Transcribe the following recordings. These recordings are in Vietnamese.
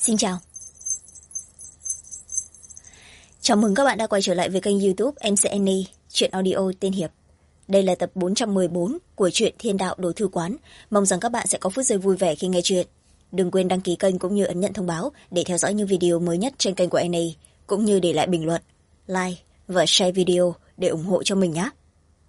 Xin chào. Chào mừng các bạn đã quay trở lại với kênh YouTube MC Annie, truyện audio tên Hiệp. Đây là tập 414 của truyện Thiên Đạo Đồ Thư Quán. Mong rằng các bạn sẽ có phút giây vui vẻ khi nghe truyện. Đừng quên đăng ký kênh cũng như ấn nhận thông báo để theo dõi những video mới nhất trên kênh của Annie, cũng như để lại bình luận, like và share video để ủng hộ cho mình nhé.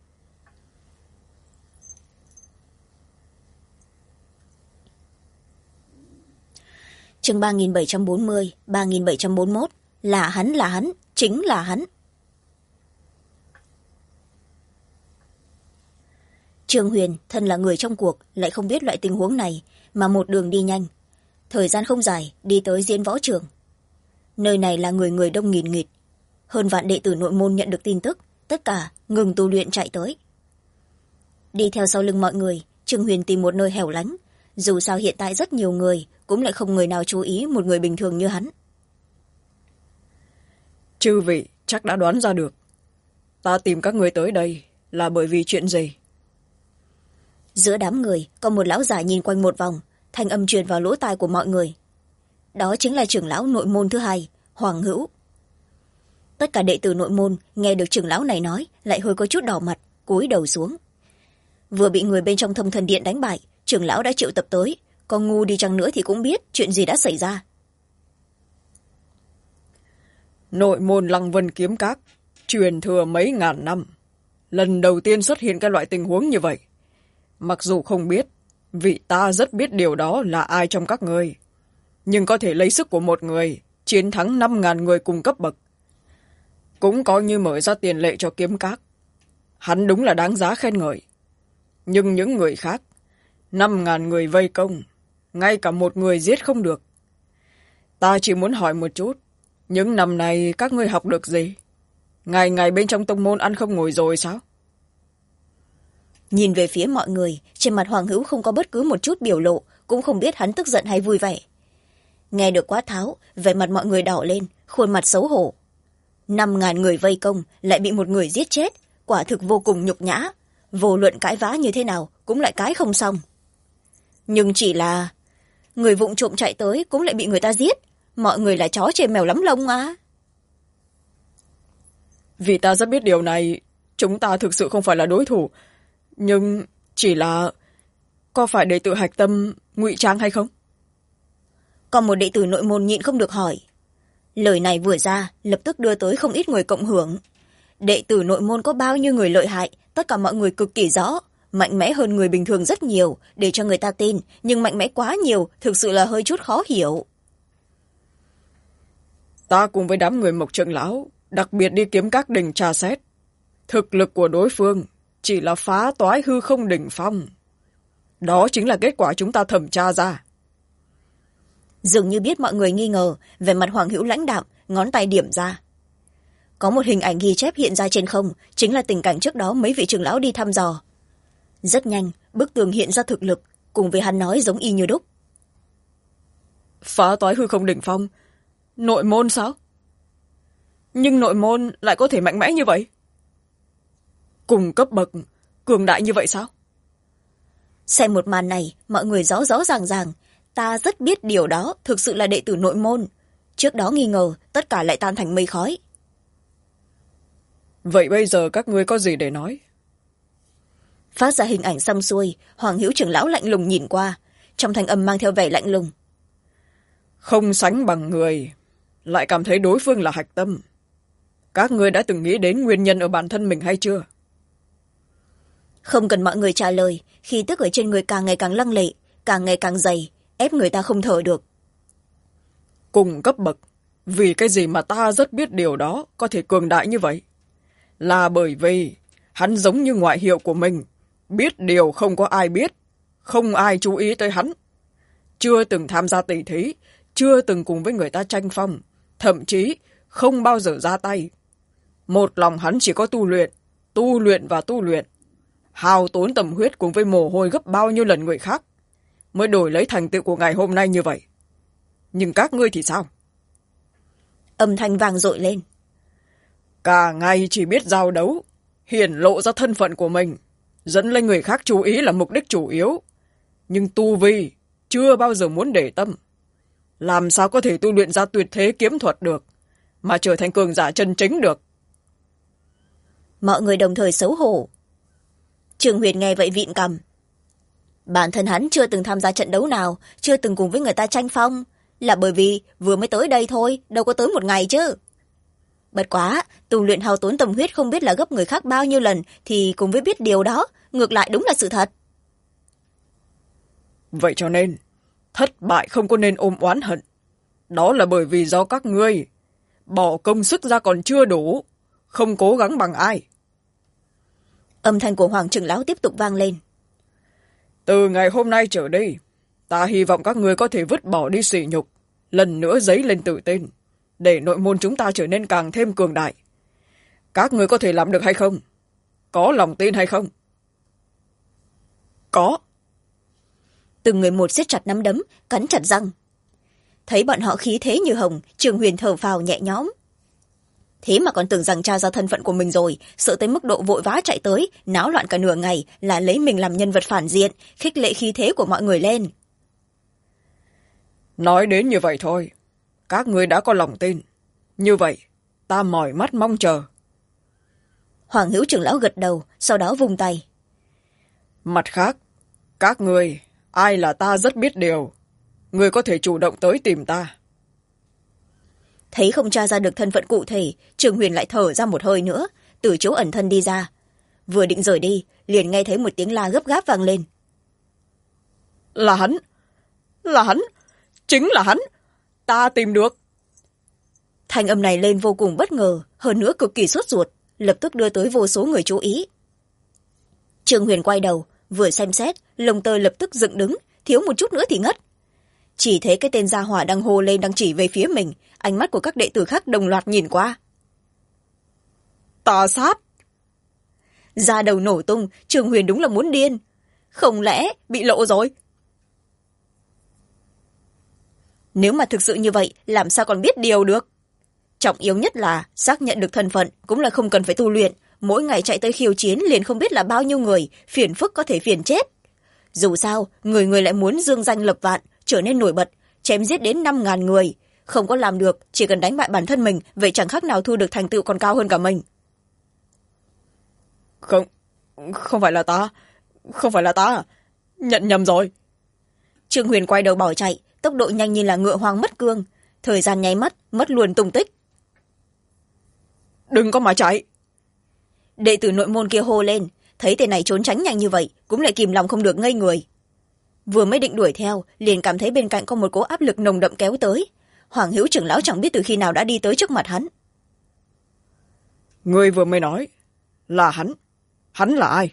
Chương 3740, 3741. Là hắn, chính là hắn. Trương Huyền thân là người trong cuộc lại không biết loại tình huống này mà một đường đi nhanh. Thời gian không dài đi tới Diễn Võ Trường. Nơi này là người đông nghìn nghịt. Hơn vạn đệ tử nội môn nhận được tin tức, tất cả ngừng tu luyện chạy tới. Đi theo sau lưng mọi người, Trương Huyền tìm một nơi hẻo lánh. Dù sao hiện tại rất nhiều người cũng lại không người nào chú ý một người bình thường như hắn. Chư vị chắc đã đoán ra được ta tìm các người tới đây là bởi vì chuyện gì. Giữa đám người có một lão già nhìn quanh một vòng, thanh âm truyền vào lỗ tai của mọi người. Đó chính là trưởng lão nội môn thứ hai, Hoàng Hữu. Tất cả đệ tử nội môn nghe được trưởng lão này nói lại hơi có chút đỏ mặt, cúi đầu xuống. Vừa bị người bên trong Thông Thần Điện đánh bại, trưởng lão đã triệu tập tới, có ngu đi chăng nữa thì cũng biết chuyện gì đã xảy ra. Nội môn Lăng Vân Kiếm Các truyền thừa mấy ngàn năm, lần đầu tiên xuất hiện cái loại tình huống như vậy. Mặc dù không biết, vì ta rất biết điều đó là ai trong các ngươi, nhưng có thể lấy sức của một người chiến thắng 5.000 người cùng cấp bậc, cũng coi như mở ra tiền lệ cho kiếm các. Hắn đúng là đáng giá khen ngợi. Nhưng những người khác, 5.000 người vây công, ngay cả một người giết không được. Ta chỉ muốn hỏi một chút, những năm này các ngươi học được gì? Ngày ngày bên trong tông môn ăn không ngồi rồi sao? Nhìn về phía mọi người, trên mặt Hoàng Hữu không có bất cứ một chút biểu lộ, cũng không biết hắn tức giận hay vui vẻ. Nghe được quát tháo, vẻ mặt mọi người đỏ lên, khuôn mặt xấu hổ. 5.000 người vây công lại bị một người giết chết, quả thực vô cùng nhục nhã. Vô luận cãi vã như thế nào cũng lại cãi không xong. Nhưng chỉ là người vụng trộm chạy tới cũng lại bị người ta giết. Mọi người là chó chê mèo lắm lông á. Vì ta rất biết điều này, chúng ta thực sự không phải là đối thủ. Nhưng chỉ là có phải đệ tử Hạch Tâm ngụy trang hay không? Còn một đệ tử nội môn nhịn không được hỏi. Lời này vừa ra lập tức đưa tới không ít người cộng hưởng. Đệ tử nội môn có bao nhiêu người lợi hại, tất cả mọi người cực kỳ rõ. Mạnh mẽ hơn người bình thường rất nhiều để cho người ta tin, nhưng mạnh mẽ quá nhiều thực sự là hơi chút khó hiểu. Ta cùng với đám người Mộc trưởng lão đặc biệt đi kiếm các đình tra xét. Thực lực của đối phương chỉ là phá toái hư không đỉnh phong. Đó chính là kết quả chúng ta thẩm tra ra. Dường như biết mọi người nghi ngờ, vẻ mặt Hoàng Hữu lãnh đạm, ngón tay điểm ra. Có một hình ảnh ghi chép hiện ra trên không, chính là tình cảnh trước đó mấy vị trưởng lão đi thăm dò. Rất nhanh, bức tường hiện ra thực lực, cùng với hắn nói giống y như đúc. Phá toái hư không đỉnh phong? Nội môn sao? Nhưng nội môn lại có thể mạnh mẽ như vậy? Cùng cấp bậc, cường đại như vậy sao? Xem một màn này, mọi người rõ rõ ràng ràng. Ta rất biết điều đó thực sự là đệ tử nội môn. Trước đó nghi ngờ, tất cả lại tan thành mây khói. Vậy bây giờ các ngươi có gì để nói? Phát ra hình ảnh xong xuôi, Hoàng Hữu trưởng lão lạnh lùng nhìn qua, trong thanh âm mang theo vẻ lạnh lùng. Không sánh bằng người, lại cảm thấy đối phương là Hạch Tâm. Các ngươi đã từng nghĩ đến nguyên nhân ở bản thân mình hay chưa? Không cần mọi người trả lời, khí tức ở trên người càng ngày càng lăng lệ, càng ngày càng dày, ép người ta không thở được. Cùng cấp bậc, vì cái gì mà ta rất biết điều đó có thể cường đại như vậy? Là bởi vì hắn giống như ngoại hiệu của mình, biết điều không có ai biết, không ai chú ý tới hắn. Chưa từng tham gia tỷ thí, chưa từng cùng với người ta tranh phong, thậm chí không bao giờ ra tay. Một lòng hắn chỉ có tu luyện và tu luyện. Hao tốn tâm huyết cùng với mồ hôi gấp bao nhiêu lần người khác, mới đổi lấy thành tựu của ngày hôm nay như vậy. Nhưng các ngươi thì sao? Âm thanh vang dội lên. Cả ngày chỉ biết giao đấu, hiển lộ ra thân phận của mình, dẫn lên người khác chú ý là mục đích chủ yếu. Nhưng tu vi chưa bao giờ muốn để tâm. làm sao có thể tu luyện ra tuyệt thế kiếm thuật được, mà trở thành cường giả chân chính được? Mọi người đồng thời xấu hổ. Trương Huyền nghe vậy vịn cằm. Bản thân hắn chưa từng tham gia trận đấu nào, chưa từng cùng với người ta tranh phong, là bởi vì vừa mới tới đây thôi, đâu có tới một ngày chứ. Bất quá, tu luyện hao tốn tâm huyết không biết là gấp người khác bao nhiêu lần, thì cùng với biết điều đó, ngược lại đúng là sự thật. Vậy cho nên, thất bại không có nên ôm oán hận. Đó là bởi vì do các ngươi bỏ công sức ra còn chưa đủ, không cố gắng bằng ai. Âm thanh của Hoàng trưởng lão tiếp tục vang lên. Từ ngày hôm nay trở đi, ta hy vọng các ngươi có thể vứt bỏ đi sỉ nhục, lần nữa dấy lên tự tin, để nội môn chúng ta trở nên càng thêm cường đại. Các ngươi có thể làm được hay không? Có lòng tin hay không? Có. Từng người một siết chặt nắm đấm, cắn chặt răng. Thấy bọn họ khí thế như hồng, Trương Huyền thở phào nhẹ nhõm. Thế mà còn tưởng rằng tra ra thân phận của mình rồi, sợ tới mức độ vội vã chạy tới, náo loạn cả nửa ngày, là lấy mình làm nhân vật phản diện, khích lệ khí thế của mọi người lên. Nói đến như vậy thôi, các ngươi đã có lòng tin. Như vậy, ta mỏi mắt mong chờ. Hoàng Hữu trưởng lão gật đầu, sau đó vung tay. Mặt khác, các ngươi, ai là ta rất biết điều. Ngươi có thể chủ động tới tìm ta. Thấy không tra ra được thân phận cụ thể, Trương Huyền lại thở ra một hơi nữa, từ chỗ ẩn thân đi ra. Vừa định rời đi, liền nghe thấy một tiếng la gấp gáp vang lên. Là hắn! Là hắn! Chính là hắn! Ta tìm được! Thanh âm này lên vô cùng bất ngờ, hơn nữa cực kỳ sốt ruột, lập tức đưa tới vô số người chú ý. Trương Huyền quay đầu, vừa xem xét, lông tơ lập tức dựng đứng, thiếu một chút nữa thì ngất. Chỉ thấy cái tên gia hỏa đang hô lên đang chỉ về phía mình, ánh mắt của các đệ tử khác đồng loạt nhìn qua. Ta sát! Da đầu nổ tung, Trương Huyền đúng là muốn điên. Không lẽ bị lộ rồi? Nếu mà thực sự như vậy, làm sao còn biết điều được? Trọng yếu nhất là xác nhận được thân phận, cũng là không cần phải tu luyện. Mỗi ngày chạy tới khiêu chiến liền không biết là bao nhiêu người, phiền phức có thể phiền chết. Dù sao, người người lại muốn dương danh lập vạn, trở nên nổi bật, chém giết đến 5.000 người. Không có làm được, chỉ cần đánh bại bản thân mình, vậy chẳng khác nào thu được thành tựu còn cao hơn cả mình. Không phải là ta. Không phải là ta. Nhận nhầm rồi. Trương Huyền quay đầu bỏ chạy, tốc độ nhanh như là ngựa hoang mất cương. Thời gian nháy mắt, mất luôn tung tích. Đừng có mà chạy. Đệ tử nội môn kia hô lên, thấy tên này trốn tránh nhanh như vậy, cũng lại kìm lòng không được ngây người. Vừa mới định đuổi theo, liền cảm thấy bên cạnh có một cỗ áp lực nồng đậm kéo tới. Hoàng Hữu trưởng lão chẳng biết từ khi nào đã đi tới trước mặt hắn. Ngươi vừa mới nói là hắn. Hắn là ai?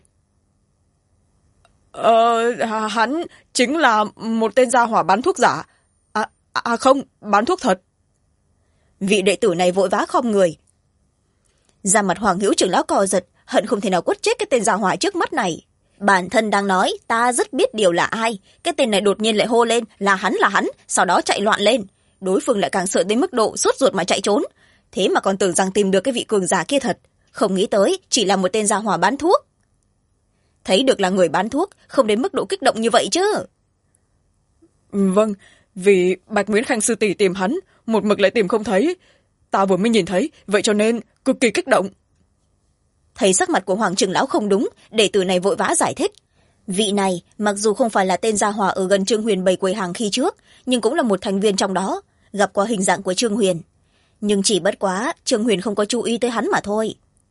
Hắn chính là một tên gia hỏa bán thuốc giả. Không, bán thuốc thật. Vị đệ tử này vội vã khom người. Da mặt Hoàng Hữu trưởng lão co giật, hận không thể nào quất chết cái tên gia hỏa trước mắt này. Bản thân đang nói ta rất biết điều là ai, cái tên này đột nhiên lại hô lên là hắn, sau đó chạy loạn lên. Đối phương lại càng sợ đến mức độ sốt ruột mà chạy trốn. Thế mà còn tưởng rằng tìm được cái vị cường giả kia thật, không nghĩ tới chỉ là một tên gia hỏa bán thuốc. Thấy được là người bán thuốc, không đến mức độ kích động như vậy chứ. Vâng, vì Bạch Nguyễn Khanh sư tỷ tìm hắn, một mực lại tìm không thấy. Ta vừa mới nhìn thấy, vậy cho nên cực kỳ kích động. Thấy sắc mặt của Hoàng trưởng lão không đúng, đệ tử này vội vã giải thích. Vị này, mặc dù không phải là tên gia hỏa ở gần Trương Huyền bày quầy hàng khi trước, nhưng cũng là một thành viên trong đó, gặp qua hình dạng của Trương Huyền. Nhưng chỉ bất quá, Trương Huyền không có chú ý tới hắn mà thôi.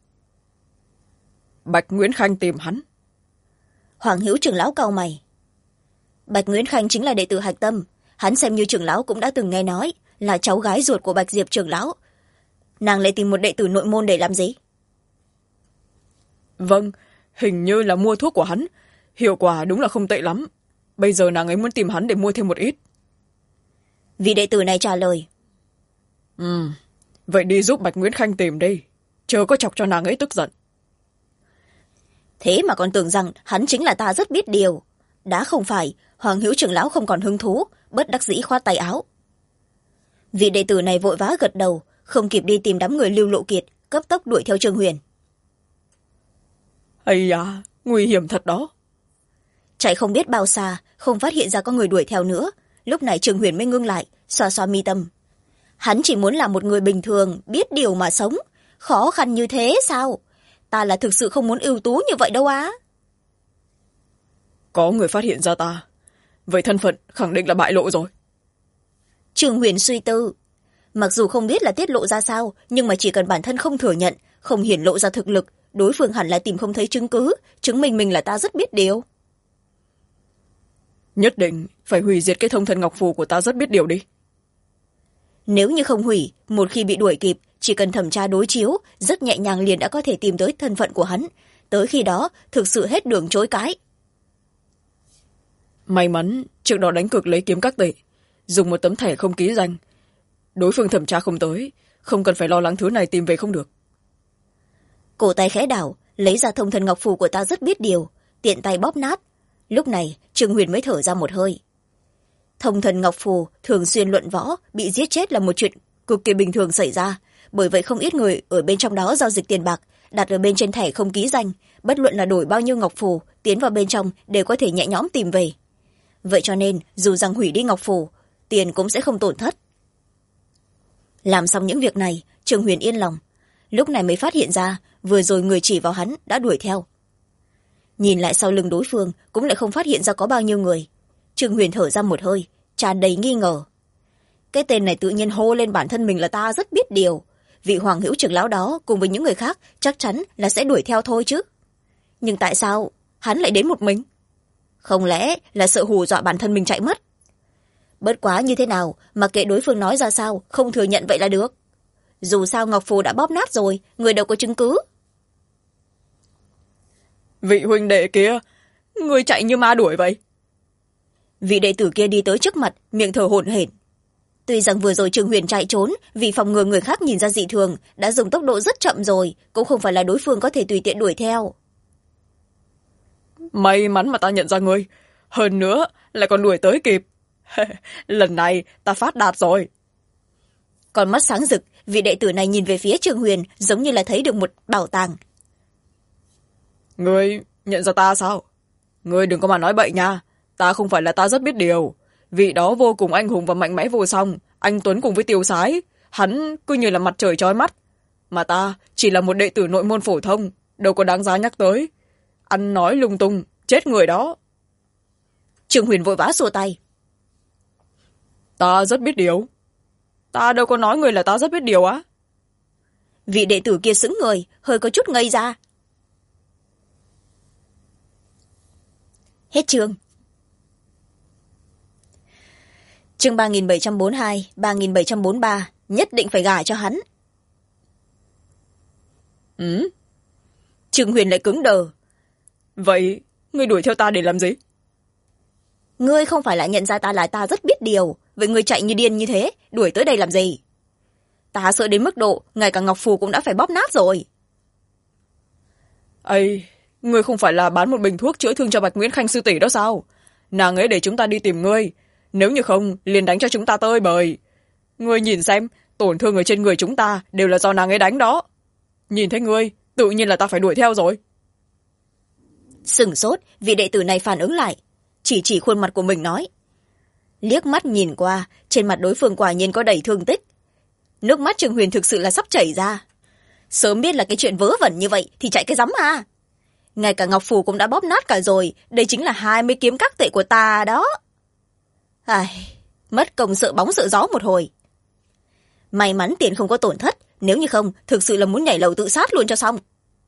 Bạch Nguyễn Khanh tìm hắn. Hoàng Hữu trưởng lão cau mày. Bạch Nguyễn Khanh chính là đệ tử Hạch Tâm, hắn xem như trưởng lão cũng đã từng nghe nói, là cháu gái ruột của Bạch Diệp trưởng lão. Nàng lại tìm một đệ tử nội môn để làm gì? Vâng, hình như là mua thuốc của hắn. Hiệu quả đúng là không tệ lắm. Bây giờ nàng ấy muốn tìm hắn để mua thêm một ít. Vị đệ tử này trả lời. Vậy đi giúp Bạch Nguyễn Khanh tìm đi. Chớ có chọc cho nàng ấy tức giận. Thế mà còn tưởng rằng hắn chính là ta rất biết điều. Đã không phải, Hoàng Hữu trưởng lão không còn hứng thú, bất đắc dĩ khoát tay áo. Vị đệ tử này vội vã gật đầu, không kịp đi tìm đám người Lưu Lộ Kiệt, cấp tốc đuổi theo Trương Huyền. Ây da, nguy hiểm thật đó. Chạy không biết bao xa, không phát hiện ra có người đuổi theo nữa, lúc này Trương Huyền mới ngưng lại, xoa xoa mi tâm. Hắn chỉ muốn là một người bình thường, biết điều mà sống. Khó khăn như thế sao? Ta là thực sự không muốn ưu tú như vậy đâu á. Có người phát hiện ra ta, vậy thân phận khẳng định là bại lộ rồi. Trương Huyền suy tư. Mặc dù không biết là tiết lộ ra sao, nhưng mà chỉ cần bản thân không thừa nhận, không hiển lộ ra thực lực, đối phương hẳn là tìm không thấy chứng cứ, chứng minh mình là ta rất biết điều. Nhất định phải hủy diệt cái thông thần ngọc phù của ta rất biết điều đi. Nếu như không hủy, một khi bị đuổi kịp, chỉ cần thẩm tra đối chiếu, rất nhẹ nhàng liền đã có thể tìm tới thân phận của hắn. Tới khi đó, thực sự hết đường chối cãi. May mắn, trước đó đánh cược lấy kiếm các tệ, dùng một tấm thẻ không ký danh. Đối phương thẩm tra không tới, không cần phải lo lắng thứ này tìm về không được. Cổ tay khẽ đảo, lấy ra thông thần ngọc phù của ta rất biết điều, tiện tay bóp nát. Lúc này, Trương Huyền mới thở ra một hơi. Thông thần ngọc phù thường xuyên luận võ, bị giết chết là một chuyện cực kỳ bình thường xảy ra, bởi vậy không ít người ở bên trong đó giao dịch tiền bạc, đặt ở bên trên thẻ không ký danh, bất luận là đổi bao nhiêu ngọc phù, tiến vào bên trong đều có thể nhẹ nhõm tìm về. Vậy cho nên, dù rằng hủy đi ngọc phù, tiền cũng sẽ không tổn thất. Làm xong những việc này, Trương Huyền yên lòng. Lúc này mới phát hiện ra, vừa rồi người chỉ vào hắn đã đuổi theo. Nhìn lại sau lưng đối phương, cũng lại không phát hiện ra có bao nhiêu người. Trương Huyền thở ra một hơi, tràn đầy nghi ngờ. Cái tên này tự nhiên hô lên bản thân mình là ta rất biết điều. Vị Hoàng Hữu trưởng lão đó cùng với những người khác chắc chắn là sẽ đuổi theo thôi chứ. Nhưng tại sao hắn lại đến một mình? Không lẽ là sợ hù dọa bản thân mình chạy mất? Bất quá như thế nào, mà kệ đối phương nói ra sao, không thừa nhận vậy là được. Dù sao ngọc phù đã bóp nát rồi, người đâu có chứng cứ. Vị huynh đệ kia, người chạy như ma đuổi vậy. Vị đệ tử kia đi tới trước mặt, miệng thở hổn hển. Tuy rằng vừa rồi Trương Huyền chạy trốn vì phòng ngừa người khác nhìn ra dị thường, đã dùng tốc độ rất chậm rồi, cũng không phải là đối phương có thể tùy tiện đuổi theo. May mắn mà ta nhận ra ngươi, hơn nữa lại còn đuổi tới kịp. Lần này ta phát đạt rồi. Còn mắt sáng rực, vị đệ tử này nhìn về phía Trương Huyền giống như là thấy được một bảo tàng. Ngươi nhận ra ta sao? Ngươi đừng có mà nói bậy nha, ta không phải là ta rất biết điều. Vị đó vô cùng anh hùng và mạnh mẽ vô song, anh Tuấn cùng với Tiêu Sái, hắn cứ như là mặt trời chói mắt. Mà ta chỉ là một đệ tử nội môn phổ thông, đâu có đáng giá nhắc tới. Ăn nói lung tung, chết người đó. Trương Huyền vội vã xua tay. Ta rất biết điều. Ta đâu có nói người là ta rất biết điều á. Vị đệ tử kia sững người, hơi có chút ngây ra. Hết chương. Chương 3742, 3743, nhất định phải gả cho hắn. Trương Huyền lại cứng đờ. Vậy, ngươi đuổi theo ta để làm gì? Ngươi không phải là nhận ra ta là ta rất biết điều, vậy ngươi chạy như điên như thế, đuổi tới đây làm gì? Ta sợ đến mức độ, ngay cả ngọc phù cũng đã phải bóp nát rồi. Ây, ngươi không phải là bán một bình thuốc chữa thương cho Bạch Nguyễn Khanh sư tỷ đó sao? Nàng ấy để chúng ta đi tìm ngươi. Nếu như không, liền đánh cho chúng ta tơi bời. Ngươi nhìn xem, tổn thương ở trên người chúng ta đều là do nàng ấy đánh đó. Nhìn thấy ngươi, tự nhiên là ta phải đuổi theo rồi. Sửng sốt, vị đệ tử này phản ứng lại, chỉ khuôn mặt của mình nói. Liếc mắt nhìn qua, trên mặt đối phương quả nhiên có đầy thương tích. Nước mắt Trương Huyền thực sự là sắp chảy ra. Sớm biết là cái chuyện vớ vẩn như vậy thì chạy cái rắm à. Ngay cả ngọc phù cũng đã bóp nát cả rồi, đây chính là 20 kiếm các tệ của ta đó. Ai, mất công sợ bóng sợ gió một hồi. May mắn tiền không có tổn thất, nếu như không, thực sự là muốn nhảy lầu tự sát luôn cho xong.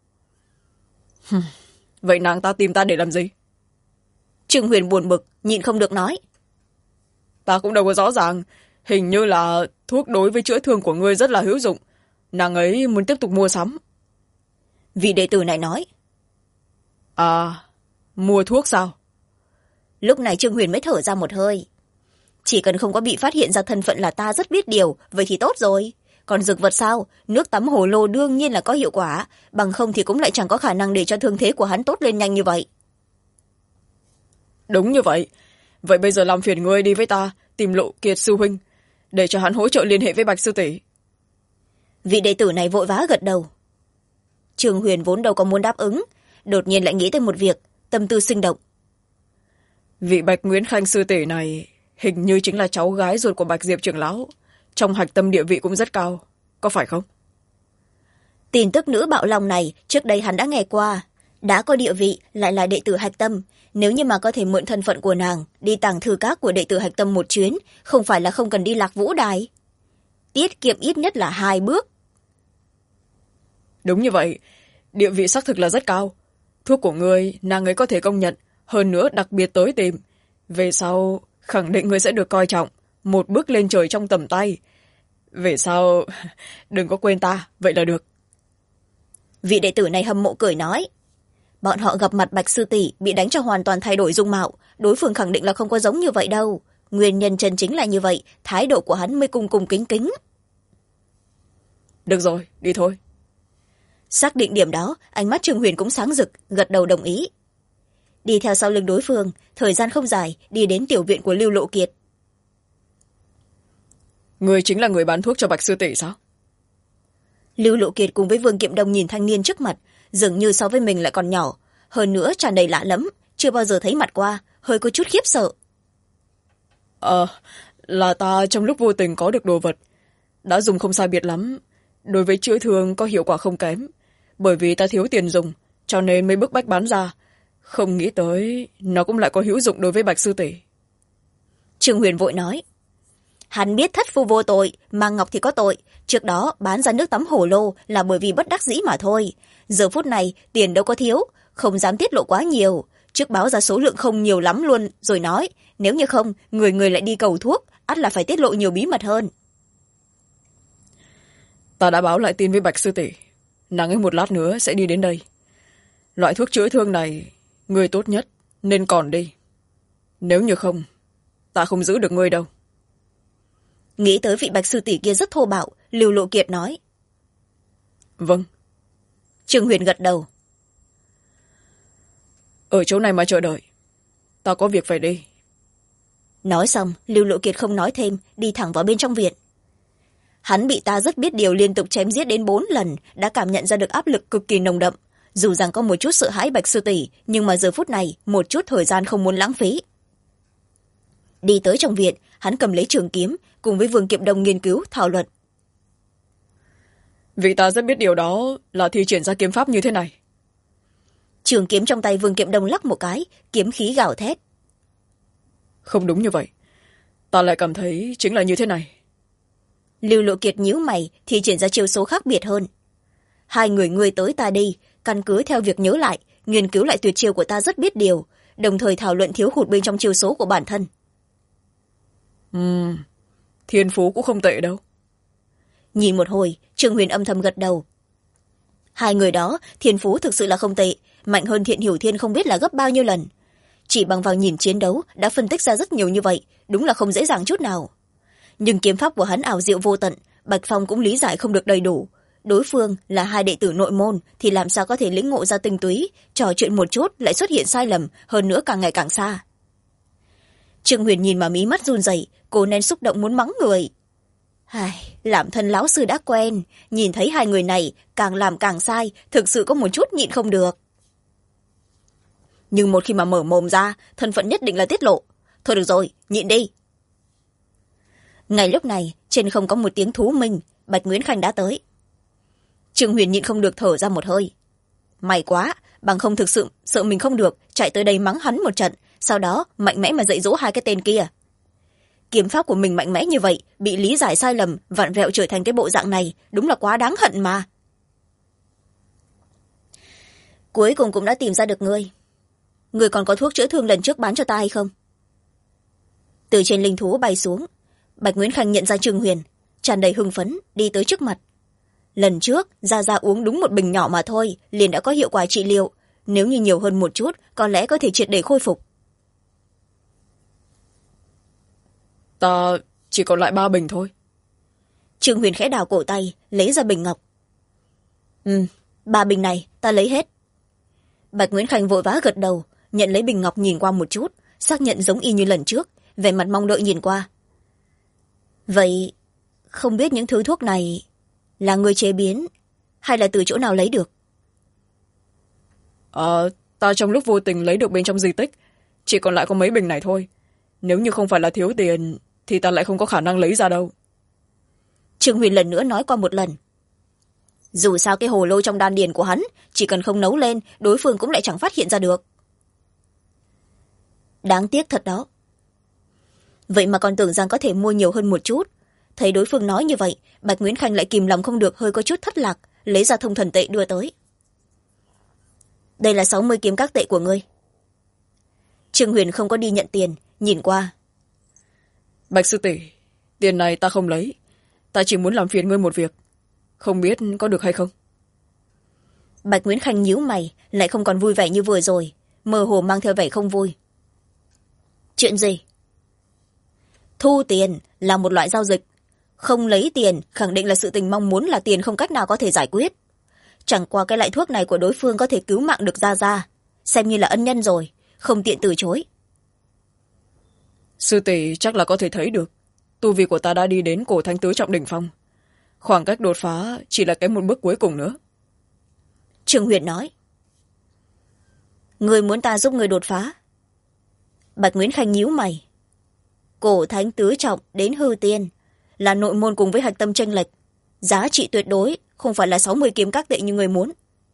Vậy nàng ta tìm ta để làm gì? Trương Huyền buồn bực, nhịn không được nói. Ta cũng đâu có rõ ràng, hình như là thuốc đối với chữa thương của ngươi rất là hữu dụng. Nàng ấy muốn tiếp tục mua sắm. Vị đệ tử này nói. À, mua thuốc sao? Lúc này Trương Huyền mới thở ra một hơi. Chỉ cần không có bị phát hiện ra thân phận là ta rất biết điều, vậy thì tốt rồi. Còn dược vật sao? Nước tắm hồ lô đương nhiên là có hiệu quả, bằng không thì cũng lại chẳng có khả năng để cho thương thế của hắn tốt lên nhanh như vậy. Đúng như vậy. Vậy bây giờ làm phiền ngươi đi với ta, tìm Lộ Kiệt sư huynh, để cho hắn hỗ trợ liên hệ với Bạch sư tỷ. Vị đệ tử này vội vã gật đầu. Trương Huyền vốn đâu có muốn đáp ứng, đột nhiên lại nghĩ tới một việc, tâm tư sinh động. Vị Bạch Nguyễn Khanh sư tỷ này hình như chính là cháu gái ruột của Bạch Diệp trưởng lão, trong hạch tâm địa vị cũng rất cao, có phải không? Tin tức nữ bạo lòng này trước đây hắn đã nghe qua, đã có địa vị lại là đệ tử hạch tâm, nếu như mà có thể mượn thân phận của nàng đi tàng thư các của đệ tử hạch tâm một chuyến, không phải là không cần đi Lạc Vũ Đài, tiết kiệm ít nhất là 2 bước. Đúng như vậy, địa vị xác thực là rất cao. Thuốc của ngươi nàng ấy có thể công nhận, hơn nữa đặc biệt tới tìm, về sau khẳng định ngươi sẽ được coi trọng, một bước lên trời trong tầm tay. Về sau đừng có quên ta, vậy là được. Vị đệ tử này hâm mộ cười nói. Bọn họ gặp mặt Bạch sư tỷ bị đánh cho hoàn toàn thay đổi dung mạo, đối phương khẳng định là không có giống như vậy đâu. Nguyên nhân chân chính là như vậy, thái độ của hắn mới cung cung kính kính. Được rồi, đi thôi. Xác định điểm đó, ánh mắt Trương Huyền cũng sáng rực, gật đầu đồng ý. Đi theo sau lưng đối phương, thời gian không dài, đi đến tiểu viện của Lưu Lộ Kiệt. Ngươi chính là người bán thuốc cho Bạch sư tỷ sao? Lưu Lộ Kiệt cùng với Vương Kiệm Đông nhìn thanh niên trước mặt, dường như so với mình lại còn nhỏ, hơn nữa tràn đầy lạ lẫm, chưa bao giờ thấy mặt qua, hơi có chút khiếp sợ. Là ta trong lúc vô tình có được đồ vật, đã dùng không sai biệt lắm, đối với chữa thương có hiệu quả không kém, bởi vì ta thiếu tiền dùng, cho nên mới bức bách bán ra, không nghĩ tới nó cũng lại có hữu dụng đối với Bạch sư tỷ. Trương Huyền vội nói. Hắn biết thất phu vô tội, mang ngọc thì có tội, trước đó bán ra nước tắm hổ lô là bởi vì bất đắc dĩ mà thôi. Giờ phút này tiền đâu có thiếu, không dám tiết lộ quá nhiều, trước báo ra số lượng không nhiều lắm luôn rồi nói, nếu như không người người lại đi cầu thuốc, ắt là phải tiết lộ nhiều bí mật hơn. Ta đã báo lại tin với Bạch sư tỷ, nàng ấy một lát nữa sẽ đi đến đây. Loại thuốc chữa thương này ngươi tốt nhất nên còn đi, nếu như không ta không giữ được ngươi đâu. Nghĩ tới vị Bạch sư tỷ kia rất thô bạo, Lưu Lộ Kiệt nói. Vâng. Trương Huyền gật đầu. Ở chỗ này mà chờ đợi, ta có việc phải đi. Nói xong, Lưu Lộ Kiệt không nói thêm, đi thẳng vào bên trong viện. Hắn bị ta rất biết điều liên tục chém giết đến 4 lần, đã cảm nhận ra được áp lực cực kỳ nồng đậm. Dù rằng có một chút sợ hãi Bạch sư tỷ, nhưng mà giờ phút này một chút thời gian không muốn lãng phí. Đi tới trong viện, hắn cầm lấy trường kiếm, cùng với Vương Kiệm Đông nghiên cứu thảo luận. Vì ta rất biết điều đó là thi triển ra kiếm pháp như thế này. Trường kiếm trong tay Vương Kiệm Đông lắc một cái, kiếm khí gào thét. Không đúng như vậy, ta lại cảm thấy chính là như thế này. Lưu Lộ Kiệt nhíu mày, thi triển ra chiêu số khác biệt hơn. Hai người ngươi tới ta đi, căn cứ theo việc nhớ lại, nghiên cứu lại tuyệt chiêu của ta rất biết điều, đồng thời thảo luận thiếu hụt bên trong chiêu số của bản thân. Thiên phú cũng không tệ đâu. Nhìn một hồi, Trương Huyền âm thầm gật đầu. Hai người đó, thiên phú thực sự là không tệ, mạnh hơn Thiện Hiểu Thiên không biết là gấp bao nhiêu lần. Chỉ bằng vào nhìn chiến đấu đã phân tích ra rất nhiều như vậy, đúng là không dễ dàng chút nào. Nhưng kiếm pháp của hắn ảo diệu vô tận, Bạch Phong cũng lý giải không được đầy đủ. Đối phương là hai đệ tử nội môn thì làm sao có thể lĩnh ngộ ra tinh túy, trò chuyện một chút lại xuất hiện sai lầm, hơn nữa càng ngày càng xa. Trương Huyền nhìn mà mí mắt run rẩy, cô nên xúc động muốn mắng người. Làm thân lão sư đã quen, nhìn thấy hai người này càng làm càng sai, thực sự có một chút nhịn không được. Nhưng một khi mà mở mồm ra, thân phận nhất định là tiết lộ. Thôi được rồi, nhịn đi. Ngay lúc này, trên không có một tiếng thú minh, Bạch Nguyễn Khanh đã tới. Trương Huyền nhịn không được thở ra một hơi. May quá, bằng không thực sự sợ mình không được, chạy tới đây mắng hắn một trận, sau đó mạnh mẽ mà dạy dỗ hai cái tên kia. Kiếm pháp của mình mạnh mẽ như vậy, bị lý giải sai lầm, vặn vẹo trở thành cái bộ dạng này, đúng là quá đáng hận mà. Cuối cùng cũng đã tìm ra được ngươi. Ngươi còn có thuốc chữa thương lần trước bán cho ta hay không? Từ trên linh thú bay xuống, Bạch Nguyễn Khanh nhận ra Trương Huyền, tràn đầy hưng phấn, đi tới trước mặt. Lần trước, Gia Gia uống đúng một bình nhỏ mà thôi, liền đã có hiệu quả trị liệu. Nếu như nhiều hơn một chút, có lẽ có thể triệt để khôi phục. Ta chỉ còn lại 3 bình thôi. Trương Huyền khẽ đào cổ tay, lấy ra bình ngọc. 3 bình này, ta lấy hết. Bạch Nguyễn Khanh vội vã gật đầu, nhận lấy bình ngọc nhìn qua một chút, xác nhận giống y như lần trước, vẻ mặt mong đợi nhìn qua. Vậy, không biết những thứ thuốc này là người chế biến, hay là từ chỗ nào lấy được? Ta trong lúc vô tình lấy được bên trong di tích, chỉ còn lại có mấy bình này thôi. nếu như không phải là thiếu tiền thì ta lại không có khả năng lấy ra đâu. Trương Huyền lần nữa nói qua một lần. Dù sao cái hồ lô trong đan điền của hắn chỉ cần không nấu lên, đối phương cũng lại chẳng phát hiện ra được. Đáng tiếc thật đó. Vậy mà còn tưởng rằng có thể mua nhiều hơn một chút. Thấy đối phương nói như vậy, Bạch Nguyễn Khanh lại kìm lòng không được, hơi có chút thất lạc, lấy ra thông thần tệ đưa tới. Đây là 60 kiếm các tệ của ngươi. Trương Huyền không có đi nhận tiền, nhìn qua. Bạch sư tỷ, tiền này ta không lấy, ta chỉ muốn làm phiền ngươi một việc, không biết có được hay không. Bạch Nguyễn Khanh nhíu mày, lại không còn vui vẻ như vừa rồi, mơ hồ mang theo vẻ không vui. Chuyện gì? Thu tiền là một loại giao dịch, không lấy tiền khẳng định là sự tình mong muốn là tiền không cách nào có thể giải quyết. Chẳng qua cái loại thuốc này của đối phương có thể cứu mạng được Ra, xem như là ân nhân rồi, không tiện từ chối. Sư tỷ chắc là có thể thấy được, tu vi của ta đã đi đến cổ thánh tứ trọng đỉnh phong, khoảng cách đột phá chỉ là kém một bước cuối cùng nữa. Trương Huyền nói. Người muốn ta giúp người đột phá? Bạch Nguyễn Khanh nhíu mày. Cổ thánh tứ trọng đến hư tiên là nội môn cùng với hạch tâm chênh lệch, giá trị tuyệt đối không phải là 60 kiếm các tệ như người muốn.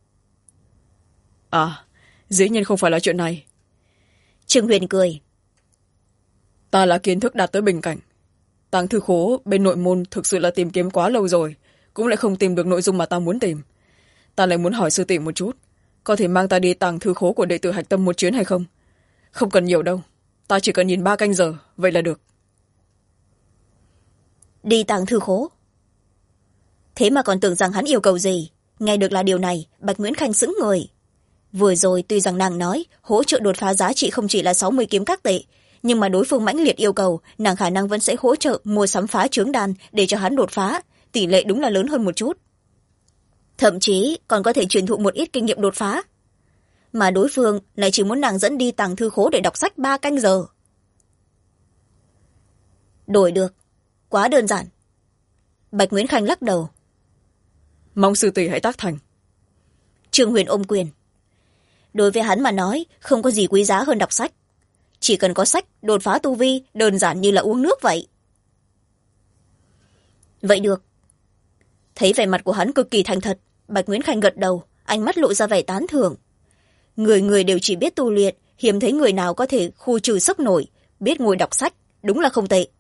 À, dĩ nhiên không phải là chuyện này. Trương Huyền cười. Ta là kiến thức đạt tới bình cảnh, tàng thư khố bên nội môn thực sự là tìm kiếm quá lâu rồi, cũng lại không tìm được nội dung mà ta muốn tìm. Ta lại muốn hỏi sư tỷ một chút, có thể mang ta đi tàng thư khố của đệ tử hạch tâm một chuyến hay không? Không cần nhiều đâu, ta chỉ cần nhìn 3 canh giờ, vậy là được. Đi tàng thư khố? Thế mà còn tưởng rằng hắn yêu cầu gì? Nghe được là điều này, Bạch Nguyễn Khanh sững người. Vừa rồi tuy rằng nàng nói hỗ trợ đột phá giá trị không chỉ là 60 kiếm các tệ, nhưng mà đối phương mãnh liệt yêu cầu, nàng khả năng vẫn sẽ hỗ trợ mua sắm phá trướng đan để cho hắn đột phá, tỷ lệ đúng là lớn hơn một chút. Thậm chí còn có thể truyền thụ một ít kinh nghiệm đột phá. Mà đối phương lại chỉ muốn nàng dẫn đi tàng thư khố để đọc sách 3 canh giờ. Đổi được, quá đơn giản. Bạch Nguyễn Khanh lắc đầu. Mong sư tỷ hãy tác thành. Trương Huyền ôm quyền. Đối với hắn mà nói, không có gì quý giá hơn đọc sách. Chỉ cần có sách, đột phá tu vi, đơn giản như là uống nước vậy. Vậy được. Thấy vẻ mặt của hắn cực kỳ thành thật, Bạch Nguyễn Khanh gật đầu, ánh mắt lộ ra vẻ tán thưởng. Người người đều chỉ biết tu luyện, hiếm thấy người nào có thể khu trừ sốc nổi, biết ngồi đọc sách, đúng là không tệ.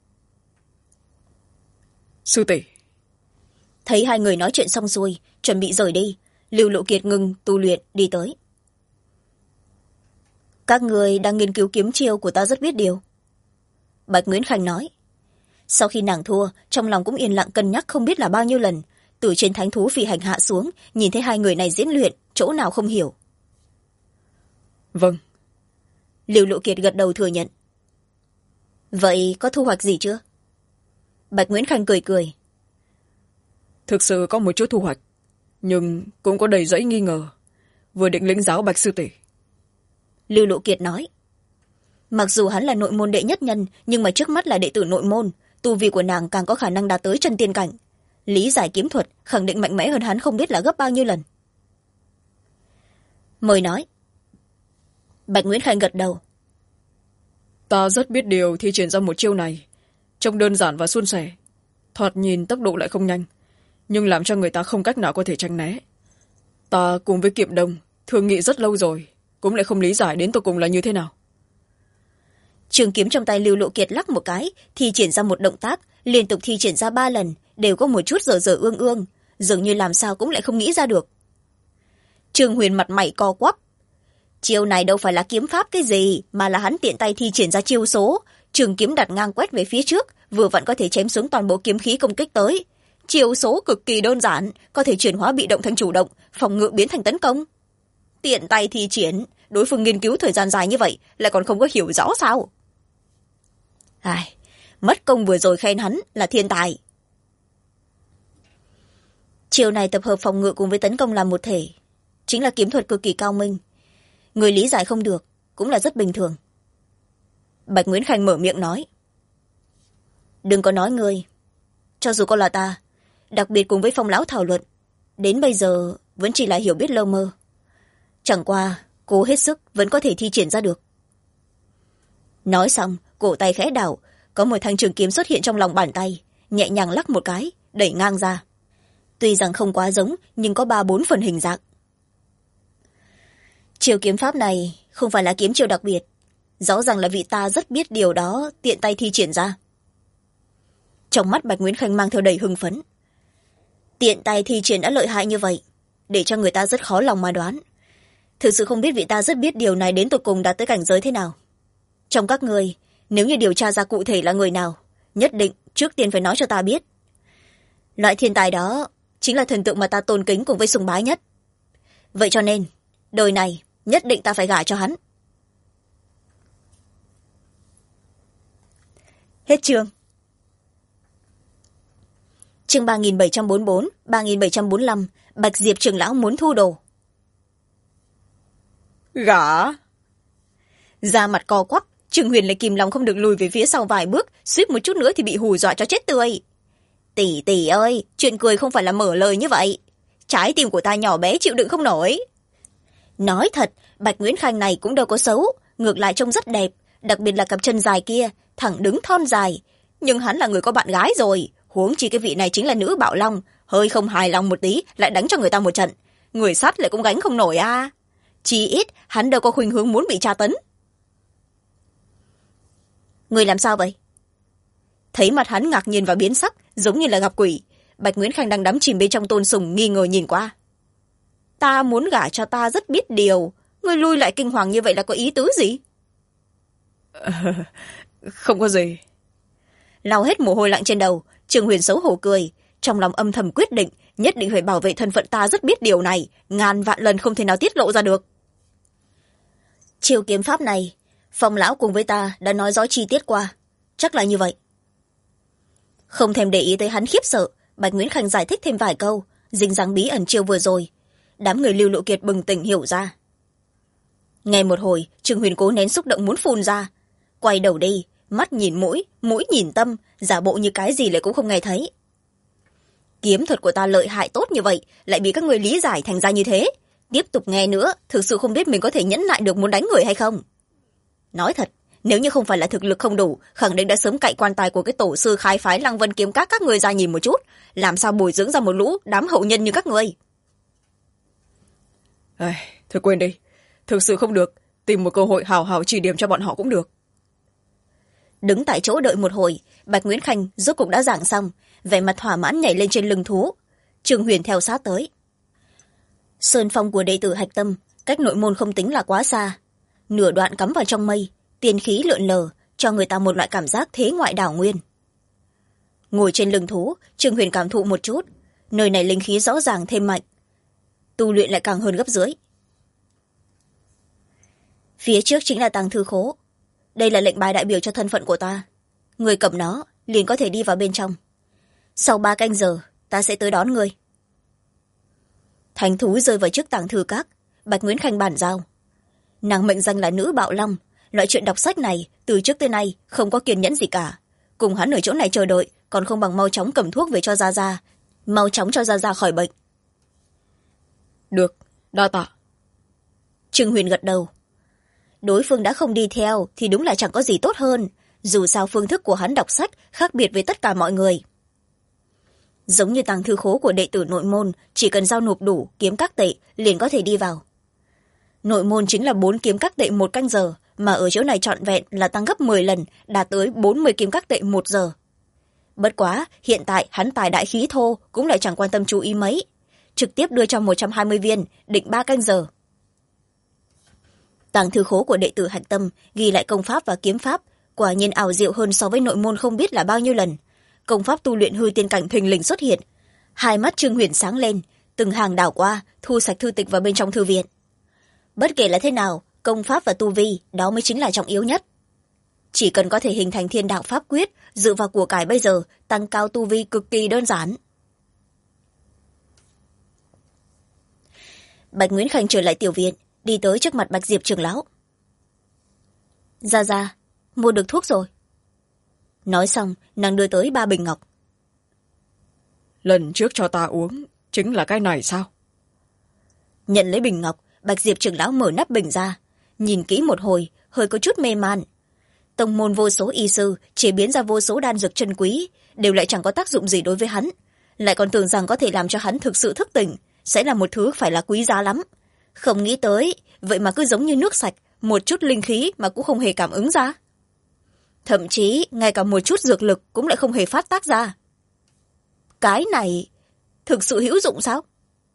Sư tỷ. Thấy hai người nói chuyện xong xuôi, chuẩn bị rời đi, Lưu Lộ Kiệt ngừng tu luyện đi tới. Các người đang nghiên cứu kiếm chiêu của ta rất biết điều. Bạch Nguyễn Khanh nói. Sau khi nàng thua, trong lòng cũng yên lặng cân nhắc không biết là bao nhiêu lần, từ trên thánh thú phi hành hạ xuống, nhìn thấy hai người này diễn luyện, chỗ nào không hiểu. Vâng. Lưu Lộ Kiệt gật đầu thừa nhận. Vậy có thu hoạch gì chưa? Bạch Nguyễn Khanh cười cười. Thực sự có một chút thu hoạch, nhưng cũng có đầy dẫy nghi ngờ. Vừa định lĩnh giáo Bạch sư tỷ. Lưu Lộ Kiệt nói. Mặc dù hắn là nội môn đệ nhất nhân, nhưng mà trước mắt là đệ tử nội môn, tu vi của nàng càng có khả năng đạt tới chân tiên cảnh. Lý giải kiếm thuật khẳng định mạnh mẽ hơn hắn không biết là gấp bao nhiêu lần. Mời nói. Bạch Nguyễn Khanh gật đầu. Ta rất biết điều thi triển ra một chiêu này, trông đơn giản và suôn sẻ, thoạt nhìn tốc độ lại không nhanh, nhưng làm cho người ta không cách nào có thể tránh né. Ta cùng với Kiệm Đông thương nghị rất lâu rồi, cũng lại không lý giải đến tột cùng là như thế nào. Trường kiếm trong tay Lưu Lộ Kiệt lắc một cái, thi triển ra một động tác, liên tục thi triển ra 3 lần, đều có một chút dở dở ương ương, dường như làm sao cũng lại không nghĩ ra được. Trương Huyền mặt mày co quắp. Chiêu này đâu phải là kiếm pháp cái gì, mà là hắn tiện tay thi triển ra chiêu số, trường kiếm đặt ngang quét về phía trước, vừa vặn có thể chém xuống toàn bộ kiếm khí công kích tới. Chiêu số cực kỳ đơn giản, có thể chuyển hóa bị động thành chủ động, phòng ngự biến thành tấn công. Tiện tay thi triển, đối phương nghiên cứu thời gian dài như vậy, lại còn không có hiểu rõ sao? Ai, mất công vừa rồi khen hắn là thiên tài. Chiều này tập hợp phòng ngự cùng với tấn công làm một thể, chính là kiếm thuật cực kỳ cao minh. Người lý giải không được, cũng là rất bình thường. Bạch Nguyễn Khanh mở miệng nói. Đừng có nói ngươi, cho dù có là ta, đặc biệt cùng với Phong lão thảo luận, đến bây giờ vẫn chỉ là hiểu biết lơ mơ. Chẳng qua, cố hết sức vẫn có thể thi triển ra được. nói xong cổ tay khẽ đảo, có một thanh trường kiếm xuất hiện trong lòng bàn tay, nhẹ nhàng lắc một cái đẩy ngang ra. Tuy rằng không quá giống nhưng có 3-4 phần hình dạng. Chiêu kiếm pháp này không phải là kiếm chiêu đặc biệt, rõ ràng là vị ta rất biết điều đó tiện tay thi triển ra. Trong mắt Bạch Nguyễn Khanh mang theo đầy hưng phấn. Tiện tay thi triển đã lợi hại như vậy, để cho người ta rất khó lòng mà đoán. Thực sự không biết vị ta rất biết điều này đến tột cùng đạt tới cảnh giới thế nào. Trong các người, nếu như điều tra ra cụ thể là người nào, nhất định trước tiên phải nói cho ta biết. Loại thiên tài đó chính là thần tượng mà ta tôn kính cùng với sùng bái nhất. Vậy cho nên đời này nhất định ta phải gả cho hắn. Hết chương. Chương 3744, 3745, Bạch Diệp trưởng lão muốn thu đồ. Gả? Da mặt co quắp, Trương Huyền lại kìm lòng không được lùi về phía sau vài bước, suýt một chút nữa thì bị hù dọa cho chết tươi. Tỷ tỷ ơi, chuyện cười không phải là mở lời như vậy. Trái tim của ta nhỏ bé chịu đựng không nổi. Nói thật, Bạch Nguyễn Khanh này cũng đâu có xấu, ngược lại trông rất đẹp, đặc biệt là cặp chân dài kia, thẳng đứng thon dài. Nhưng hắn là người có bạn gái rồi, huống chi cái vị này chính là nữ bạo long, hơi không hài lòng một tí lại đánh cho người ta một trận. Người sắt lại cũng gánh không nổi à. Chỉ ít hắn đâu có khuynh hướng muốn bị tra tấn. Người làm sao vậy? Thấy mặt hắn ngạc nhiên và biến sắc, giống như là gặp quỷ. Bạch Nguyễn Khanh đang đắm chìm bên trong tôn sùng nghi ngờ nhìn qua. Ta muốn gả cho ta rất biết điều, ngươi lui lại kinh hoàng như vậy là có ý tứ gì? Không có gì. Lau hết mồ hôi lạnh trên đầu, Trương Huyền xấu hổ cười, trong lòng âm thầm quyết định nhất định phải bảo vệ thân phận ta rất biết điều này, ngàn vạn lần không thể nào tiết lộ ra được. Chiêu kiếm pháp này Phong lão cùng với ta đã nói rõ chi tiết qua, chắc là như vậy. Không thèm để ý tới hắn khiếp sợ, Bạch Nguyễn Khanh giải thích thêm vài câu, dính dáng bí ẩn chiêu vừa rồi. Đám người Lưu Lộ Kiệt bừng tỉnh hiểu ra. Nghe một hồi, Trương Huyền cố nén xúc động muốn phun ra, quay đầu đi, mắt nhìn mũi, mũi nhìn tâm, giả bộ như cái gì lại cũng không nghe thấy. Kiếm thuật của ta lợi hại tốt như vậy, lại bị các người lý giải thành ra như thế. Tiếp tục nghe nữa, thực sự không biết mình có thể nhẫn nại được muốn đánh người hay không. Nói thật, nếu như không phải là thực lực không đủ, khẳng định đã sớm cậy quan tài của cái tổ sư khai phái Lăng Vân Kiếm các người ra nhìn một chút, làm sao bồi dưỡng ra một lũ đám hậu nhân như các người. Thôi quên đi, thực sự không được, tìm một cơ hội hào hào chỉ điểm cho bọn họ cũng được. Đứng tại chỗ đợi một hồi, Bạch Nguyễn Khanh rốt cục đã giảng xong, vẻ mặt thỏa mãn nhảy lên trên lưng thú. Trương Huyền theo sát tới. Sơn phong của đệ tử Hạch Tâm cách nội môn không tính là quá xa, nửa đoạn cắm vào trong mây, tiên khí lượn lờ, cho người ta một loại cảm giác thế ngoại đảo nguyên. Ngồi trên lưng thú, Trương Huyền cảm thụ một chút, nơi này linh khí rõ ràng thêm mạnh, tu luyện lại càng hơn gấp dưới. Phía trước chính là tàng thư khố, đây là lệnh bài đại biểu cho thân phận của ta, người cầm nó liền có thể đi vào bên trong. Sau 3 canh giờ ta sẽ tới đón người. Thánh thú rơi vào trước tàng thư các, Bạch Nguyễn Khanh bàn giao. Nàng mệnh danh là nữ bạo long, loại chuyện đọc sách này từ trước tới nay không có kiên nhẫn gì cả, cùng hắn ở chỗ này chờ đợi còn không bằng mau chóng cầm thuốc về cho Gia Gia, mau chóng cho Gia Gia khỏi bệnh. Được, đa tạ. Trương Huyền gật đầu. Đối phương đã không đi theo thì đúng là chẳng có gì tốt hơn, dù sao phương thức của hắn đọc sách khác biệt với tất cả mọi người. Giống như tàng thư khố của đệ tử nội môn, chỉ cần giao nộp đủ kiếm các tệ liền có thể đi vào. Nội môn chính là 4 kiếm các tệ 1 canh giờ, mà ở chỗ này trọn vẹn là tăng gấp 10 lần, đạt tới 40 kiếm các tệ 1 giờ. Bất quá, hiện tại hắn tài đại khí thô cũng lại chẳng quan tâm chú ý mấy, trực tiếp đưa cho 120 viên, định 3 canh giờ. Tàng thư khố của đệ tử Hạch Tâm ghi lại công pháp và kiếm pháp, quả nhiên ảo diệu hơn so với nội môn không biết là bao nhiêu lần. Công pháp tu luyện hư tiên cảnh thình lình xuất hiện, hai mắt Trương Huyền sáng lên, từng hàng đảo qua, thu sạch thư tịch vào bên trong thư viện. Bất kể là thế nào, công pháp và tu vi đó mới chính là trọng yếu nhất. Chỉ cần có thể hình thành thiên đạo pháp quyết, dựa vào của cải bây giờ tăng cao tu vi cực kỳ đơn giản. Bạch Nguyễn Khanh trở lại tiểu viện, đi tới trước mặt Bạch Diệp trưởng lão. Gia Gia, mua được thuốc rồi. Nói xong, nàng đưa tới 3 bình ngọc. Lần trước cho ta uống chính là cái này sao? Nhận lấy bình ngọc, Bạch Diệp trưởng lão mở nắp bình ra, nhìn kỹ một hồi, hơi có chút mê man. tông môn vô số y sư chế biến ra vô số đan dược chân quý đều lại chẳng có tác dụng gì đối với hắn, lại còn tưởng rằng có thể làm cho hắn thực sự thức tỉnh, sẽ là một thứ phải là quý giá lắm. Không nghĩ tới vậy mà cứ giống như nước sạch, một chút linh khí mà cũng không hề cảm ứng ra, thậm chí ngay cả một chút dược lực cũng lại không hề phát tác ra. Cái này thực sự hữu dụng sao?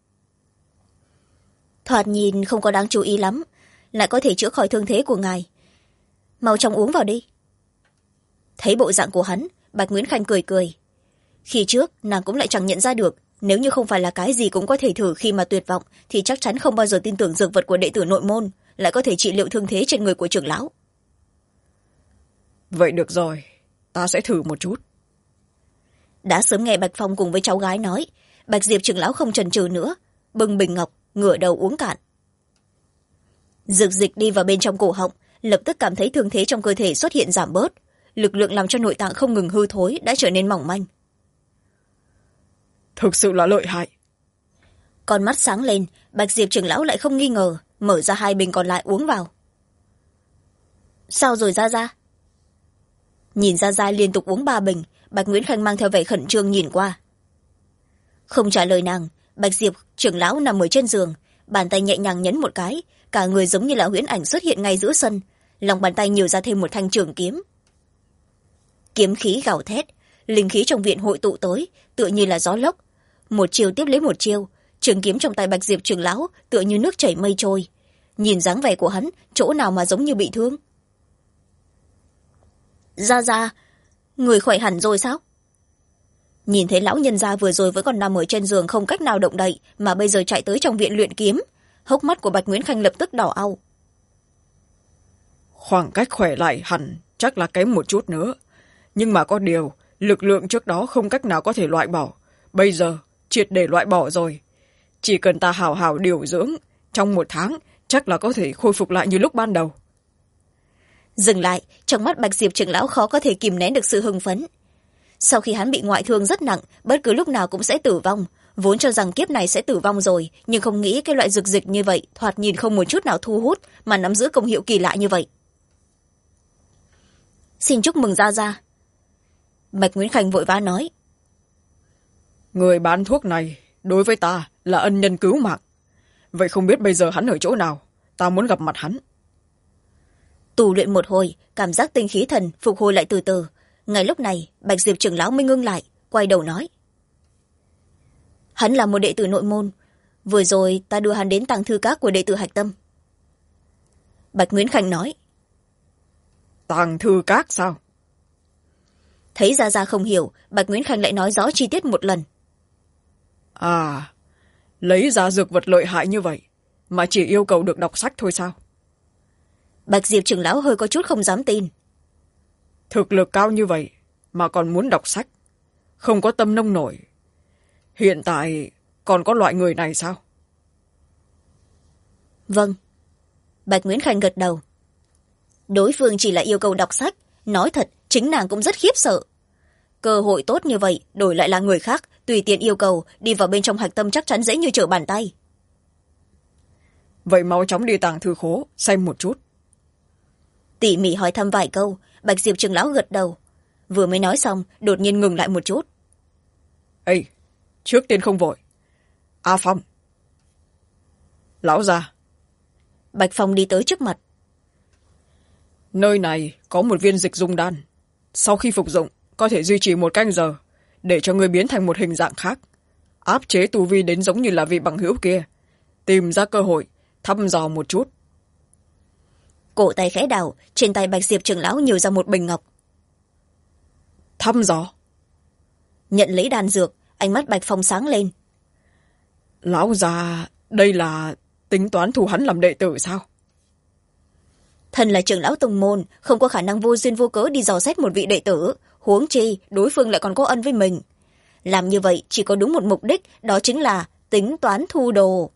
Thoạt nhìn không có đáng chú ý lắm, lại có thể chữa khỏi thương thế của ngài. Mau chóng uống vào đi. Thấy bộ dạng của hắn, Bạch Nguyễn Khanh cười cười. Khi trước nàng cũng lại chẳng nhận ra được, nếu như không phải là cái gì cũng có thể thử khi mà tuyệt vọng thì chắc chắn không bao giờ tin tưởng dược vật của đệ tử nội môn lại có thể trị liệu thương thế trên người của trưởng lão. Vậy được rồi, ta sẽ thử một chút. Đã sớm nghe Bạch Phong cùng với cháu gái nói, Bạch Diệp trưởng lão không chần chừ nữa, bưng bình ngọc ngửa đầu uống cạn. Dược dịch đi vào bên trong cổ họng, lập tức cảm thấy thương thế trong cơ thể xuất hiện giảm bớt, lực lượng làm cho nội tạng không ngừng hư thối đã trở nên mỏng manh. Thực sự là lợi hại. Con mắt sáng lên, Bạch Diệp trưởng lão lại không nghi ngờ, mở ra 2 bình còn lại uống vào. Sao rồi Gia Gia? Nhìn Gia Gia liên tục uống 3 bình, Bạch Nguyễn Khanh mang theo vẻ khẩn trương nhìn qua. Không trả lời nàng, Bạch Diệp trưởng lão nằm ở trên giường, bàn tay nhẹ nhàng nhấn một cái, cả người giống như là huyễn ảnh xuất hiện ngay giữa sân, lòng bàn tay nhiều ra thêm một thanh trường kiếm. Kiếm khí gào thét, linh khí trong viện hội tụ tới, tựa như là gió lốc, một chiêu tiếp lấy một chiêu, trường kiếm trong tay Bạch Diệp trưởng lão tựa như nước chảy mây trôi. Nhìn dáng vẻ của hắn, chỗ nào mà giống như bị thương? Gia Gia, người khỏe hẳn rồi sao? Nhìn thấy lão nhân gia vừa rồi vẫn còn nằm ở trên giường không cách nào động đậy, mà bây giờ chạy tới trong viện luyện kiếm, hốc mắt của Bạch Nguyễn Khanh lập tức đỏ au. Khoảng cách khỏe lại hẳn chắc là kém một chút nữa, nhưng mà có điều lực lượng trước đó không cách nào có thể loại bỏ, bây giờ triệt để loại bỏ rồi. Chỉ cần ta hào hào điều dưỡng, trong 1 tháng chắc là có thể khôi phục lại như lúc ban đầu. Dừng lại, trong mắt Bạch Diệp trưởng lão khó có thể kìm nén được sự hưng phấn. Sau khi hắn bị ngoại thương rất nặng, bất cứ lúc nào cũng sẽ tử vong, vốn cho rằng kiếp này sẽ tử vong rồi, nhưng không nghĩ cái loại dược dịch như vậy thoạt nhìn không một chút nào thu hút mà nắm giữ công hiệu kỳ lạ như vậy. Xin chúc mừng Gia Gia. Bạch Nguyễn Khanh vội vã nói. Người bán thuốc này đối với ta là ân nhân cứu mạng, vậy không biết bây giờ hắn ở chỗ nào, ta muốn gặp mặt hắn. Tù luyện một hồi, cảm giác tinh khí thần phục hồi lại từ từ. Ngay lúc này Bạch Diệp trưởng lão mới ngưng lại, quay đầu nói. Hắn là một đệ tử nội môn, vừa rồi ta đưa hắn đến tàng thư các của đệ tử Hạch Tâm. Bạch Nguyễn Khanh nói. Tàng thư các sao? Thấy Gia Gia không hiểu, Bạch Nguyễn Khanh lại nói rõ chi tiết một lần. À, lấy ra dược vật lợi hại như vậy mà chỉ yêu cầu được đọc sách thôi sao? Bạch Diệp trưởng lão hơi có chút không dám tin. Thực lực cao như vậy mà còn muốn đọc sách, không có tâm nông nổi. Hiện tại còn có loại người này sao? Vâng. Bạch Nguyễn Khanh gật đầu. Đối phương chỉ là yêu cầu đọc sách, nói thật chính nàng cũng rất khiếp sợ. Cơ hội tốt như vậy đổi lại là người khác tùy tiện yêu cầu đi vào bên trong Hạch Tâm chắc chắn dễ như trở bàn tay. Vậy mau chóng đi tàng thư khố xem một chút. Tỉ mỉ hỏi thăm vài câu, Bạch Diệp trưởng lão gật đầu, vừa mới nói xong đột nhiên ngừng lại một chút. Ê, trước tiên không vội. A Phong. Lão già. Bạch Phong đi tới trước mặt. Nơi này có một viên dịch dung đan, sau khi phục dụng có thể duy trì 1 canh giờ để cho người biến thành một hình dạng khác, áp chế tu vi đến giống như là vị bằng hữu kia, tìm ra cơ hội thăm dò một chút. Cổ tay khẽ đảo, trên tay Bạch Diệp trưởng lão nhiều ra một bình ngọc. Thăm dò? Nhận lấy đan dược, ánh mắt Bạch Phong sáng lên. Lão già, đây là tính toán thu hắn làm đệ tử sao? Thần là trưởng lão tông môn, không có khả năng vô duyên vô cớ đi dò xét một vị đệ tử, huống chi đối phương lại còn có ân với mình. Làm như vậy chỉ có đúng một mục đích, đó chính là tính toán thu đồ.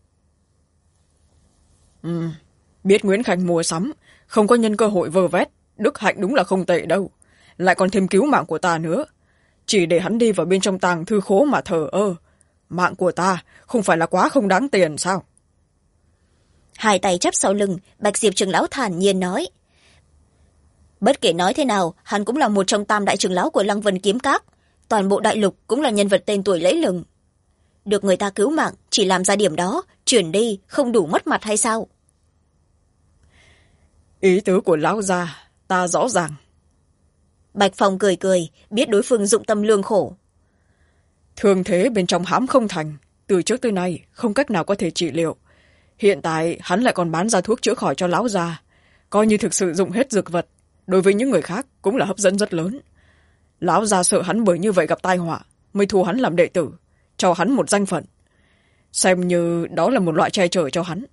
Biết Nguyễn Khanh mua sắm, không có nhân cơ hội vơ vét, đức hạnh đúng là không tệ đâu. Lại còn thêm cứu mạng của ta nữa. Chỉ để hắn đi vào bên trong tàng thư khố mà thờ ơ. Mạng của ta không phải là quá không đáng tiền sao? Hai tay chắp sau lưng, Bạch Diệp trưởng lão thản nhiên nói. Bất kể nói thế nào hắn cũng là một trong tam đại trưởng lão của lăng vân kiếm các, toàn bộ đại lục cũng là nhân vật tên tuổi lẫy lừng. Được người ta cứu mạng chỉ làm ra điểm đó, chuyển đi không đủ mất mặt hay sao? Ý tứ của lão gia ta rõ ràng. Bạch Phong cười cười, biết đối phương dụng tâm lương khổ. Thương thế bên trong hãm không thành, từ trước tới nay không cách nào có thể trị liệu. Hiện tại hắn lại còn bán ra thuốc chữa khỏi cho lão gia, coi như thực sự dụng hết dược vật, đối với những người khác cũng là hấp dẫn rất lớn. Lão gia sợ hắn bởi như vậy gặp tai họa, mới thu hắn làm đệ tử, cho hắn một danh phận, xem như đó là một loại che chở cho hắn.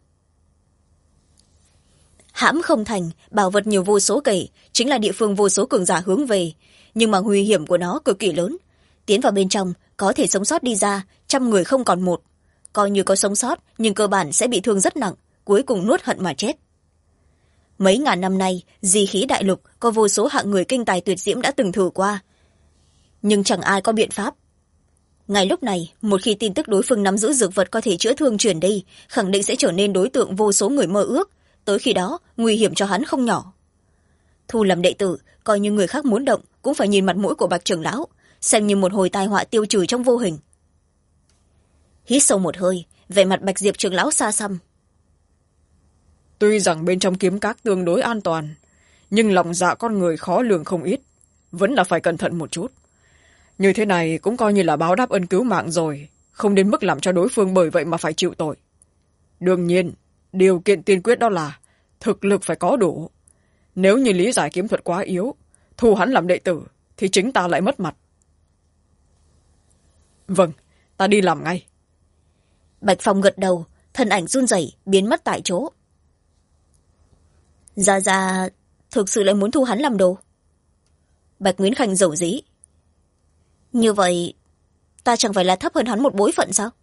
Hãm không thành, bảo vật nhiều vô số kể, chính là địa phương vô số cường giả hướng về, nhưng mà nguy hiểm của nó cực kỳ lớn. Tiến vào bên trong có thể sống sót đi ra, 100 người không còn một, coi như có sống sót nhưng cơ bản sẽ bị thương rất nặng, cuối cùng nuốt hận mà chết. Mấy ngàn năm nay, di khí đại lục có vô số hạng người kinh tài tuyệt diễm đã từng thử qua, nhưng chẳng ai có biện pháp. Ngay lúc này, một khi tin tức đối phương nắm giữ dược vật có thể chữa thương truyền đi, khẳng định sẽ trở nên đối tượng vô số người mơ ước, tới khi đó nguy hiểm cho hắn không nhỏ. Thu làm đệ tử, coi như người khác muốn động cũng phải nhìn mặt mũi của Bạch trưởng lão, xem như một hồi tai họa tiêu trừ trong vô hình. Hít sâu một hơi, vẻ mặt Bạch Diệp trưởng lão xa xăm. Tuy rằng bên trong kiếm các tương đối an toàn, nhưng lòng dạ con người khó lường không ít, vẫn là phải cẩn thận một chút. Như thế này cũng coi như là báo đáp ân cứu mạng rồi, không đến mức làm cho đối phương bởi vậy mà phải chịu tội. Đương nhiên, điều kiện tiên quyết đó là thực lực phải có đủ. Nếu như lý giải kiếm thuật quá yếu, thu hắn làm đệ tử, thì chính ta lại mất mặt. Vâng, ta đi làm ngay. Bạch Phong gật đầu, thân ảnh run rẩy biến mất tại chỗ. Gia thực sự lại muốn thu hắn làm đồ? Bạch Nguyễn Khanh dầu dĩ. Như vậy ta chẳng phải là thấp hơn hắn một bối phận sao?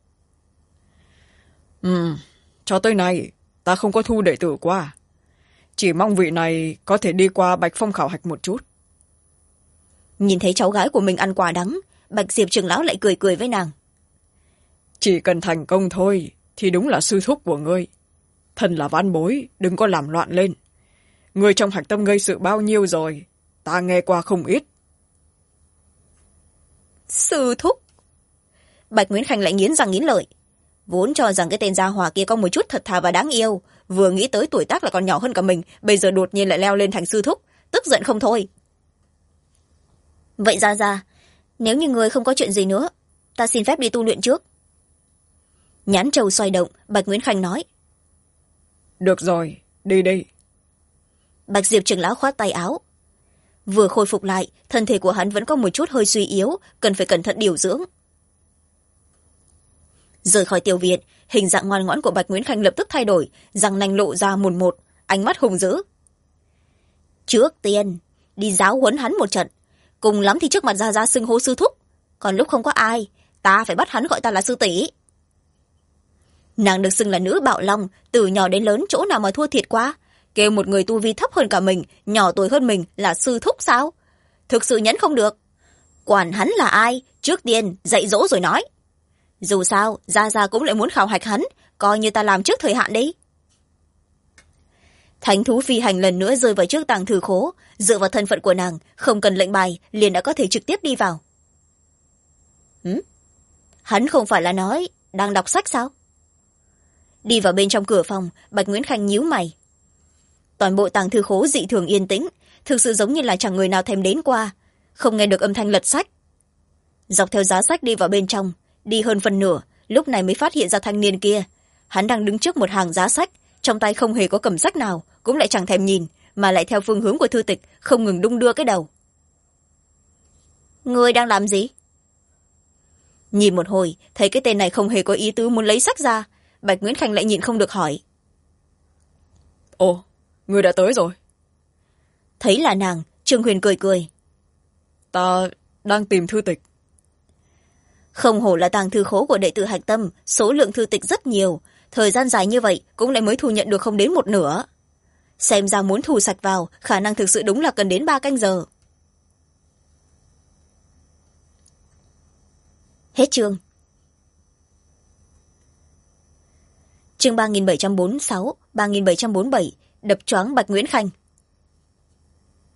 Cho tới nay ta không có thu đệ tử qua, chỉ mong vị này có thể đi qua Bạch Phong khảo hạch một chút. Nhìn thấy cháu gái của mình ăn quả đắng, Bạch Diệp trưởng lão lại cười cười với nàng. Chỉ cần thành công thôi thì đúng là sư thúc của ngươi. Thân là vãn bối, đừng có làm loạn lên. Ngươi trong hạch tâm gây sự bao nhiêu rồi, ta nghe qua không ít. Sư thúc? Bạch Nguyễn Khanh lại nghiến răng nghiến lợi. Vốn cho rằng cái tên gia hỏa kia có một chút thật thà và đáng yêu, vừa nghĩ tới tuổi tác là còn nhỏ hơn cả mình, bây giờ đột nhiên lại leo lên thành sư thúc, tức giận không thôi. Vậy Gia, nếu như người không có chuyện gì nữa, ta xin phép đi tu luyện trước. Nhãn châu xoay động, Bạch Nguyễn Khanh nói. Được rồi, đi đi. Bạch Diệp trưởng lão khoát tay áo. Vừa khôi phục lại, thân thể của hắn vẫn có một chút hơi suy yếu, cần phải cẩn thận điều dưỡng. Rời khỏi tiểu viện, hình dạng ngoan ngoãn của Bạch Nguyễn Khanh lập tức thay đổi, răng nanh lộ ra một, ánh mắt hung dữ. Trước tiên đi giáo huấn hắn một trận, cùng lắm thì trước mặt Gia xưng hô sư thúc, còn lúc không có ai, ta phải bắt hắn gọi ta là sư tỷ. Nàng được xưng là nữ bạo long, từ nhỏ đến lớn chỗ nào mà thua thiệt quá, kêu một người tu vi thấp hơn cả mình, nhỏ tuổi hơn mình là sư thúc sao? Thực sự nhẫn không được. Quản hắn là ai, trước tiên dạy dỗ rồi nói. Dù sao, Gia cũng lại muốn khảo hạch hắn, coi như ta làm trước thời hạn đi. Thánh thú phi hành lần nữa rơi vào trước tàng thư khố, dựa vào thân phận của nàng, không cần lệnh bài, liền đã có thể trực tiếp đi vào. Hắn không phải là nói đang đọc sách sao? Đi vào bên trong cửa phòng, Bạch Nguyễn Khanh nhíu mày. Toàn bộ tàng thư khố dị thường yên tĩnh, thực sự giống như là chẳng người nào thèm đến qua, không nghe được âm thanh lật sách. Dọc theo giá sách đi vào bên trong, đi hơn phần nửa, lúc này mới phát hiện ra thanh niên kia. Hắn đang đứng trước một hàng giá sách, trong tay không hề có cầm sách nào, cũng lại chẳng thèm nhìn, mà lại theo phương hướng của thư tịch, không ngừng đung đưa cái đầu. Ngươi đang làm gì? Nhìn một hồi, thấy cái tên này không hề có ý tứ muốn lấy sách ra, Bạch Nguyễn Khanh lại nhịn không được hỏi. Ồ, ngươi đã tới rồi. Thấy là nàng, Trương Huyền cười cười. Ta đang tìm thư tịch. Không hổ là tàng thư khố của đệ tử hạch tâm, số lượng thư tịch rất nhiều, thời gian dài như vậy cũng lại mới thu nhận được không đến một nửa. Xem ra muốn thu sạch vào, khả năng thực sự đúng là cần đến 3 canh giờ. Hết chương. Chương 3746, 3747, đập choáng Bạch Nguyễn Khanh.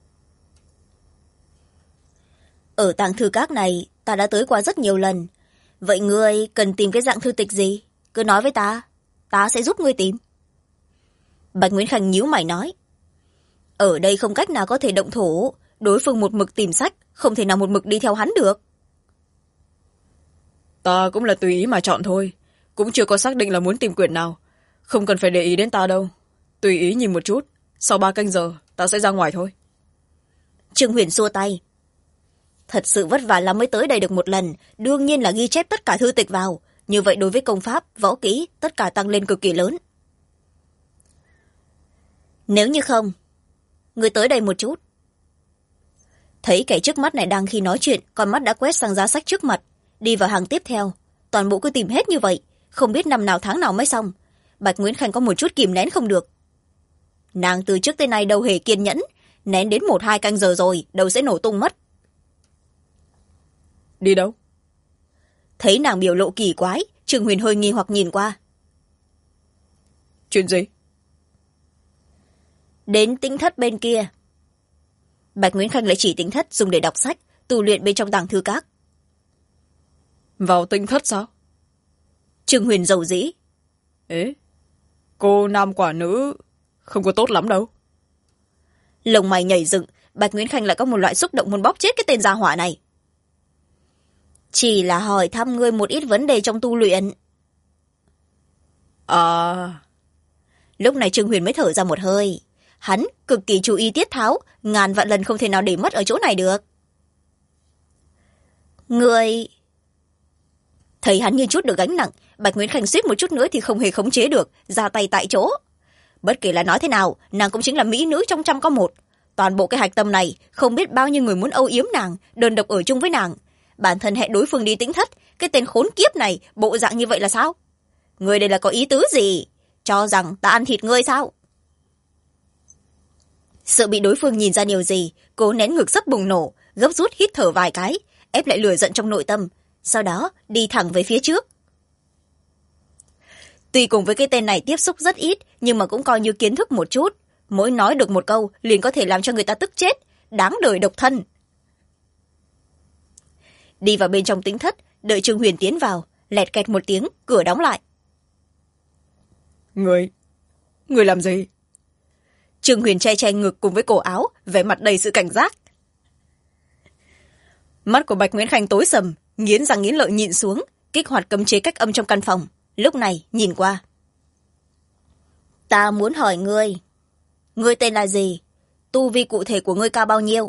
Ở tàng thư các này ta đã tới qua rất nhiều lần. Vậy ngươi cần tìm cái dạng thư tịch gì? Cứ nói với ta sẽ giúp ngươi tìm. Bạch Nguyễn Khanh nhíu mày nói. Ở đây không cách nào có thể động thủ, đối phương một mực tìm sách, không thể nào một mực đi theo hắn được. Ta cũng là tùy ý mà chọn thôi, cũng chưa có xác định là muốn tìm quyển nào. Không cần phải để ý đến ta đâu. Tùy ý nhìn một chút, sau 3 canh giờ ta sẽ ra ngoài thôi. Trương Huyền xua tay. Thật sự vất vả lắm mới tới đây được một lần, đương nhiên là ghi chép tất cả thư tịch vào. Như vậy đối với công pháp, võ kỹ, tất cả tăng lên cực kỳ lớn. Nếu như không, người tới đây một chút. Thấy kẻ trước mắt này đang khi nói chuyện, con mắt đã quét sang giá sách trước mặt. Đi vào hàng tiếp theo, toàn bộ cứ tìm hết như vậy, không biết năm nào tháng nào mới xong. Bạch Nguyễn Khanh có một chút kìm nén không được. Nàng từ trước tới nay đâu hề kiên nhẫn, nén đến 1-2 canh giờ rồi, đầu sẽ nổ tung mất. Đi đâu? Thấy nàng biểu lộ kỳ quái, Trương Huyền hơi nghi hoặc nhìn qua. Chuyện gì? Đến tĩnh thất bên kia. Bạch Nguyễn Khanh lại chỉ tĩnh thất dùng để đọc sách, tu luyện bên trong tàng thư các. Vào tĩnh thất sao? Trương Huyền rầu rĩ. Ế, cô nam quả nữ không có tốt lắm đâu. Lồng mày nhảy dựng, Bạch Nguyễn Khanh lại có một loại xúc động muốn bóp chết cái tên gia hỏa này. Chỉ là hỏi thăm ngươi một ít vấn đề trong tu luyện. Lúc này Trương Huyền mới thở ra một hơi. Hắn cực kỳ chú ý tiết tháo, ngàn vạn lần không thể nào để mất ở chỗ này được. Ngươi... Thấy hắn như chút được gánh nặng, Bạch Nguyễn Khanh suýt một chút nữa thì không hề khống chế được, ra tay tại chỗ. Bất kể là nói thế nào, nàng cũng chính là mỹ nữ trong trăm có một. Toàn bộ cái hạch tâm này, không biết bao nhiêu người muốn âu yếm nàng, đơn độc ở chung với nàng. Bản thân hẹn đối phương đi tĩnh thất, cái tên khốn kiếp này, bộ dạng như vậy là sao? Ngươi đây là có ý tứ gì? Cho rằng ta ăn thịt ngươi sao? Sợ bị đối phương nhìn ra điều gì, cố nén ngực sắp bùng nổ, gấp rút hít thở vài cái, ép lại lửa giận trong nội tâm, sau đó đi thẳng về phía trước. Tuy cùng với cái tên này tiếp xúc rất ít, nhưng mà cũng coi như kiến thức một chút. Mỗi nói được một câu liền có thể làm cho người ta tức chết, đáng đời độc thân. Đi vào bên trong tĩnh thất, đợi Trương Huyền tiến vào, lẹt kẹt một tiếng, cửa đóng lại. Người làm gì? Trương Huyền che che ngực cùng với cổ áo, vẻ mặt đầy sự cảnh giác. Mắt của Bạch Nguyễn Khanh tối sầm, nghiến răng nghiến lợi nhìn xuống, kích hoạt cấm chế cách âm trong căn phòng. Lúc này nhìn qua. Ta muốn hỏi ngươi, ngươi tên là gì? Tu vi cụ thể của ngươi cao bao nhiêu?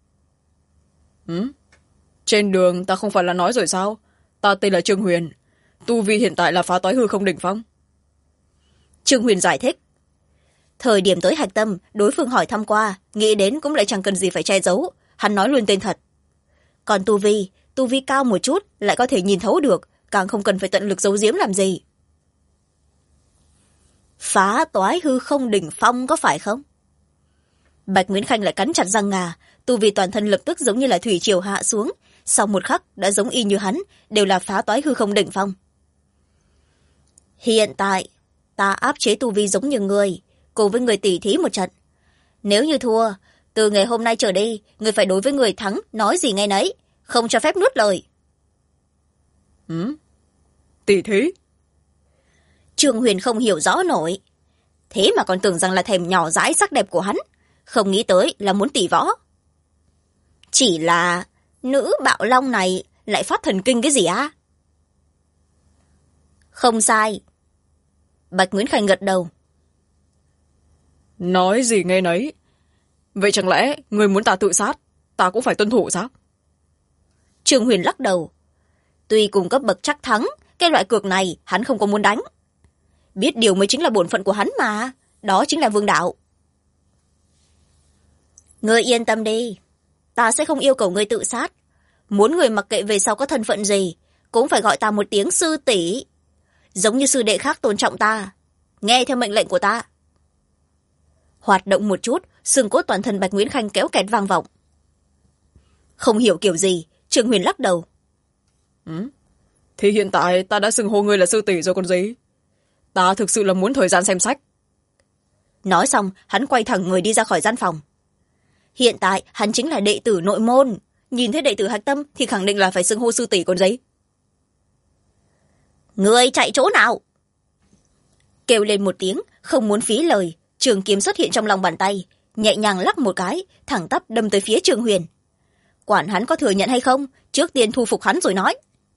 Trên đường ta không phải là nói rồi sao? Ta tên là Trương Huyền, tu vi hiện tại là phá toái hư không đỉnh phong. Trương Huyền giải thích. Thời điểm tới hạch tâm, đối phương hỏi thăm qua, nghĩ đến cũng lại chẳng cần gì phải che giấu. Hắn nói luôn tên thật. Còn tu vi cao một chút, lại có thể nhìn thấu được, càng không cần phải tận lực giấu giếm làm gì. Phá toái hư không đỉnh phong có phải không? Bạch Nguyễn Khanh lại cắn chặt răng ngà, tu vi toàn thân lập tức giống như là thủy triều hạ xuống, sau một khắc đã giống y như hắn, đều là phá toái hư không đỉnh phong. Hiện tại, ta áp chế tu vi giống như ngươi, cùng với người tỉ thí một trận. Nếu như thua, từ ngày hôm nay trở đi, ngươi phải đối với người thắng nói gì nghe nấy, không cho phép nuốt lời. Tỉ thí? Trương Huyền không hiểu rõ nổi. Thế mà còn tưởng rằng là thèm nhỏ dãi sắc đẹp của hắn, không nghĩ tới là muốn tỉ võ. Chỉ là nữ bạo long này lại phát thần kinh cái gì á? Không sai. Bạch Nguyễn Khanh gật đầu. Nói gì nghe nấy. Vậy chẳng lẽ người muốn ta tự sát, ta cũng phải tuân thủ sao? Trương Huyền lắc đầu. Tuy cùng cấp bậc chắc thắng, cái loại cược này hắn không có muốn đánh. Biết điều mới chính là bổn phận của hắn mà, đó chính là vương đạo. Ngươi yên tâm đi, ta sẽ không yêu cầu ngươi tự sát. Muốn người mặc kệ về sau có thân phận gì, cũng phải gọi ta một tiếng sư tỷ, giống như sư đệ khác tôn trọng ta, nghe theo mệnh lệnh của ta. Hoạt động một chút, xương cốt toàn thân Bạch Nguyễn Khanh kéo kẹt vang vọng. Không hiểu kiểu gì, Trương Huyền lắc đầu. Thì hiện tại ta đã xưng hô ngươi là sư tỷ rồi còn gì. Ta thực sự là muốn thời gian xem sách. Nói xong, hắn quay thẳng người đi ra khỏi gian phòng. Hiện tại, hắn chính là đệ tử nội môn, nhìn thấy đệ tử hạch tâm thì khẳng định là phải xưng hô sư tỷ còn gì. Người chạy chỗ nào? Kêu lên một tiếng, không muốn phí lời, trường kiếm xuất hiện trong lòng bàn tay, nhẹ nhàng lắc một cái, thẳng tắp đâm tới phía Trương Huyền. Quản hắn có thừa nhận hay không, trước tiên thu phục hắn rồi nói.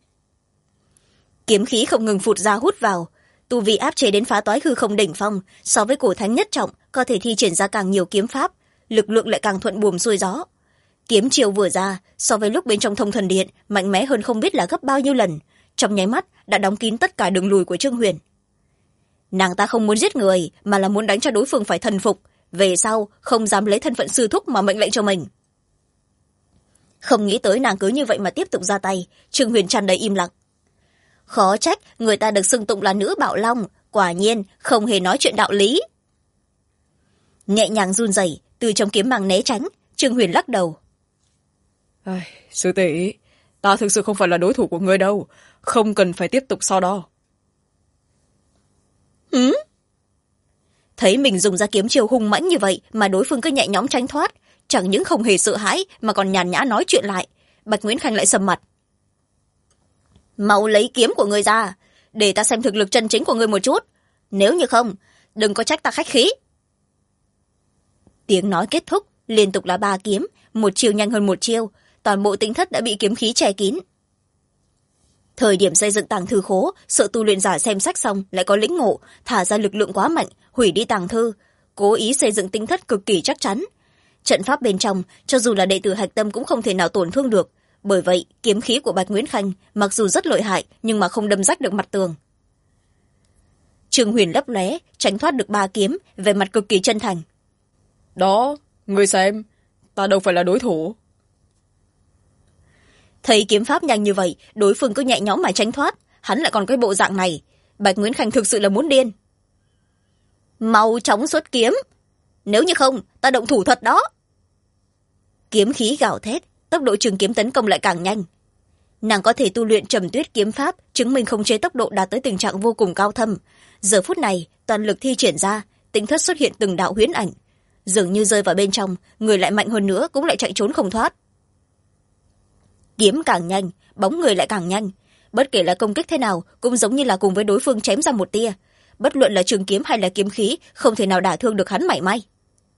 Kiếm khí không ngừng phụt ra hút vào, tu vi áp chế đến phá toái hư không đỉnh phong, so với cổ thánh nhất trọng có thể thi triển ra càng nhiều kiếm pháp, lực lượng lại càng thuận buồm xuôi gió. Kiếm chiều vừa ra, so với lúc bên trong thông thần điện mạnh mẽ hơn không biết là gấp bao nhiêu lần, trong nháy mắt đã đóng kín tất cả đường lùi của Trương Huyền. Nàng ta không muốn giết người, mà là muốn đánh cho đối phương phải thần phục, về sau không dám lấy thân phận sư thúc mà mệnh lệnh cho mình. Không nghĩ tới nàng cứ như vậy mà tiếp tục ra tay, Trương Huyền tràn đầy im lặng. Khó trách người ta được xưng tụng là nữ bạo long, quả nhiên không hề nói chuyện đạo lý. Nhẹ nhàng run rẩy từ trong kiếm mang né tránh, Trương Huyền lắc đầu. Sư tỷ, ta thực sự không phải là đối thủ của ngươi đâu, không cần phải tiếp tục so đo. Thấy mình dùng ra kiếm chiêu hung mãnh như vậy mà đối phương cứ nhẹ nhõm tránh thoát, chẳng những không hề sợ hãi mà còn nhàn nhã nói chuyện lại, Bạch Nguyễn Khanh lại sầm mặt. Mau lấy kiếm của ngươi ra, để ta xem thực lực chân chính của ngươi một chút, nếu như không đừng có trách ta khách khí. Tiếng nói kết thúc, liên tục là 3 kiếm, một chiêu nhanh hơn một chiêu, toàn bộ tinh thất đã bị kiếm khí che kín. Thời điểm xây dựng tàng thư khố, sợ tu luyện giả xem sách xong lại có lĩnh ngộ, thả ra lực lượng quá mạnh, hủy đi tàng thư, cố ý xây dựng tinh thất cực kỳ chắc chắn. Trận pháp bên trong, cho dù là đệ tử hạch tâm cũng không thể nào tổn thương được, bởi vậy kiếm khí của Bạch Nguyễn Khanh mặc dù rất lợi hại nhưng mà không đâm rách được mặt tường. Trương Huyền lấp lóe tránh thoát được 3 kiếm, về mặt cực kỳ chân thành. Đó, ngươi xem, ta đâu phải là đối thủ. Thấy kiếm pháp nhanh như vậy, đối phương cứ nhẹ nhõm mà tránh thoát, hắn lại còn cái bộ dạng này, Bạch Nguyễn Khanh thực sự là muốn điên. Mau chóng xuất kiếm, nếu như không ta động thủ thật đó. Kiếm khí gào thét, tốc độ trường kiếm tấn công lại càng nhanh. Nàng có thể tu luyện Trầm Tuyết kiếm pháp, chứng minh khống chế tốc độ đạt tới tình trạng vô cùng cao thâm. Giờ phút này toàn lực thi triển ra, tinh thất xuất hiện từng đạo huyễn ảnh, dường như rơi vào bên trong, người lại mạnh hơn nữa cũng lại chạy trốn không thoát. Kiếm càng nhanh, bóng người lại càng nhanh, bất kể là công kích thế nào cũng giống như là cùng với đối phương chém ra một tia, bất luận là trường kiếm hay là kiếm khí không thể nào đả thương được hắn mảy may.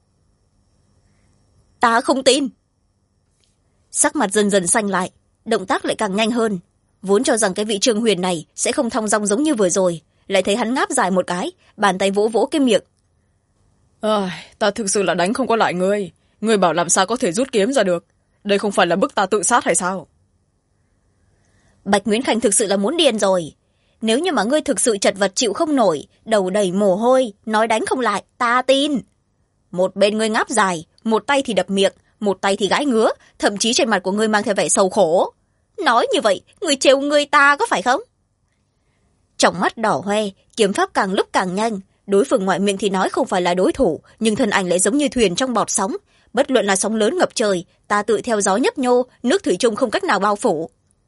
Ta không tin. Sắc mặt dần dần xanh lại, động tác lại càng nhanh hơn, vốn cho rằng cái vị Trương Huyền này sẽ không thong dong giống như vừa rồi, lại thấy hắn ngáp dài một cái, bàn tay vỗ vỗ cái miệng. Ta thực sự là đánh không có lại ngươi, ngươi bảo làm sao có thể rút kiếm ra được, đây không phải là bức ta tự sát hay sao? Bạch Nguyễn Khanh thực sự là muốn điên rồi, nếu như mà ngươi thực sự chật vật chịu không nổi, đầu đầy mồ hôi, nói đánh không lại, ta tin. Một bên ngươi ngáp dài, một tay thì đập miệng, một tay thì gãi ngứa, thậm chí trên mặt của ngươi mang theo vẻ sầu khổ. Nói như vậy, ngươi trêu ngươi ta có phải không? Trong mắt đỏ hoe, kiếm pháp càng lúc càng nhanh, đối phương ngoại miệng thì nói không phải là đối thủ, nhưng thân ảnh lại giống như thuyền trong bọt sóng, bất luận là sóng lớn ngập trời, ta tự theo gió nhấp nhô, nước thủy chung không cách nào bao phủ.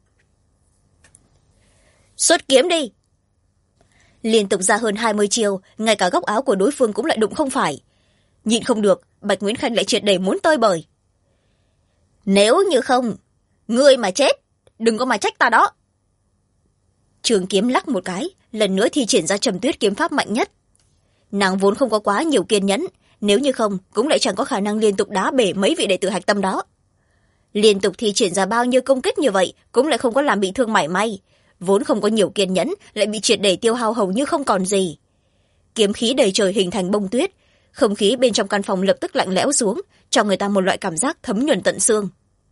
Xuất kiếm đi. Liên tục ra hơn 20 chiêu, ngay cả góc áo của đối phương cũng lại đụng không phải. Nhịn không được, Bạch Nguyễn Khanh lại triệt để muốn tơi bời. Nếu như không, ngươi mà chết, đừng có mà trách ta đó. Trường kiếm lắc một cái, lần nữa thi triển ra Trầm Tuyết kiếm pháp mạnh nhất. Nàng vốn không có quá nhiều kiên nhẫn, nếu như không cũng lại chẳng có khả năng liên tục đá bể mấy vị đệ tử hạch tâm đó. Liên tục thi triển ra bao nhiêu công kích như vậy cũng lại không có làm bị thương mảy may, vốn không có nhiều kiên nhẫn lại bị triệt để tiêu hao hầu như không còn gì. Kiếm khí đầy trời hình thành bông tuyết, không khí bên trong căn phòng lập tức lạnh lẽo xuống, cho người ta một loại cảm giác thấm nhuần tận xương.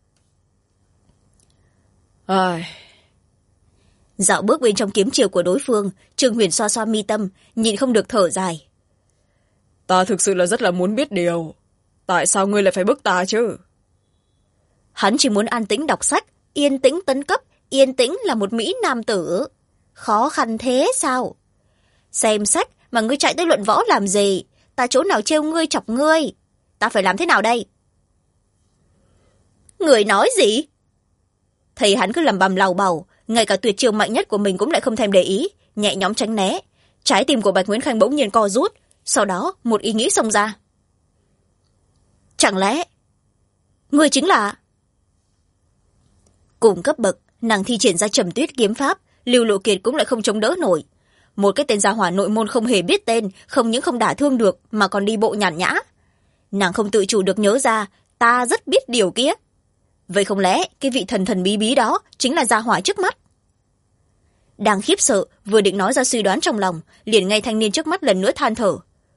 Dạo bước bên trong kiếm chiều của đối phương, Trương Huyền xoa xoa mi tâm, nhịn không được thở dài. Ta thực sự là rất là muốn biết điều, tại sao ngươi lại phải bức ta chứ? Hắn chỉ muốn an tĩnh đọc sách, yên tĩnh tấn cấp, yên tĩnh là một mỹ nam tử. Khó khăn thế sao? Xem sách mà ngươi chạy tới luận võ làm gì? Ta chỗ nào trêu ngươi chọc ngươi? Ta phải làm thế nào đây? Người nói gì? Thấy hắn cứ lầm bầm lầu bầu, ngay cả tuyệt chiêu mạnh nhất của mình cũng lại không thèm để ý, nhẹ nhõm tránh né. Trái tim của Bạch Nguyễn Khanh bỗng nhiên co rút, sau đó một ý nghĩ xông ra. Chẳng lẽ ngươi chính là... Cùng cấp bậc, nàng thi triển ra Trầm Tuyết kiếm pháp, Lưu Lộ Kiệt cũng lại không chống đỡ nổi. Một cái tên gia hỏa nội môn không hề biết tên, không những không đả thương được mà còn đi bộ nhàn nhã. Nàng không tự chủ được nhớ ra, ta rất biết điều kia. Vậy không lẽ cái vị thần thần bí bí đó chính là gia hỏa trước mắt? Đang khiếp sợ, vừa định nói ra suy đoán trong lòng, liền nghe thanh niên trước mắt lần nữa than thở.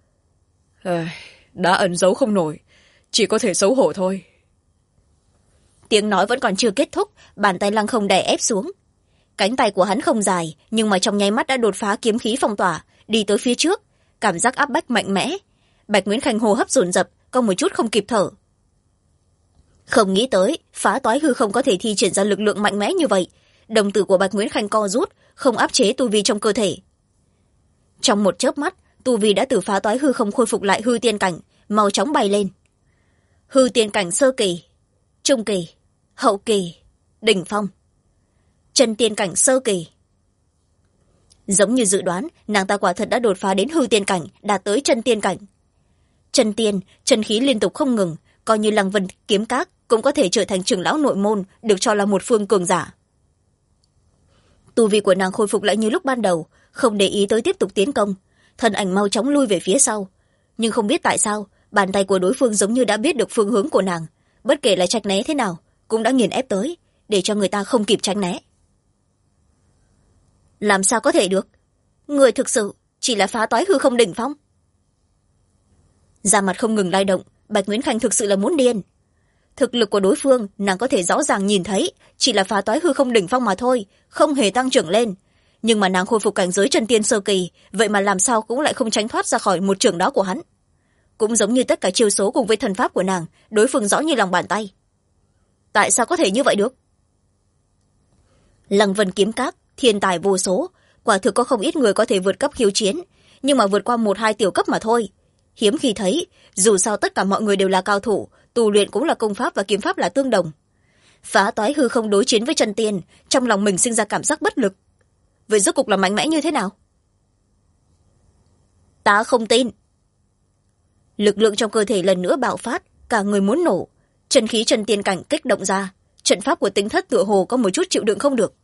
Đã ẩn giấu không nổi, chỉ có thể xấu hổ thôi. Tiếng nói vẫn còn chưa kết thúc, bàn tay Lăng Không đè ép xuống. Cánh tay của hắn không dài, nhưng mà trong nháy mắt đã đột phá kiếm khí phong tỏa, đi tới phía trước, cảm giác áp bách mạnh mẽ. Bạch Nguyễn Khanh hô hấp dồn dập, có một chút không kịp thở. Không nghĩ tới, phá toái hư không có thể thi triển ra lực lượng mạnh mẽ như vậy. Đồng tử của Bạch Nguyễn Khanh co rút, không áp chế tu vi trong cơ thể. Trong một chớp mắt, tu vi đã từ phá toái hư không khôi phục lại hư tiên cảnh, mau chóng bay lên. Hư tiên cảnh sơ kỳ, trung kỳ, hậu kỳ, đỉnh phong, chân tiên cảnh sơ kỳ. Giống như dự đoán, nàng ta quả thật đã đột phá đến hư tiên cảnh, đạt tới chân tiên cảnh. Chân tiên, chân khí liên tục không ngừng, coi như Lăng Vân kiếm các cũng có thể trở thành trưởng lão nội môn, được cho là một phương cường giả. Tu vi của nàng khôi phục lại như lúc ban đầu, không để ý tới tiếp tục tiến công, thân ảnh mau chóng lui về phía sau. Nhưng không biết tại sao, bàn tay của đối phương giống như đã biết được phương hướng của nàng, bất kể là tránh né thế nào cũng đã nghiền ép tới, để cho người ta không kịp tránh né. Làm sao có thể được? Người thực sự chỉ là phá toái hư không đỉnh phong. Da mặt không ngừng lay động, Bạch Nguyễn Khanh thực sự là muốn điên. Thực lực của đối phương nàng có thể rõ ràng nhìn thấy, chỉ là phá toái hư không đỉnh phong mà thôi, không hề tăng trưởng lên. Nhưng mà nàng khôi phục cảnh giới chân tiên sơ kỳ, vậy mà làm sao cũng lại không tránh thoát ra khỏi một trường đó của hắn. Cũng giống như tất cả chiêu số cùng với thần pháp của nàng, đối phương rõ như lòng bàn tay. Tại sao có thể như vậy được? Lăng Vân kiếm các, thiên tài vô số, quả thực có không ít người có thể vượt cấp khiêu chiến, nhưng mà vượt qua 1-2 tiểu cấp mà thôi. Hiếm khi thấy, dù sao tất cả mọi người đều là cao thủ, tu luyện cũng là công pháp và kiếm pháp là tương đồng. Phá toái hư không đối chiến với chân tiên, trong lòng mình sinh ra cảm giác bất lực. Vậy rốt cục là mạnh mẽ như thế nào? Ta không tin. Lực lượng trong cơ thể lần nữa bạo phát, cả người muốn nổ. Chân khí chân tiên cảnh kích động ra, trận pháp của Tính Thất tựa hồ có một chút chịu đựng không được.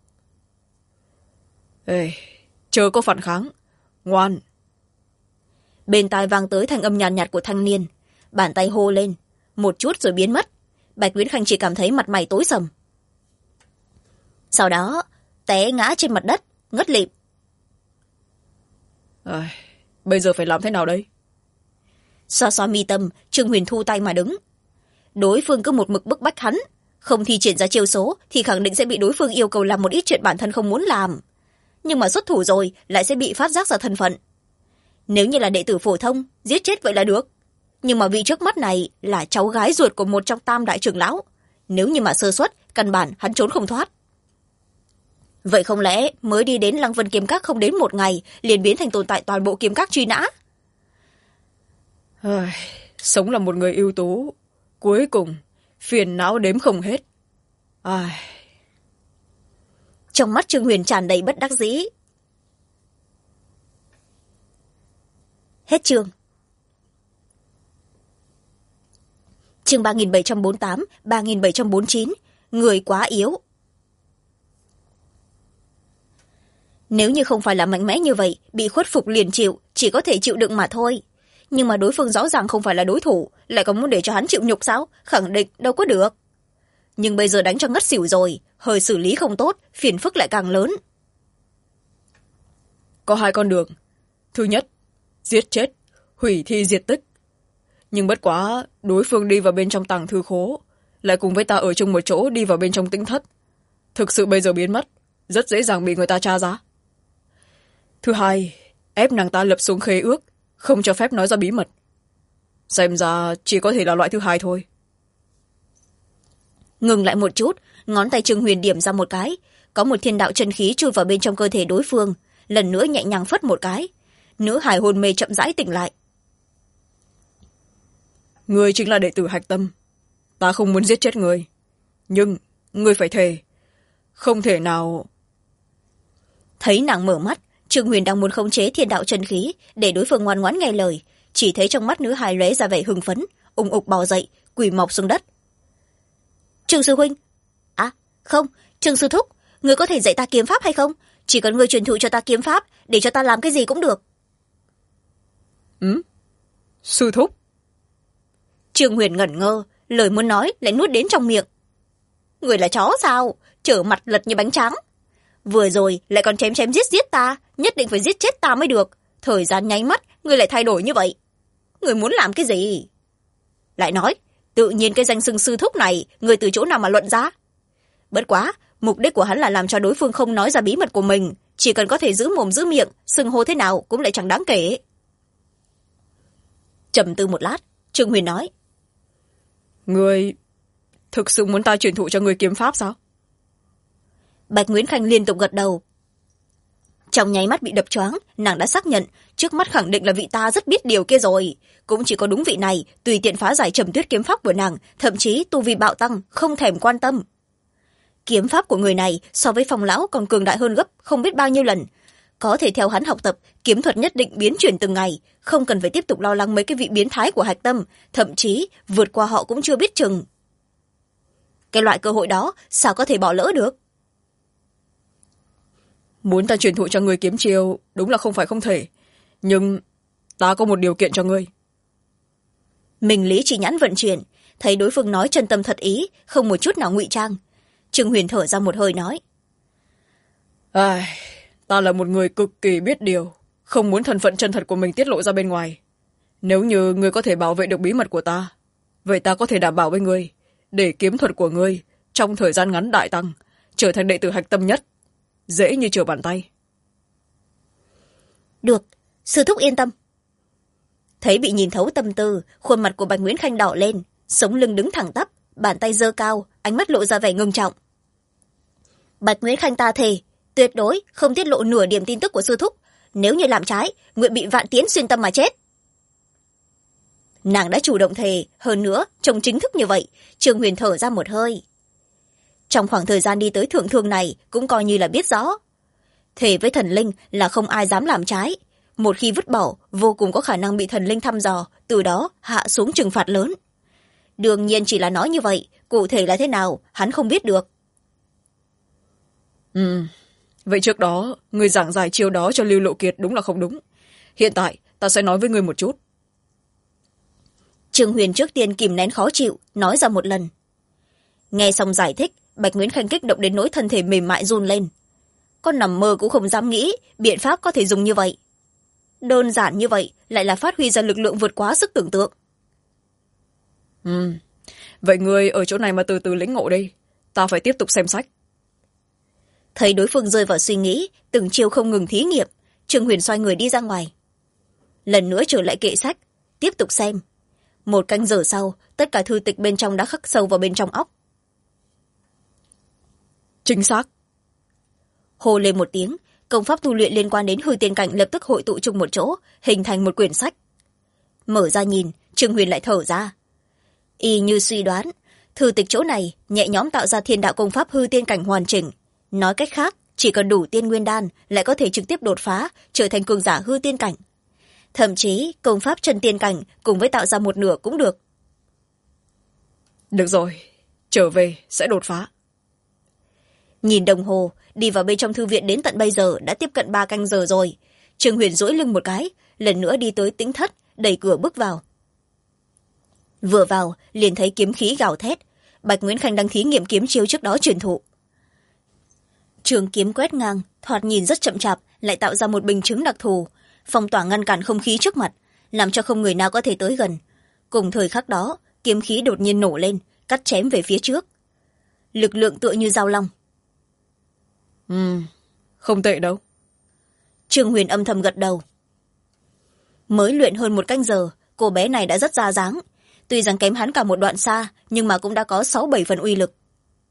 Chớ có phản kháng, ngoan. Bên tai vang tới thanh âm nhàn nhạt của thanh niên, bàn tay hô lên, một chút rồi biến mất. Bạch Nguyễn Khanh chỉ cảm thấy mặt mày tối sầm. Sau đó té ngã trên mặt đất, ngất lịm. Bây giờ phải làm thế nào đây? Xoa xoa mi tâm, Trương Huyền thu tay mà đứng. Đối phương cứ một mực bức bách hắn, không thi triển ra chiêu số thì khẳng định sẽ bị đối phương yêu cầu làm một ít chuyện bản thân không muốn làm. Nhưng mà xuất thủ rồi lại sẽ bị phát giác ra thân phận. Nếu như là đệ tử phổ thông, giết chết vậy là được. Nhưng mà vị trước mắt này là cháu gái ruột của một trong tam đại trưởng lão. Nếu như mà sơ suất, căn bản hắn trốn không thoát. Vậy không lẽ mới đi đến Lăng Vân kiếm các không đến 1 ngày liền biến thành tồn tại toàn bộ kiếm các truy nã? Sống là một người ưu tú, cuối cùng phiền não đếm không hết. Trong mắt Trương Huyền tràn đầy bất đắc dĩ. Hết chương. Chương 3748, 3749, người quá yếu. Nếu như không phải là mạnh mẽ như vậy, bị khuất phục liền chịu, chỉ có thể chịu đựng mà thôi. Nhưng mà đối phương rõ ràng không phải là đối thủ, lại còn muốn để cho hắn chịu nhục sao? Khẳng định đâu có được. Nhưng bây giờ đánh cho ngất xỉu rồi, hơi xử lý không tốt, phiền phức lại càng lớn. Có 2 con đường. Thứ nhất, giết chết, hủy thi diệt tích. Nhưng bất quá, đối phương đi vào bên trong tàng thư khố, lại cùng với ta ở chung một chỗ đi vào bên trong Tính Thất. Thực sự bây giờ biến mất, rất dễ dàng bị người ta tra ra. Thứ hai, ép nàng ta lập xuống khế ước, không cho phép nói ra bí mật. Xem ra chỉ có thể là loại thứ hai thôi. Ngừng lại một chút, ngón tay Trương Huyền điểm ra một cái, có một thiên đạo chân khí chui vào bên trong cơ thể đối phương, lần nữa nhẹ nhàng phất một cái. Nữ hài hồn mê chậm rãi tỉnh lại. Ngươi chính là đệ tử Hạch Tâm. Ta không muốn giết chết ngươi. Nhưng, ngươi phải thề. Không thể nào... Thấy nàng mở mắt, Trương Huyền đang muốn khống chế thiên đạo chân khí, để đối phương ngoan ngoãn nghe lời. Chỉ thấy trong mắt nữ hài lóe ra vẻ hưng phấn, ùng ục bò dậy, quỳ mọc xuống đất. Trương sư huynh. À, không, Trương sư thúc, người có thể dạy ta kiếm pháp hay không? Chỉ cần người truyền thụ cho ta kiếm pháp, để cho ta làm cái gì cũng được. Sư thúc? Trương Huyền ngẩn ngơ, lời muốn nói lại nuốt đến trong miệng. Người là chó sao? Trở mặt lật như bánh tráng. Vừa rồi lại còn chém chém giết giết ta, nhất định phải giết chết ta mới được. Thời gian nháy mắt, người lại thay đổi như vậy. Người muốn làm cái gì? Lại nói, tự nhiên cái danh xưng sư thúc này, người từ chỗ nào mà luận ra? Bất quá, mục đích của hắn là làm cho đối phương không nói ra bí mật của mình. Chỉ cần có thể giữ mồm giữ miệng, xưng hô thế nào cũng lại chẳng đáng kể. Trầm tư một lát, Trương Huyền nói. Người thực sự muốn ta truyền thụ cho người kiếm pháp sao? Bạch Nguyễn Khanh liên tục gật đầu. Trong nháy mắt bị đập choáng, nàng đã xác nhận trước mắt khẳng định là vị ta rất biết điều kia rồi. Cũng chỉ có đúng vị này tùy tiện phá giải Trầm Tuyết kiếm pháp của nàng, thậm chí tu vi bạo tăng, không thèm quan tâm. Kiếm pháp của người này so với Phong lão còn cường đại hơn gấp không biết bao nhiêu lần. Có thể theo hắn học tập, kiếm thuật nhất định biến chuyển từng ngày, không cần phải tiếp tục lo lắng mấy cái vị biến thái của Hạch Tâm, thậm chí vượt qua họ cũng chưa biết chừng. Cái loại cơ hội đó sao có thể bỏ lỡ được? Muốn ta truyền thụ cho người kiếm chiêu đúng là không phải không thể, nhưng ta có một điều kiện cho ngươi. Mình lý chỉ nhãn vận chuyển, thấy đối phương nói chân tâm thật ý, không một chút nào ngụy trang. Trương Huyền thở ra một hơi nói. Ta là một người cực kỳ biết điều, không muốn thân phận chân thật của mình tiết lộ ra bên ngoài. Nếu như ngươi có thể bảo vệ được bí mật của ta, vậy ta có thể đảm bảo với ngươi, để kiếm thuật của ngươi trong thời gian ngắn đại tăng, trở thành đệ tử Hạch Tâm nhất, dễ như trở bàn tay. Được, sư thúc yên tâm. Thấy bị nhìn thấu tâm tư, khuôn mặt của Bạch Nguyễn Khanh đỏ lên, sống lưng đứng thẳng tắp, bàn tay giơ cao, ánh mắt lộ ra vẻ ngưng trọng. Bạch Nguyễn Khanh ta thề, tuyệt đối không tiết lộ nửa điểm tin tức của sư thúc. Nếu như làm trái, nguyện bị vạn tiến xuyên tâm mà chết. Nàng đã chủ động thề, hơn nữa trông chính thức như vậy. Trương Huyền thở ra một hơi. Trong khoảng thời gian đi tới thượng thương này cũng coi như là biết rõ. Thề với thần linh là không ai dám làm trái. Một khi vứt bỏ, vô cùng có khả năng bị thần linh thăm dò, từ đó hạ xuống trừng phạt lớn. Đương nhiên chỉ là nói như vậy, cụ thể là thế nào, hắn không biết được. Vậy trước đó, người giảng giải chiêu đó cho Lưu Lộ Kiệt đúng là không đúng. Hiện tại, ta sẽ nói với người một chút. Trương Huyền trước tiên kìm nén khó chịu, nói ra một lần. Nghe xong giải thích, Bạch Nguyễn Khanh kích động đến nỗi thân thể mềm mại run lên. Con nằm mơ cũng không dám nghĩ, biện pháp có thể dùng như vậy. Đơn giản như vậy, lại là phát huy ra lực lượng vượt quá sức tưởng tượng. Vậy người ở chỗ này mà từ từ lĩnh ngộ đi. Ta phải tiếp tục xem sách. Thấy đối phương rơi vào suy nghĩ, từng chiều không ngừng thí nghiệm, Trương Huyền xoay người đi ra ngoài. Lần nữa trở lại kệ sách, tiếp tục xem. 1 canh giờ sau, tất cả thư tịch bên trong đã khắc sâu vào bên trong óc. Chính xác. Hô lên một tiếng, công pháp tu luyện liên quan đến hư tiên cảnh lập tức hội tụ chung một chỗ, hình thành một quyển sách. Mở ra nhìn, Trương Huyền lại thở ra. Y như suy đoán, thư tịch chỗ này nhẹ nhõm tạo ra thiên đạo công pháp hư tiên cảnh hoàn chỉnh. Nói cách khác, chỉ cần đủ tiên nguyên đan lại có thể trực tiếp đột phá, trở thành cường giả hư tiên cảnh. Thậm chí công pháp chân tiên cảnh cùng với tạo ra một nửa cũng được. Được rồi, trở về sẽ đột phá. Nhìn đồng hồ, đi vào bên trong thư viện đến tận bây giờ đã tiếp cận 3 canh giờ rồi. Trương Huyền duỗi lưng một cái, lần nữa đi tới tĩnh thất, đẩy cửa bước vào. Vừa vào, liền thấy kiếm khí gào thét. Bạch Nguyễn Khanh đang thí nghiệm kiếm chiêu trước đó truyền thụ. Trường kiếm quét ngang, thoạt nhìn rất chậm chạp, lại tạo ra một bình chứng đặc thù, phong tỏa ngăn cản không khí trước mặt, làm cho không người nào có thể tới gần. Cùng thời khắc đó, kiếm khí đột nhiên nổ lên, cắt chém về phía trước. Lực lượng tựa như dao long. Không tệ đâu. Trương Huyền âm thầm gật đầu. Mới luyện hơn 1 canh giờ, cô bé này đã rất ra dáng. Tuy rằng kém hắn cả một đoạn xa, nhưng mà cũng đã có 6-7 phần uy lực.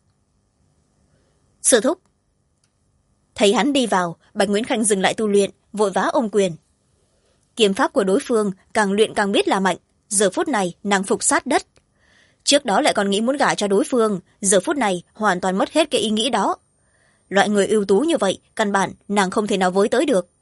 Sư thúc. Thấy hắn đi vào, Bạch Nguyễn Khanh dừng lại tu luyện, vội vã ôm quyền. Kiếm pháp của đối phương càng luyện càng biết là mạnh, giờ phút này nàng phục sát đất. Trước đó lại còn nghĩ muốn gả cho đối phương, giờ phút này hoàn toàn mất hết cái ý nghĩ đó. Loại người ưu tú như vậy, căn bản nàng không thể nào với tới được.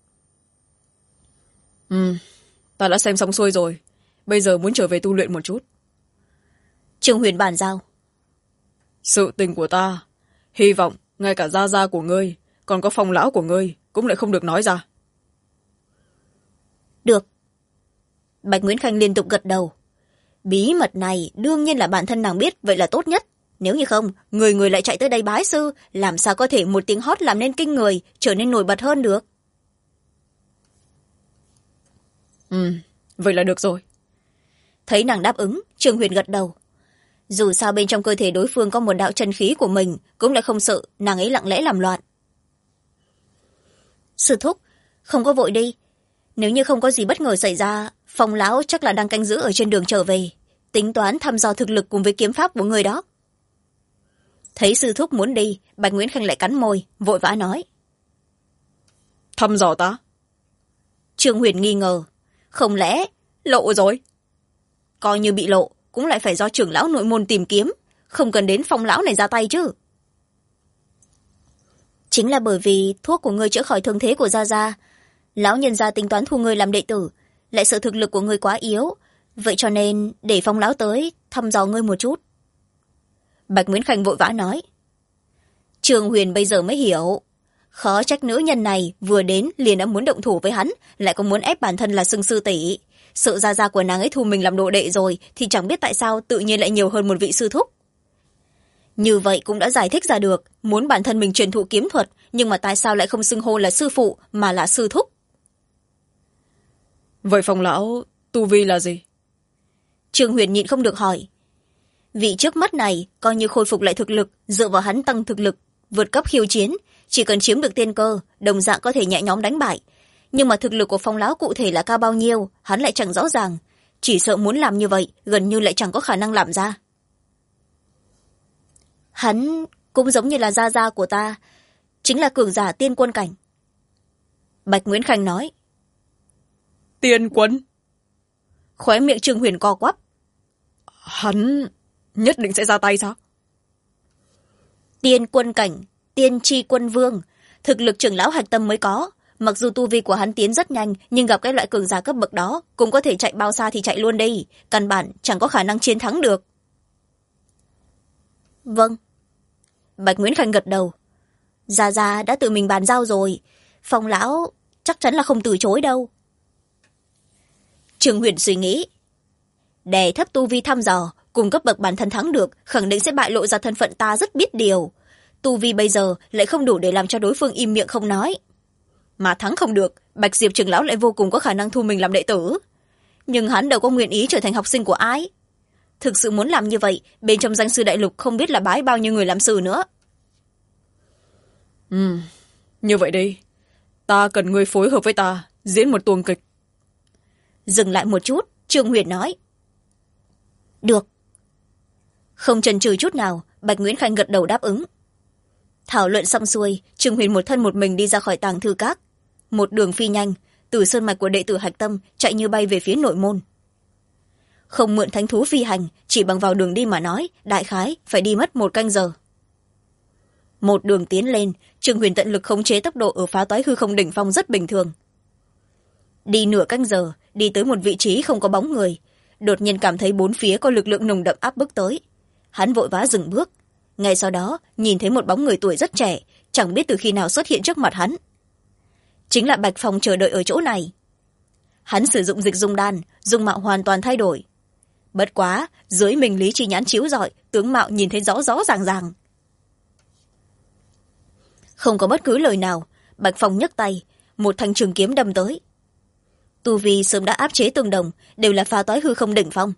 Ta đã xem xong xuôi rồi, bây giờ muốn trở về tu luyện một chút. Trương Huyền bàn giao. Sự tình của ta, hy vọng ngay cả gia gia của ngươi còn có Phong lão của ngươi cũng lại không được nói ra. Được. Bạch Nguyễn Khanh liên tục gật đầu. Bí mật này đương nhiên là bản thân nàng biết, vậy là tốt nhất. Nếu như không, người người lại chạy tới đây bái sư, làm sao có thể một tiếng hót làm nên kinh người, trở nên nổi bật hơn được. Vậy là được rồi. Thấy nàng đáp ứng, Trương Huyền gật đầu. Dù sao bên trong cơ thể đối phương có một đạo chân khí của mình, cũng lại không sợ nàng ấy lặng lẽ làm loạn. Sư thúc, không có vội đi. Nếu như không có gì bất ngờ xảy ra, Phong lão chắc là đang canh giữ ở trên đường trở về, tính toán thăm dò thực lực cùng với kiếm pháp của người đó. Thấy sư thúc muốn đi, Bạch Nguyễn Khanh lại cắn môi, vội vã nói. Thăm dò ta? Trương Huyền nghi ngờ. Không lẽ lộ rồi? Coi như bị lộ, cũng lại phải do trưởng lão nội môn tìm kiếm, không cần đến Phong lão này ra tay chứ. Chính là bởi vì thuốc của ngươi chữa khỏi thương thế của gia gia, lão nhân gia tính toán thu ngươi làm đệ tử, lại sợ thực lực của ngươi quá yếu, vậy cho nên để Phong lão tới thăm dò ngươi một chút. Bạch Nguyễn Khanh vội vã nói. Trương Huyền bây giờ mới hiểu, khó trách nữ nhân này vừa đến liền đã muốn động thủ với hắn, lại còn muốn ép bản thân là xưng sư tỷ. Sự gia gia của nàng ấy thu mình làm đồ đệ rồi thì chẳng biết tại sao tự nhiên lại nhiều hơn một vị sư thúc. Như vậy cũng đã giải thích ra được, muốn bản thân mình truyền thụ kiếm thuật, nhưng mà tại sao lại không xưng hô là sư phụ mà là sư thúc. Vậy Phong lão tu vi là gì? Trương Huyền nhịn không được hỏi. Vị trước mắt này coi như khôi phục lại thực lực, dựa vào hắn tăng thực lực, vượt cấp khiêu chiến, chỉ cần chiếm được tiên cơ, đồng dạng có thể nhẹ nhõm đánh bại. Nhưng mà thực lực của Phong lão cụ thể là cao bao nhiêu, hắn lại chẳng rõ ràng, chỉ sợ muốn làm như vậy gần như lại chẳng có khả năng làm ra. Hắn cũng giống như là gia gia của ta, chính là cường giả tiên quân cảnh. Bạch Nguyễn Khanh nói. Tiên quân? Khóe miệng Trương Huyền co quắp. Hắn nhất định sẽ ra tay sao? Tiên quân cảnh, tiên tri quân vương, thực lực trưởng lão hạch tâm mới có. Mặc dù tu vi của hắn tiến rất nhanh, nhưng gặp cái loại cường giả cấp bậc đó cũng có thể chạy bao xa thì chạy luôn đi, căn bản chẳng có khả năng chiến thắng được. Vâng. Bạch Nguyễn Khanh gật đầu. Gia Gia đã tự mình bàn giao rồi, Phong lão chắc chắn là không từ chối đâu. Trương Huyền suy nghĩ. Đè thấp tu vi thăm dò, cùng cấp bậc bản thân thắng được, khẳng định sẽ bại lộ ra thân phận ta rất biết điều. Tu vi bây giờ lại không đủ để làm cho đối phương im miệng không nói. Mà thắng không được, Bạch Diệp trưởng lão lại vô cùng có khả năng thu mình làm đệ tử. Nhưng hắn đâu có nguyện ý trở thành học sinh của ai. Thực sự muốn làm như vậy, bên trong danh sư đại lục không biết là bái bao nhiêu người làm sư nữa. Như vậy đi, ta cần ngươi phối hợp với ta, diễn một tuồng kịch. Dừng lại một chút, Trương Huyền nói. Được. Không chần chừ chút nào, Bạch Nguyễn Khanh gật đầu đáp ứng. Thảo luận xong xuôi, Trương Huyền một thân một mình đi ra khỏi tàng thư các. Một đường phi nhanh, từ sơn mạch của đệ tử hạch tâm chạy như bay về phía nội môn. Không mượn thánh thú phi hành, chỉ bằng vào đường đi mà nói, đại khái phải đi mất 1 canh giờ. Một đường tiến lên, Trương Huyền tận lực khống chế tốc độ ở phá toái hư không đỉnh phong rất bình thường. Đi nửa canh giờ, đi tới một vị trí không có bóng người, đột nhiên cảm thấy bốn phía có lực lượng nồng đậm áp bức tới. Hắn vội vã dừng bước, ngay sau đó nhìn thấy một bóng người tuổi rất trẻ, chẳng biết từ khi nào xuất hiện trước mặt hắn. Chính là Bạch Phong chờ đợi ở chỗ này. Hắn sử dụng dịch dung đan, dung mạo hoàn toàn thay đổi. Bất quá, dưới mình lý trí nhãn chiếu rọi, tướng mạo nhìn thấy rõ rõ ràng ràng. Không có bất cứ lời nào, Bạch Phong nhấc tay, một thanh trường kiếm đâm tới. Tu vi sớm đã áp chế tương đồng, đều là phá toái hư không đỉnh phong.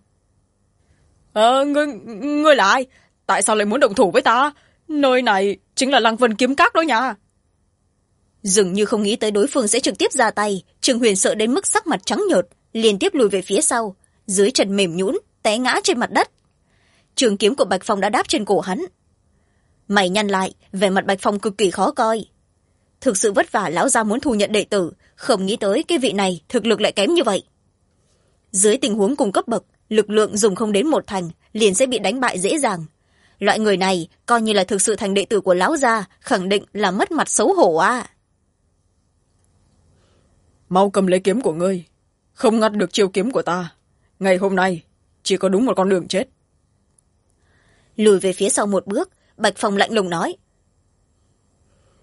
Ngươi là ai? Tại sao lại muốn động thủ với ta? Nơi này chính là Lăng Vân kiếm các đó nha. Dường như không nghĩ tới đối phương sẽ trực tiếp ra tay, Trương Huyền sợ đến mức sắc mặt trắng nhợt, liên tiếp lùi về phía sau, dưới chân mềm nhũn, té ngã trên mặt đất. Trường kiếm của Bạch Phong đã đáp trên cổ hắn. Mày nhăn lại, vẻ mặt Bạch Phong cực kỳ khó coi. Thực sự vất vả lão gia muốn thu nhận đệ tử, không nghĩ tới cái vị này thực lực lại kém như vậy. Dưới tình huống cùng cấp bậc, lực lượng dùng không đến 1 thành liền sẽ bị đánh bại dễ dàng. Loại người này coi như là thực sự thành đệ tử của lão gia, khẳng định là mất mặt xấu hổ à. Mau cầm lấy kiếm của ngươi, không ngăn được chiêu kiếm của ta. Ngày hôm nay chỉ có đúng một con đường chết. Lùi về phía sau một bước, Bạch Phong lạnh lùng nói.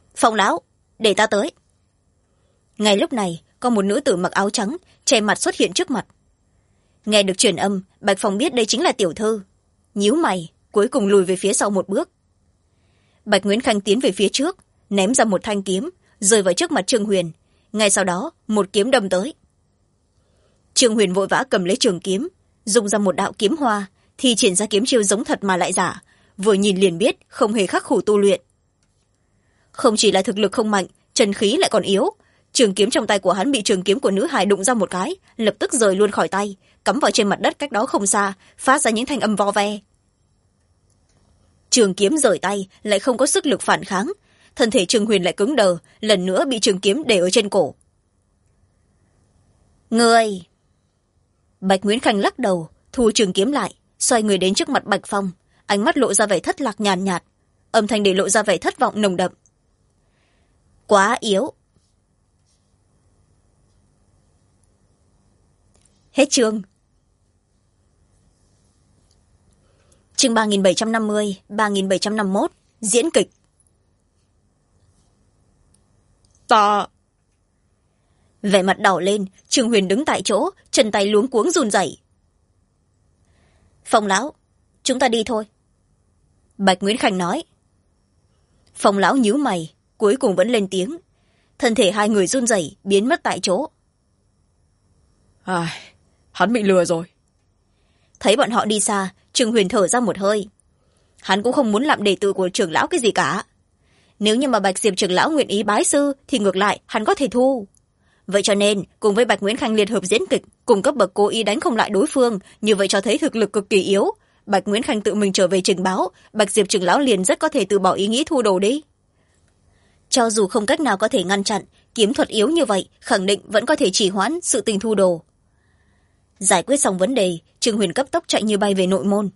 Phong lão, để ta tới. Ngay lúc này có một nữ tử mặc áo trắng che mặt xuất hiện trước mặt. Nghe được truyền âm, Bạch Phong biết đây chính là tiểu thư. Nhíu mày, cuối cùng lùi về phía sau một bước. Bạch Nguyễn Khanh tiến về phía trước, ném ra một thanh kiếm, rơi vào trước mặt Trương Huyền. Ngay sau đó một kiếm đâm tới. Trương Huyền vội vã cầm lấy trường kiếm, dùng ra một đạo kiếm hoa, thì triển ra kiếm chiêu giống thật mà lại giả, vừa nhìn liền biết không hề khắc khổ tu luyện. Không chỉ là thực lực không mạnh, chân khí lại còn yếu. Trường kiếm trong tay của hắn bị trường kiếm của nữ hài đụng ra một cái, lập tức rời luôn khỏi tay, cắm vào trên mặt đất cách đó không xa, phát ra những thanh âm vo ve. Trường kiếm rời tay, lại không có sức lực phản kháng. Thân thể Trương Huyền lại cứng đờ, lần nữa bị trường kiếm để ở trên cổ. Người! Bạch Nguyễn Khanh lắc đầu, thu trường kiếm lại, xoay người đến trước mặt Bạch Phong, ánh mắt lộ ra vẻ thất lạc nhàn nhạt, âm thanh để lộ ra vẻ thất vọng nồng đậm. Quá yếu. Hết chương. Chương 3750, 3751, diễn kịch. Ta... Vẻ mặt đỏ lên, Trương Huyền đứng tại chỗ, chân tay luống cuống run rẩy. Phong lão, chúng ta đi thôi. Bạch Nguyễn Khanh nói. Phong lão nhíu mày, cuối cùng vẫn lên tiếng. Thân thể hai người run rẩy biến mất tại chỗ. Hắn bị lừa rồi. Thấy bọn họ đi xa, Trương Huyền thở ra một hơi. Hắn cũng không muốn làm đệ tử của trưởng lão cái gì cả. Nếu như mà Bạch Diệp trưởng lão nguyện ý bái sư thì ngược lại hắn có thể thu. Vậy cho nên cùng với Bạch Nguyễn Khanh liên hợp diễn kịch, cùng cấp bậc cố ý đánh không lại đối phương, như vậy cho thấy thực lực cực kỳ yếu. Bạch Nguyễn Khanh tự mình trở về trình báo, Bạch Diệp trưởng lão liền rất có thể từ bỏ ý nghĩ thu đồ đi. Cho dù không cách nào có thể ngăn chặn, kiếm thuật yếu như vậy khẳng định vẫn có thể trì hoãn sự tình thu đồ. Giải quyết xong vấn đề, Trương Huyền cấp tốc chạy như bay về nội môn.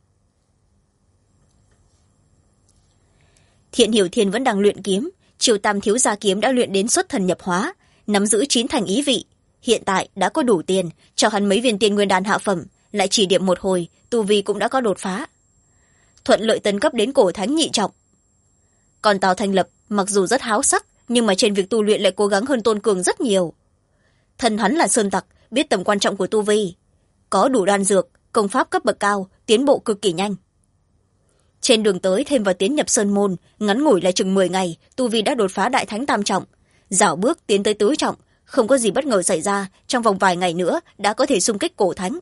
Thiện Hiểu Thiên vẫn đang luyện kiếm, Triều Tam thiếu gia kiếm đã luyện đến xuất thần nhập hóa, nắm giữ 9 thành ý vị. Hiện tại đã có đủ tiền, cho hắn mấy viên tiên nguyên đan hạ phẩm, lại chỉ điểm một hồi, tu vi cũng đã có đột phá. Thuận lợi tấn cấp đến cổ thánh nhị trọng. Còn Tào Thanh Lập mặc dù rất háo sắc, nhưng mà trên việc tu luyện lại cố gắng hơn Tôn Cường rất nhiều. Thân hắn là sơn tặc, biết tầm quan trọng của tu vi, có đủ đan dược, công pháp cấp bậc cao, tiến bộ cực kỳ nhanh. Trên đường tới thêm vào tiến nhập sơn môn, ngắn ngủi là chừng 10 ngày, tu vi đã đột phá đại thánh tam trọng, rảo bước tiến tới tứ trọng, không có gì bất ngờ xảy ra, trong vòng vài ngày nữa đã có thể xung kích cổ thánh.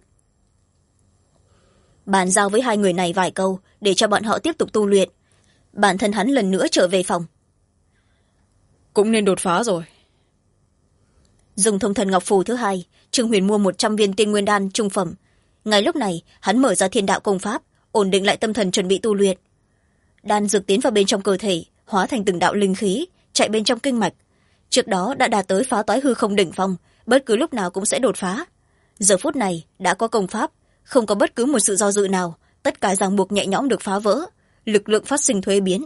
Bàn giao với hai người này vài câu để cho bọn họ tiếp tục tu luyện. Bản thân hắn lần nữa trở về phòng. Cũng nên đột phá rồi. Dùng thông thần ngọc phù thứ hai, Trương Huyền mua 100 viên tiên nguyên đan trung phẩm. Ngay lúc này hắn mở ra thiên đạo công pháp, ổn định lại tâm thần chuẩn bị tu luyện. Đan dược tiến vào bên trong cơ thể, hóa thành từng đạo linh khí chạy bên trong kinh mạch. Trước đó đã đạt tới phá toái hư không đỉnh phong, bất cứ lúc nào cũng sẽ đột phá. Giờ phút này đã có công pháp, không có bất cứ một sự do dự nào, tất cả ràng buộc nhẹ nhõm được phá vỡ, lực lượng phát sinh thuế biến.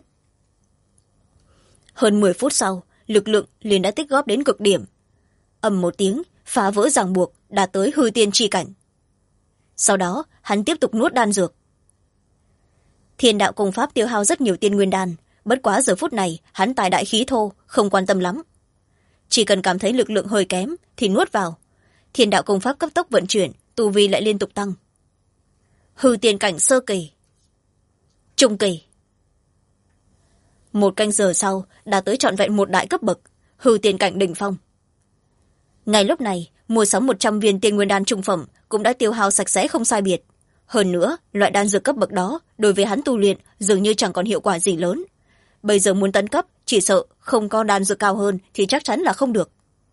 Hơn 10 phút sau, lực lượng liền đã tích góp đến cực điểm. Ầm một tiếng, phá vỡ ràng buộc, đạt tới hư tiên chi cảnh. Sau đó hắn tiếp tục nuốt đan dược. Thiên đạo công pháp tiêu hao rất nhiều tiên nguyên đan, bất quá giờ phút này hắn tài đại khí thô, không quan tâm lắm. Chỉ cần cảm thấy lực lượng hơi kém thì nuốt vào. Thiên đạo công pháp cấp tốc vận chuyển, tu vi lại liên tục tăng. Hư tiên cảnh sơ kỳ, trung kỳ. 1 canh giờ sau đạt tới trọn vẹn 1 đại cấp bậc, hư tiên cảnh đỉnh phong. Ngay lúc này mua sắm 100 viên tiên nguyên đan trung phẩm cũng đã tiêu hao sạch sẽ không sai biệt. Hơn nữa loại đan dược cấp bậc đó đối với hắn tu luyện dường như chẳng còn hiệu quả gì lớn. Bây giờ muốn tấn cấp, chỉ sợ không có đan dược cao hơn thì chắc chắn là không được.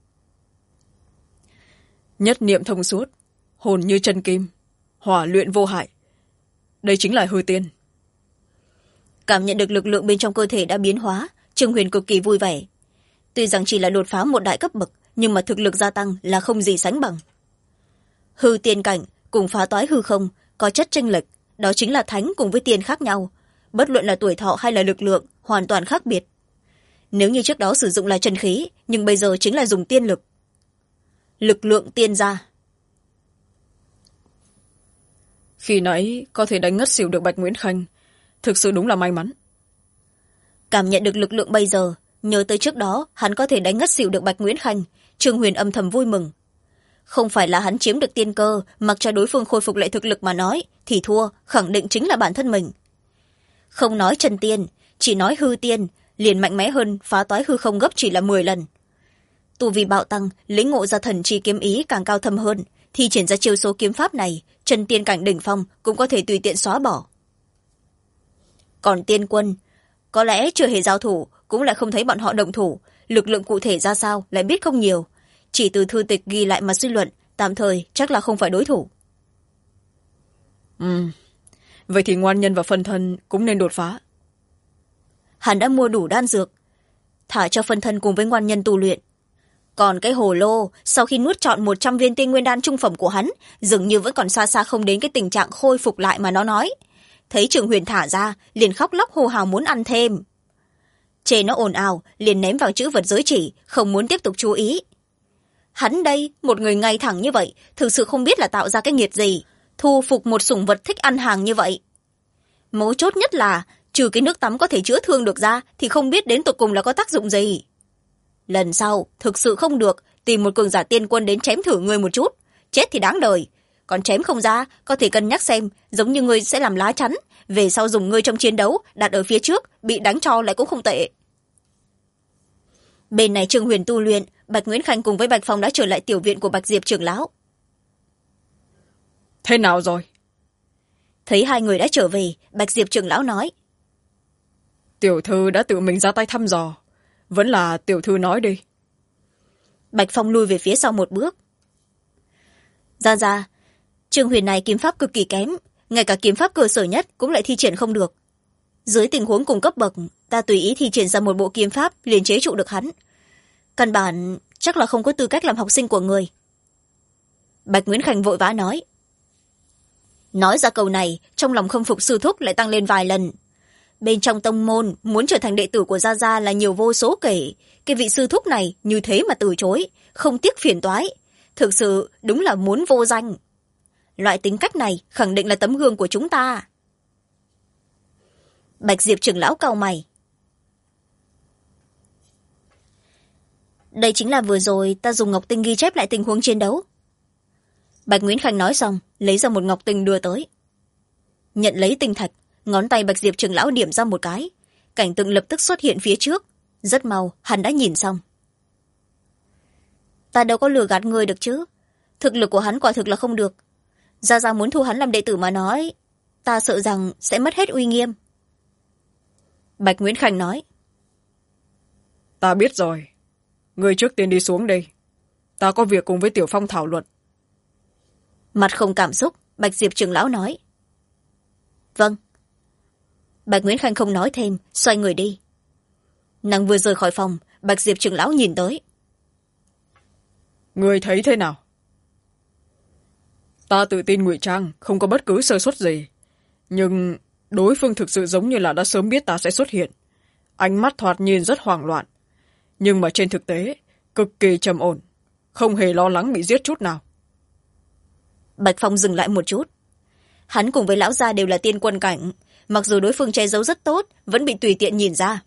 Nhất niệm thông suốt, hồn như chân kim, hỏa luyện vô hại. Đây chính là hư tiên. Cảm nhận được lực lượng bên trong cơ thể đã biến hóa, Trương Huyền cực kỳ vui vẻ. Tuy rằng chỉ là đột phá 1 đại cấp bậc, nhưng mà thực lực gia tăng là không gì sánh bằng. Hư tiên cảnh cùng phá toái hư không có chất chênh lệch, đó chính là thánh cùng với tiên khác nhau, bất luận là tuổi thọ hay là lực lượng hoàn toàn khác biệt. Nếu như trước đó sử dụng là chân khí, nhưng bây giờ chính là dùng tiên lực. Lực lượng tiên gia. Khi nãy có thể đánh ngất xỉu được Bạch Nguyễn Khanh, thực sự đúng là may mắn. Cảm nhận được lực lượng bây giờ, nhớ tới trước đó hắn có thể đánh ngất xỉu được Bạch Nguyễn Khanh, Trương Huyền âm thầm vui mừng. Không phải là hắn chiếm được tiên cơ, mặc cho đối phương khôi phục lại thực lực mà nói, thì thua khẳng định chính là bản thân mình. Không nói chân tiên, chỉ nói hư tiên, liền mạnh mẽ hơn phá toái hư không gấp chỉ là 10 lần. Tu vi bạo tăng, lĩnh ngộ ra thần chi kiếm ý càng cao thâm hơn, thì triển ra chiêu số kiếm pháp này, chân tiên cảnh đỉnh phong cũng có thể tùy tiện xóa bỏ. Còn tiên quân, có lẽ chưa hề giao thủ, cũng lại không thấy bọn họ động thủ, lực lượng cụ thể ra sao lại biết không nhiều, chỉ từ thư tịch ghi lại mà suy luận, tạm thời chắc là không phải đối thủ. Vậy thì ngoan nhân và phân thân cũng nên đột phá. Hắn đã mua đủ đan dược, thả cho phân thân cùng với ngoan nhân tu luyện. Còn cái hồ lô, sau khi nuốt trọn 100 viên tiên nguyên đan trung phẩm của hắn, dường như vẫn còn xa xa không đến cái tình trạng khôi phục lại mà nó nói. Thấy Trường Huyền thả ra, liền khóc lóc hô hào muốn ăn thêm. Chê nó ồn ào, liền ném vào chữ vật giới chỉ, không muốn tiếp tục chú ý. Hắn đây, một người ngay thẳng như vậy, thực sự không biết là tạo ra cái nghiệt gì, thu phục một sủng vật thích ăn hàng như vậy. Mấu chốt nhất là, trừ cái nước tắm có thể chữa thương được ra, thì không biết đến tột cùng là có tác dụng gì. Lần sau, thực sự không được, tìm một cường giả tiên quân đến chém thử ngươi một chút. Chết thì đáng đời. Còn chém không ra, có thể cân nhắc xem, giống như ngươi sẽ làm lá chắn, về sau dùng ngươi trong chiến đấu, đặt ở phía trước, bị đánh cho lại cũng không tệ. Bên này Trương Huyền tu luyện, Bạch Nguyễn Khanh cùng với Bạch Phong đã trở lại tiểu viện của Bạch Diệp trưởng lão. Thế nào rồi? Thấy hai người đã trở về, Bạch Diệp trưởng lão nói. Tiểu thư đã tự mình ra tay thăm dò. Vẫn là tiểu thư nói đi. Bạch Phong lui về phía sau một bước. Ra, Trương Huyền này kiếm pháp cực kỳ kém, ngay cả kiếm pháp cơ sở nhất cũng lại thi triển không được. Dưới tình huống cùng cấp bậc, ta tùy ý thi triển ra một bộ kiếm pháp liền chế trụ được hắn. Căn bản chắc là không có tư cách làm học sinh của người. Bạch Nguyễn Khanh vội vã nói. Nói ra câu này, trong lòng khâm phục sư thúc lại tăng lên vài lần. Bên trong tông môn, muốn trở thành đệ tử của Gia Gia là nhiều vô số kể. Cái vị sư thúc này như thế mà từ chối, không tiếc phiền toái. Thực sự đúng là muốn vô danh. Loại tính cách này khẳng định là tấm gương của chúng ta. Bạch Diệp trưởng lão cau mày. Đây chính là vừa rồi ta dùng ngọc tinh ghi chép lại tình huống chiến đấu. Bạch Nguyễn Khanh nói xong, lấy ra một ngọc tinh đưa tới. Nhận lấy tinh thạch, ngón tay Bạch Diệp trưởng lão điểm ra một cái, cảnh tượng lập tức xuất hiện phía trước. Rất mau, hắn đã nhìn xong. Ta đâu có lừa gạt người được chứ. Thực lực của hắn quả thực là không được. Gia Gia muốn thu hắn làm đệ tử mà nói, ta sợ rằng sẽ mất hết uy nghiêm. Bạch Nguyễn Khanh nói. Ta biết rồi. Ngươi trước tiên đi xuống đây. Ta có việc cùng với Tiểu Phong thảo luận. Mặt không cảm xúc, Bạch Diệp trưởng lão nói. Vâng. Bạch Nguyễn Khanh không nói thêm, xoay người đi. Nàng vừa rời khỏi phòng, Bạch Diệp trưởng lão nhìn tới. Ngươi thấy thế nào? Ta tự tin ngụy trang, không có bất cứ sơ suất gì. Nhưng đối phương thực sự giống như là đã sớm biết ta sẽ xuất hiện. Ánh mắt thoạt nhìn rất hoảng loạn. Nhưng mà trên thực tế, cực kỳ trầm ổn. Không hề lo lắng bị giết chút nào. Bạch Phong dừng lại một chút. Hắn cùng với lão gia đều là tiên quân cảnh. Mặc dù đối phương che giấu rất tốt, vẫn bị tùy tiện nhìn ra.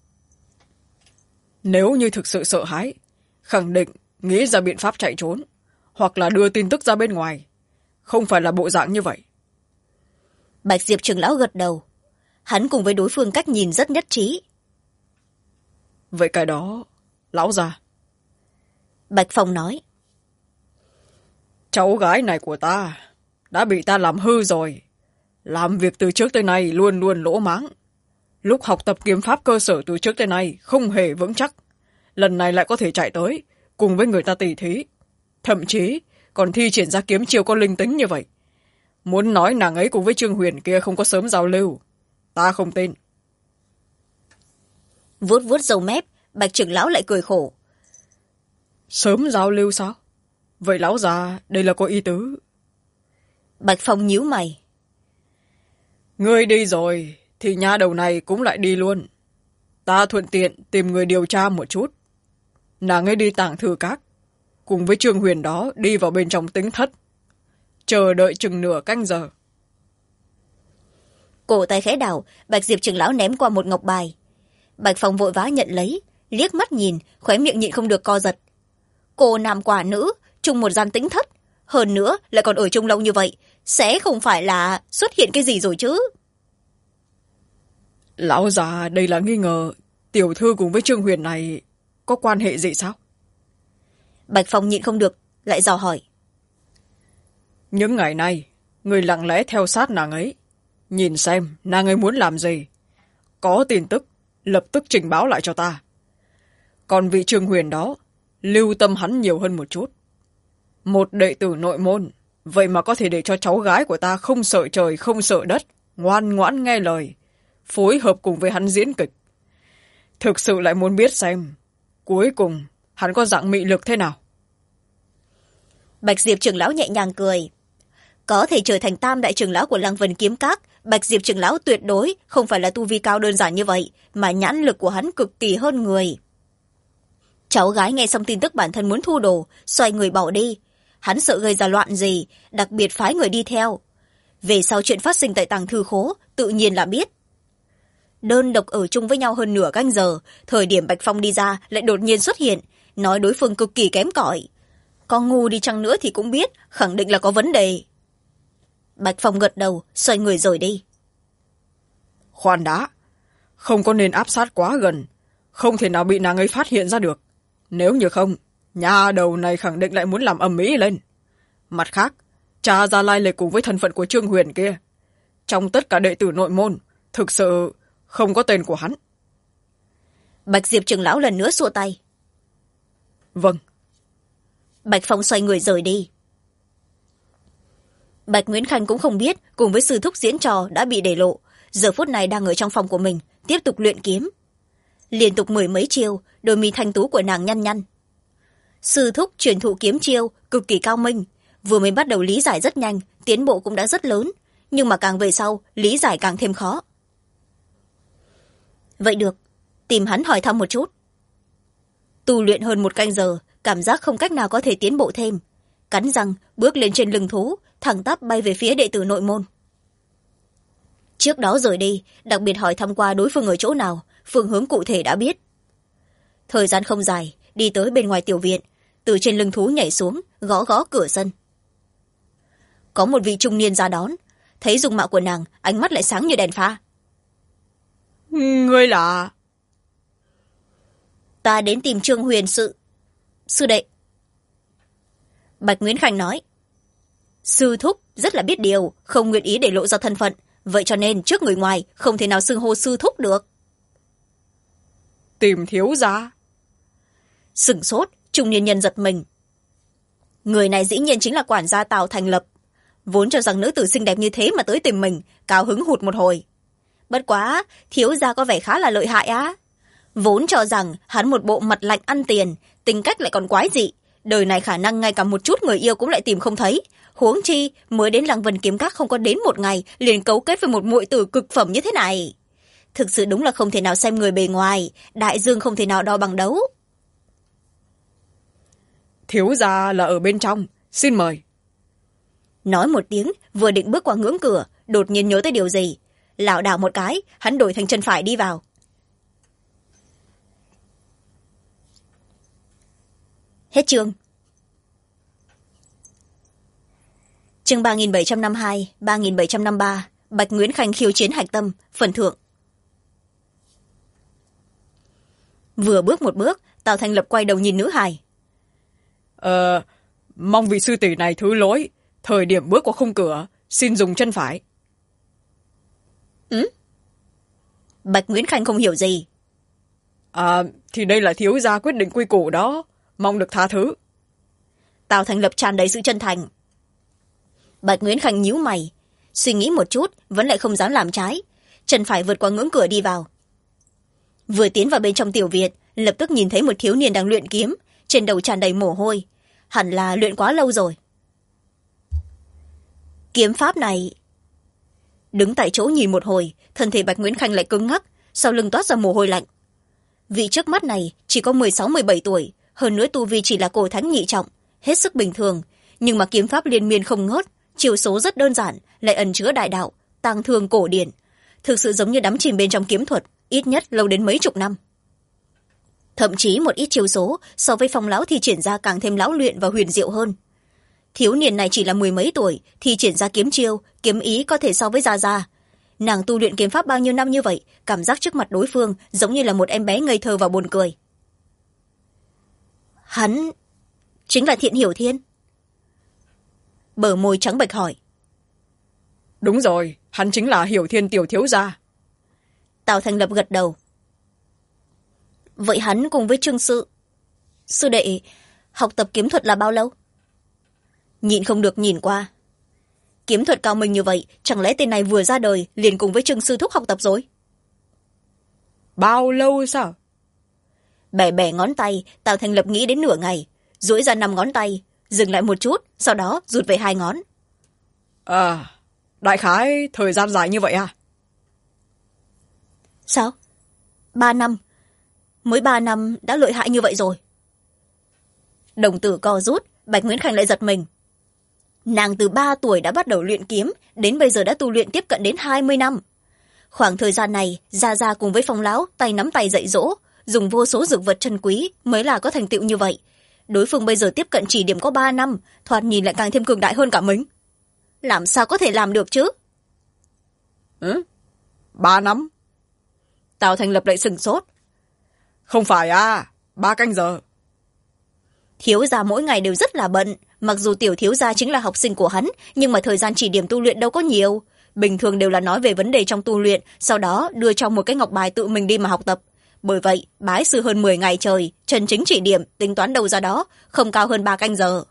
Nếu như thực sự sợ hãi, khẳng định nghĩ ra biện pháp chạy trốn, hoặc là đưa tin tức ra bên ngoài. Không phải là bộ dạng như vậy. Bạch Diệp trưởng lão gật đầu. Hắn cùng với đối phương cách nhìn rất nhất trí. Vậy cái đó, lão già. Bạch Phong nói. Cháu gái này của ta đã bị ta làm hư rồi. Làm việc từ trước tới nay luôn luôn lỗ máng. Lúc học tập kiếm pháp cơ sở từ trước tới nay không hề vững chắc. Lần này lại có thể chạy tới, cùng với người ta tỉ thí. Thậm chí còn thi triển ra kiếm chiêu có linh tính như vậy. Muốn nói nàng ấy cùng với Trương Huyền kia không có sớm giao lưu, ta không tin. Vuốt vuốt râu mép, Bạch trưởng lão lại cười khổ. Sớm giao lưu sao? Vậy lão già, đây là có ý tứ. Bạch Phong nhíu mày. Ngươi đi rồi, thì nha đầu này cũng lại đi luôn. Ta thuận tiện tìm người điều tra một chút. Nàng ấy đi Tàng Thư Các, cùng với Trương Huyền đó đi vào bên trong tính thất. Chờ đợi chừng nửa canh giờ. Cổ tay khẽ đảo, Bạch Diệp trưởng lão ném qua một ngọc bài. Bạch Phong vội vã nhận lấy, liếc mắt nhìn, khóe miệng nhịn không được co giật. Cô nam quả nữ, chung một gian tĩnh thất, hơn nữa lại còn ở chung lâu như vậy, sẽ không phải là xuất hiện cái gì rồi chứ? Lão già đây là nghi ngờ tiểu thư cùng với Trương Huyền này có quan hệ gì sao? Bạch Phong nhịn không được, lại dò hỏi. Những ngày nay, người lặng lẽ theo sát nàng ấy, nhìn xem nàng ấy muốn làm gì. Có tin tức, lập tức trình báo lại cho ta. Còn vị Trương Huyền đó, lưu tâm hắn nhiều hơn một chút. Một đệ tử nội môn, vậy mà có thể để cho cháu gái của ta không sợ trời không sợ đất, ngoan ngoãn nghe lời, phối hợp cùng với hắn diễn kịch. Thực sự lại muốn biết xem, cuối cùng hắn có dạng mị lực thế nào. Bạch Diệp trưởng lão nhẹ nhàng cười. Có thể trở thành tam đại trưởng lão của Lăng Vân Kiếm Các, Bạch Diệp trưởng lão tuyệt đối không phải là tu vi cao đơn giản như vậy, mà nhãn lực của hắn cực kỳ hơn người. Cháu gái nghe xong tin tức bản thân muốn thu đồ, xoay người bỏ đi. Hắn sợ gây ra loạn gì, đặc biệt phái người đi theo. Về sau chuyện phát sinh tại tàng thư khố, tự nhiên là biết. Đơn độc ở chung với nhau hơn nửa canh giờ, thời điểm Bạch Phong đi ra lại đột nhiên xuất hiện, nói đối phương cực kỳ kém cỏi. Có ngu đi chăng nữa thì cũng biết, khẳng định là có vấn đề. Bạch Phong gật đầu, xoay người rời đi. Khoan đã, không có nên áp sát quá gần, không thể nào bị nàng ấy phát hiện ra được. Nếu như không, nhà đầu này khẳng định lại muốn làm ầm ĩ lên. Mặt khác, tra ra lai lịch cùng với thân phận của Trương Huyền kia. Trong tất cả đệ tử nội môn, thực sự không có tên của hắn. Bạch Diệp trưởng lão lần nữa xua tay. Vâng. Bạch Phong xoay người rời đi. Bạch Nguyễn Khanh cũng không biết cùng với sư thúc diễn trò đã bị để lộ, giờ phút này đang ở trong phòng của mình tiếp tục luyện kiếm. Liên tục mười mấy chiêu, đôi mi thanh tú của nàng nhăn nhăn. Sư thúc truyền thụ kiếm chiêu cực kỳ cao minh, vừa mới bắt đầu lý giải rất nhanh, tiến bộ cũng đã rất lớn, nhưng mà càng về sau lý giải càng thêm khó. Vậy được, tìm hắn hỏi thăm một chút. Tu luyện hơn một canh giờ, cảm giác không cách nào có thể tiến bộ thêm, cắn răng bước lên trên lưng thú, thẳng tắp bay về phía đệ tử nội môn. Trước đó rời đi, đặc biệt hỏi thăm qua đối phương ở chỗ nào, phương hướng cụ thể đã biết. Thời gian không dài, đi tới bên ngoài tiểu viện, từ trên lưng thú nhảy xuống, gõ gõ cửa sân. Có một vị trung niên ra đón, thấy dung mạo của nàng, ánh mắt lại sáng như đèn pha. Ngươi là... Ta đến tìm Trương Huyền sư đệ. Bạch Nguyễn Khanh nói. Sư thúc rất là biết điều, không nguyện ý để lộ ra thân phận, vậy cho nên trước người ngoài không thể nào xưng hô sư thúc được. Tìm thiếu gia. Sửng sốt, trung niên nhân giật mình. Người này dĩ nhiên chính là quản gia Tào Thành Lập. Vốn cho rằng nữ tử xinh đẹp như thế mà tới tìm mình, cao hứng hụt một hồi. Bất quá, thiếu gia có vẻ khá là lợi hại á. Vốn cho rằng hắn một bộ mặt lạnh ăn tiền, tính cách lại còn quái dị. Đời này khả năng ngay cả một chút người yêu cũng lại tìm không thấy. Huống chi, mới đến Lăng Vân Kiếm Các không có đến một ngày, liền cấu kết với một muội tử cực phẩm như thế này. Thực sự đúng là không thể nào xem người bề ngoài, đại dương không thể nào đo bằng đấu. Thiếu gia là ở bên trong, xin mời. Nói một tiếng, vừa định bước qua ngưỡng cửa, đột nhiên nhớ tới điều gì. Lảo đảo một cái, hắn đổi thành chân phải đi vào. Hết chương. Chương 3752, 3753, Bạch Nguyễn Khanh khiêu chiến hạch tâm, phần thượng. Vừa bước một bước, Tào Thành Lập quay đầu nhìn nữ hài. Mong vị sư tỷ này thứ lỗi, thời điểm bước qua khung cửa, xin dùng chân phải. Bạch Nguyễn Khanh không hiểu gì. Thì đây là thiếu gia quyết định quy củ đó, mong được tha thứ. Tào Thành Lập tràn đầy sự chân thành. Bạch Nguyễn Khanh nhíu mày, suy nghĩ một chút, vẫn lại không dám làm trái, chân phải vượt qua ngưỡng cửa đi vào. Vừa tiến vào bên trong tiểu viện, lập tức nhìn thấy một thiếu niên đang luyện kiếm, trên đầu tràn đầy mồ hôi, hẳn là luyện quá lâu rồi. Kiếm pháp này... Đứng tại chỗ nhìn một hồi, thân thể Bạch Nguyễn Khanh lại cứng ngắc, sau lưng toát ra mồ hôi lạnh. Vị trước mắt này chỉ có 16-17 tuổi, hơn nữa tu vi chỉ là cổ thánh nhị trọng, hết sức bình thường, nhưng mà kiếm pháp liên miên không ngớt, chiêu số rất đơn giản, lại ẩn chứa đại đạo, tàng thương cổ điển, thực sự giống như đắm chìm bên trong kiếm thuật, ít nhất lâu đến mấy chục năm. thậm chí một ít chiêu số so với Phong lão thi triển ra càng thêm lão luyện và huyền diệu hơn. Thiếu niên này chỉ là mười mấy tuổi, thi triển ra kiếm chiêu kiếm ý có thể so với Gia Gia. Nàng tu luyện kiếm pháp bao nhiêu năm như vậy, cảm giác trước mặt đối phương giống như là một em bé ngây thơ và buồn cười. Hắn chính là Thiện Hiểu Thiên? Bờ môi trắng bệch hỏi. Đúng rồi, hắn chính là Hiểu Thiên tiểu thiếu gia. Tào Thành Lập gật đầu. Vậy hắn cùng với Trương sư đệ học tập kiếm thuật là bao lâu? Nhịn không được nhìn qua. Kiếm thuật cao minh như vậy, chẳng lẽ tên này vừa ra đời liền cùng với Trương sư thúc học tập rồi? Bao lâu sao? Bẻ bẻ ngón tay, Tào Thành Lập nghĩ đến nửa ngày, duỗi ra 5 ngón tay, dừng lại một chút, sau đó rụt về 2 ngón. Đại khái thời gian dài như vậy à? Sao? 3 năm? Mới 3 năm đã lợi hại như vậy rồi? Đồng tử co rút, Bạch Nguyễn Khanh lại giật mình. Nàng từ 3 tuổi đã bắt đầu luyện kiếm, đến bây giờ đã tu luyện tiếp cận đến 20 năm. Khoảng thời gian này, Gia Gia cùng với Phong lão tay nắm tay dạy dỗ, dùng vô số dược vật chân quý mới là có thành tựu như vậy. Đối phương bây giờ tiếp cận chỉ điểm có 3 năm, thoạt nhìn lại càng thêm cường đại hơn cả mình. Làm sao có thể làm được chứ? 3 năm? Tào Thành Lập lại sừng sốt. Không phải 3 canh giờ. Thiếu gia mỗi ngày đều rất là bận, mặc dù tiểu thiếu gia chính là học sinh của hắn, nhưng mà thời gian chỉ điểm tu luyện đâu có nhiều. Bình thường đều là nói về vấn đề trong tu luyện, sau đó đưa cho một cái ngọc bài tự mình đi mà học tập. Bởi vậy, bái sư hơn 10 ngày trời, chân chính chỉ điểm, tính toán đâu ra đó, không cao hơn 3 canh giờ.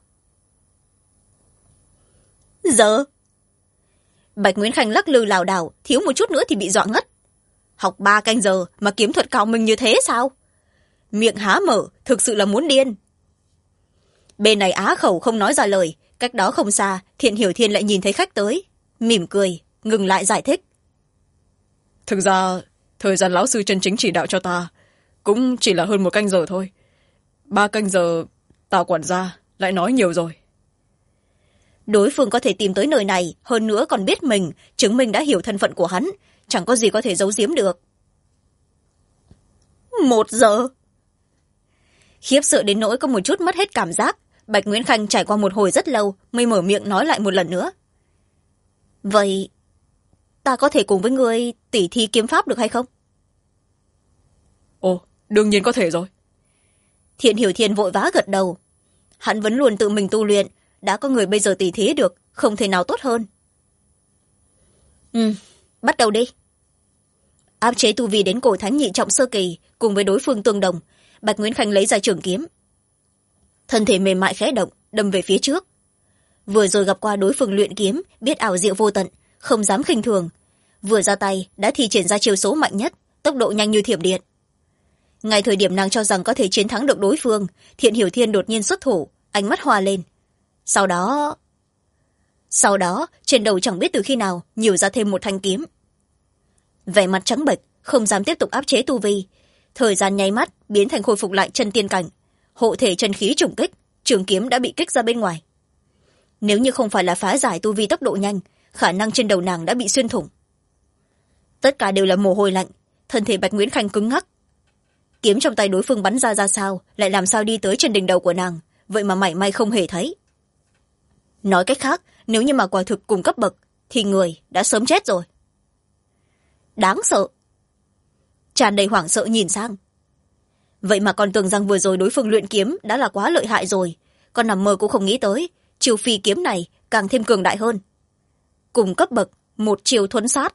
Giờ? Bạch Nguyễn Khanh lắc lư lảo đảo, thiếu một chút nữa thì bị dọa ngất. Học 3 canh giờ mà kiếm thuật cao minh như thế sao? Miệng há mở, thực sự là muốn điên. Bên này á khẩu không nói ra lời, cách đó không xa, Thiện Hiểu Thiên lại nhìn thấy khách tới, mỉm cười, ngừng lại giải thích. Thực ra, thời gian lão sư chân chính chỉ đạo cho ta cũng chỉ là hơn 1 canh giờ thôi. 3 canh giờ, Tào quản gia lại nói nhiều rồi. Đối phương có thể tìm tới nơi này, hơn nữa còn biết mình, chứng minh đã hiểu thân phận của hắn, chẳng có gì có thể giấu giếm được. 1 giờ? Khiếp sợ đến nỗi có một chút mất hết cảm giác, Bạch Nguyễn Khanh trải qua một hồi rất lâu mới mở miệng nói lại một lần nữa. Vậy ta có thể cùng với ngươi tỉ thí kiếm pháp được hay không? Ồ, đương nhiên có thể rồi. Thiện Hiểu Thiên vội vã gật đầu. Hắn vẫn luôn tự mình tu luyện, đã có người bây giờ tỉ thí được, không thể nào tốt hơn. Bắt đầu đi. Áp chế tu vi đến cổ thánh nhị trọng sơ kỳ, cùng với đối phương tương đồng, Bạch Nguyễn Khanh lấy ra trường kiếm. Thân thể mềm mại khẽ động, đâm về phía trước. Vừa rồi gặp qua đối phương luyện kiếm, biết ảo diệu vô tận, không dám khinh thường. Vừa ra tay, đã thi triển ra chiêu số mạnh nhất, tốc độ nhanh như thiểm điện. Ngay thời điểm nàng cho rằng có thể chiến thắng được đối phương, Thiện Hiểu Thiên đột nhiên xuất thủ, ánh mắt hoa lên. Sau đó, trên đầu chẳng biết từ khi nào, nhiều ra thêm một thanh kiếm. Vẻ mặt trắng bệch, không dám tiếp tục áp chế tu vi. Thời gian nháy mắt, biến thành khôi phục lại chân tiên cảnh. Hộ thể chân khí trùng kích, trường kiếm đã bị kích ra bên ngoài. Nếu như không phải là phá giải tu vi tốc độ nhanh, khả năng trên đầu nàng đã bị xuyên thủng. Tất cả đều là mồ hôi lạnh, thân thể Bạch Nguyễn Khanh cứng ngắc. Kiếm trong tay đối phương bắn ra sao, lại làm sao đi tới trên đỉnh đầu của nàng, vậy mà mảy may không hề thấy. Nói cách khác, nếu như mà quả thực cùng cấp bậc, thì người đã sớm chết rồi. Đáng sợ. Tràn đầy hoảng sợ nhìn sang. Vậy mà còn tưởng rằng vừa rồi đối phương luyện kiếm đã là quá lợi hại rồi, còn nằm mơ cũng không nghĩ tới chiêu phi kiếm này càng thêm cường đại hơn. Cùng cấp bậc, một chiêu thuấn sát.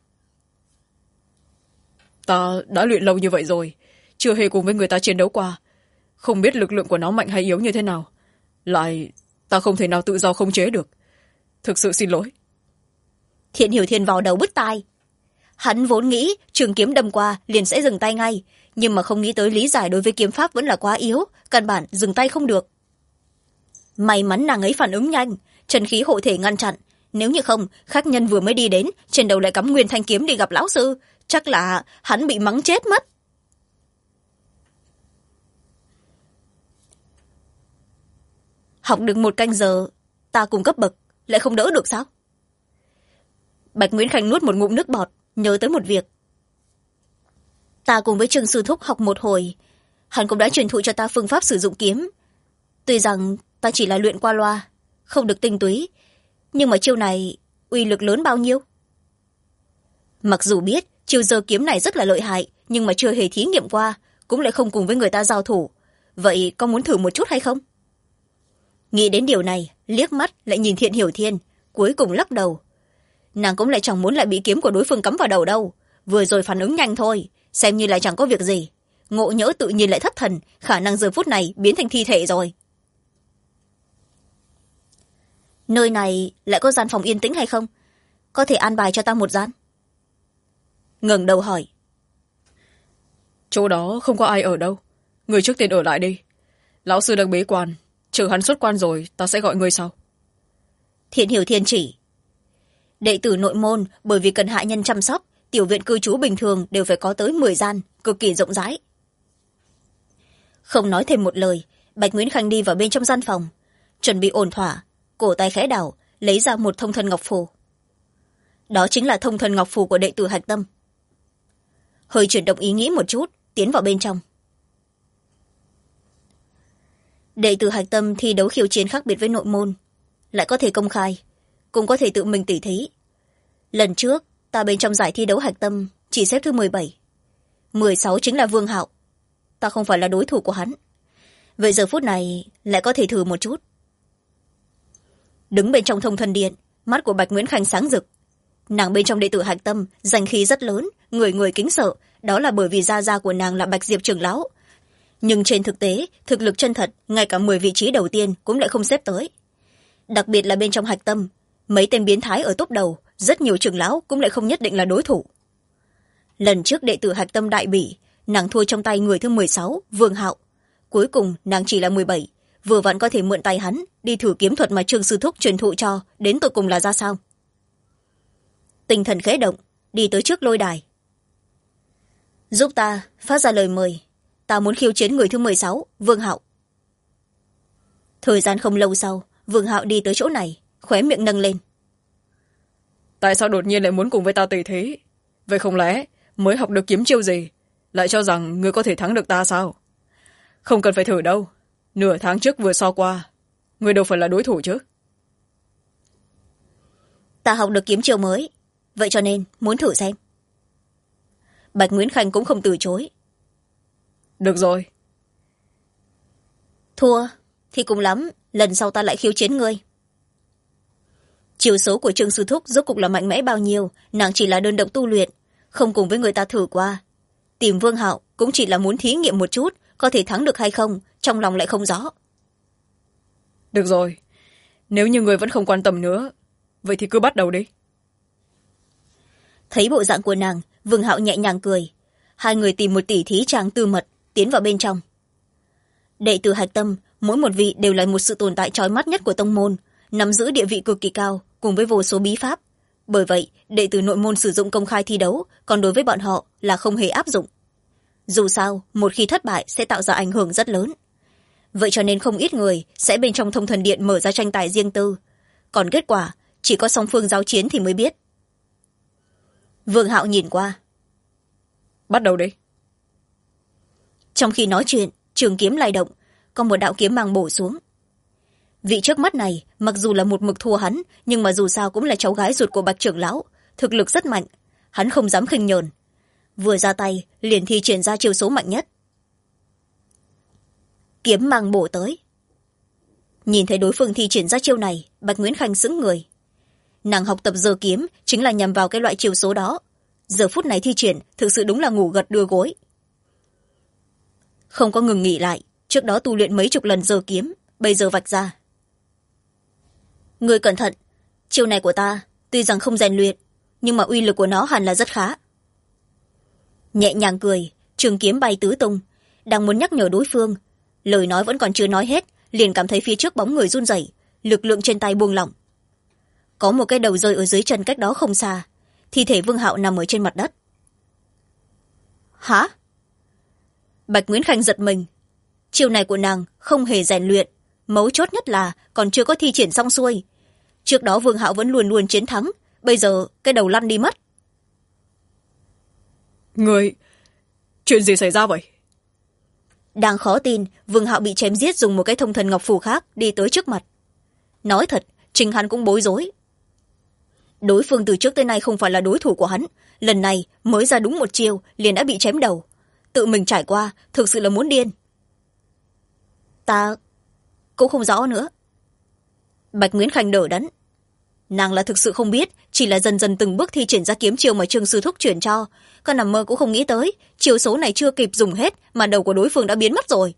Ta đã luyện lâu như vậy rồi, chưa hề cùng với người ta chiến đấu qua, không biết lực lượng của nó mạnh hay yếu như thế nào, lại ta không thể nào tự do khống chế được. Thực sự xin lỗi. Thiện Hiểu Thiên vào đầu bứt tai. Hắn vốn nghĩ trường kiếm đâm qua liền sẽ dừng tay ngay, nhưng mà không nghĩ tới lý giải đối với kiếm pháp vẫn là quá yếu, căn bản dừng tay không được. May mắn nàng ấy phản ứng nhanh, chân khí hộ thể ngăn chặn, nếu như không, khách nhân vừa mới đi đến, trên đầu lại cắm nguyên thanh kiếm đi gặp lão sư, chắc là hắn bị mắng chết mất. Học được 1 canh giờ, ta cùng cấp bậc lại không đỡ được sao? Bạch Nguyễn Khanh nuốt một ngụm nước bọt, nhớ tới một việc. Ta cùng với Trương sư thúc học một hồi, hắn cũng đã truyền thụ cho ta phương pháp sử dụng kiếm. Tuy rằng ta chỉ là luyện qua loa, không được tinh túy, nhưng mà chiêu này uy lực lớn bao nhiêu? Mặc dù biết chiêu giơ kiếm này rất là lợi hại, nhưng mà chưa hề thí nghiệm qua, cũng lại không cùng với người ta giao thủ. Vậy có muốn thử một chút hay không? Nghĩ đến điều này, liếc mắt lại nhìn Thiện Hiểu Thiên, cuối cùng lắc đầu. Nàng cũng lại chẳng muốn lại bị kiếm của đối phương cắm vào đầu đâu. Vừa rồi phản ứng nhanh thôi, xem như lại chẳng có việc gì. Ngộ nhỡ tự nhiên lại thất thần, khả năng giờ phút này biến thành thi thể rồi. Nơi này lại có gian phòng yên tĩnh hay không? Có thể an bài cho ta một gian? Ngẩng đầu hỏi. Chỗ đó không có ai ở đâu, người trước tiên ở lại đi. Lão sư đang bế quan, chờ hắn xuất quan rồi ta sẽ gọi người sau. Thiện Hiểu Thiên chỉ. Đệ tử nội môn bởi vì cần hạ nhân chăm sóc, tiểu viện cư trú bình thường đều phải có tới 10 gian, cực kỳ rộng rãi. Không nói thêm một lời, Bạch Nguyễn Khanh đi vào bên trong gian phòng, chuẩn bị ổn thỏa, cổ tay khẽ đảo, lấy ra một thông thân ngọc phù. Đó chính là thông thân ngọc phù của đệ tử Hạch Tâm. Hơi chuyển động ý nghĩ một chút, tiến vào bên trong. Đệ tử Hạch Tâm thi đấu khiêu chiến khác biệt với nội môn, lại có thể công khai, cũng có thể tự mình tỉ thí. Lần trước ta bên trong giải thi đấu Hạch Tâm chỉ xếp thứ 17. 16 chính là Vương Hạo. Ta không phải là đối thủ của hắn. Vậy giờ phút này lại có thể thử một chút. Đứng bên trong thông thân điện, mắt của Bạch Nguyễn Khanh sáng rực. Nàng bên trong đệ tử Hạch Tâm danh khí rất lớn, người người kính sợ, đó là bởi vì gia gia của nàng là Bạch Diệp trưởng lão. Nhưng trên thực tế, thực lực chân thật, ngay cả 10 vị trí đầu tiên cũng lại không xếp tới. Đặc biệt là bên trong Hạch Tâm, mấy tên biến thái ở top đầu, rất nhiều trưởng lão cũng lại không nhất định là đối thủ. Lần trước đệ tử Hạch Tâm đại bỉ, nàng thua trong tay người thứ 16, Vương Hạo. Cuối cùng nàng chỉ là 17, vừa vặn có thể mượn tay hắn đi thử kiếm thuật mà Trương sư thúc truyền thụ cho, đến tột cùng là ra sao. Tinh thần khẽ động, đi tới trước lôi đài. Giúp ta phát ra lời mời, ta muốn khiêu chiến người thứ 16, Vương Hạo. Thời gian không lâu sau, Vương Hạo đi tới chỗ này, khóe miệng nâng lên. Tại sao đột nhiên lại muốn cùng với ta tỉ thí? Vậy không lẽ mới học được kiếm chiêu gì lại cho rằng ngươi có thể thắng được ta sao? Không cần phải thử đâu, nửa tháng trước vừa so qua, ngươi đâu phải là đối thủ chứ. Ta học được kiếm chiêu mới, vậy cho nên muốn thử xem. Bạch Nguyễn Khanh cũng không từ chối. Được rồi. Thua thì cùng lắm lần sau ta lại khiêu chiến ngươi. Chiêu số của Trương sư thúc rốt cục là mạnh mẽ bao nhiêu, nàng chỉ là đơn độc tu luyện, không cùng với người ta thử qua. Tìm Vương Hạo cũng chỉ là muốn thí nghiệm một chút, có thể thắng được hay không, trong lòng lại không rõ. Được rồi, nếu như người vẫn không quan tâm nữa, vậy thì cứ bắt đầu đi. Thấy bộ dạng của nàng, Vương Hạo nhẹ nhàng cười. Hai người tìm một tỉ thí tràng tư mật, tiến vào bên trong. Đệ tử Hạch Tâm, mỗi một vị đều là một sự tồn tại chói mắt nhất của tông môn, nắm giữ địa vị cực kỳ cao, cùng với vô số bí pháp. Bởi vậy, đệ tử nội môn sử dụng công khai thi đấu, còn đối với bọn họ là không hề áp dụng. Dù sao, một khi thất bại sẽ tạo ra ảnh hưởng rất lớn. Vậy cho nên không ít người sẽ bên trong thông thần điện mở ra tranh tài riêng tư. Còn kết quả, chỉ có song phương giao chiến thì mới biết. Vương Hạo nhìn qua. Bắt đầu đi. Trong khi nói chuyện, trường kiếm lay động, có một đạo kiếm mang bổ xuống. Vị trước mắt này, mặc dù là một mực thua hắn, nhưng mà dù sao cũng là cháu gái ruột của Bạch trưởng lão, thực lực rất mạnh, hắn không dám khinh nhờn. Vừa ra tay, liền thi triển ra chiêu số mạnh nhất. Kiếm mang bổ tới. Nhìn thấy đối phương thi triển ra chiêu này, Bạch Nguyễn Khanh sững người. Nàng học tập giơ kiếm chính là nhằm vào cái loại chiêu số đó. Giờ phút này thi triển thực sự đúng là ngủ gật đưa gối. Không có ngừng nghỉ lại, trước đó tu luyện mấy chục lần giơ kiếm, bây giờ vạch ra. Người cẩn thận, chiêu này của ta tuy rằng không rèn luyện, nhưng mà uy lực của nó hẳn là rất khá. Nhẹ nhàng cười, trường kiếm bay tứ tung, đang muốn nhắc nhở đối phương, lời nói vẫn còn chưa nói hết, liền cảm thấy phía trước bóng người run rẩy, lực lượng trên tay buông lỏng. Có một cái đầu rơi ở dưới chân cách đó không xa, thi thể Vương Hạo nằm ở trên mặt đất. Hả? Bạch Nguyễn Khanh giật mình. Chiêu này của nàng không hề rèn luyện, mấu chốt nhất là còn chưa có thi triển xong xuôi. Trước đó Vương Hạo vẫn luôn luôn chiến thắng, bây giờ cái đầu lăn đi mất. Người... chuyện gì xảy ra vậy? đang khó tin Vương Hạo bị chém giết dùng một cái thông thần ngọc phù khác đi tới trước mặt. Nói thật, chính hắn cũng bối rối. Đối phương từ trước tới nay không phải là đối thủ của hắn, lần này mới ra đúng một chiêu liền đã bị chém đầu. Tự mình trải qua thực sự là muốn điên. Ta cũng không rõ nữa. Bạch Nguyễn Khanh đỡ đẫn. Nàng là thực sự không biết, chỉ là dần dần từng bước thi triển ra kiếm chiêu mà Trương sư thúc chuyển cho. Con nằm mơ cũng không nghĩ tới chiêu số này chưa kịp dùng hết mà đầu của đối phương đã biến mất rồi.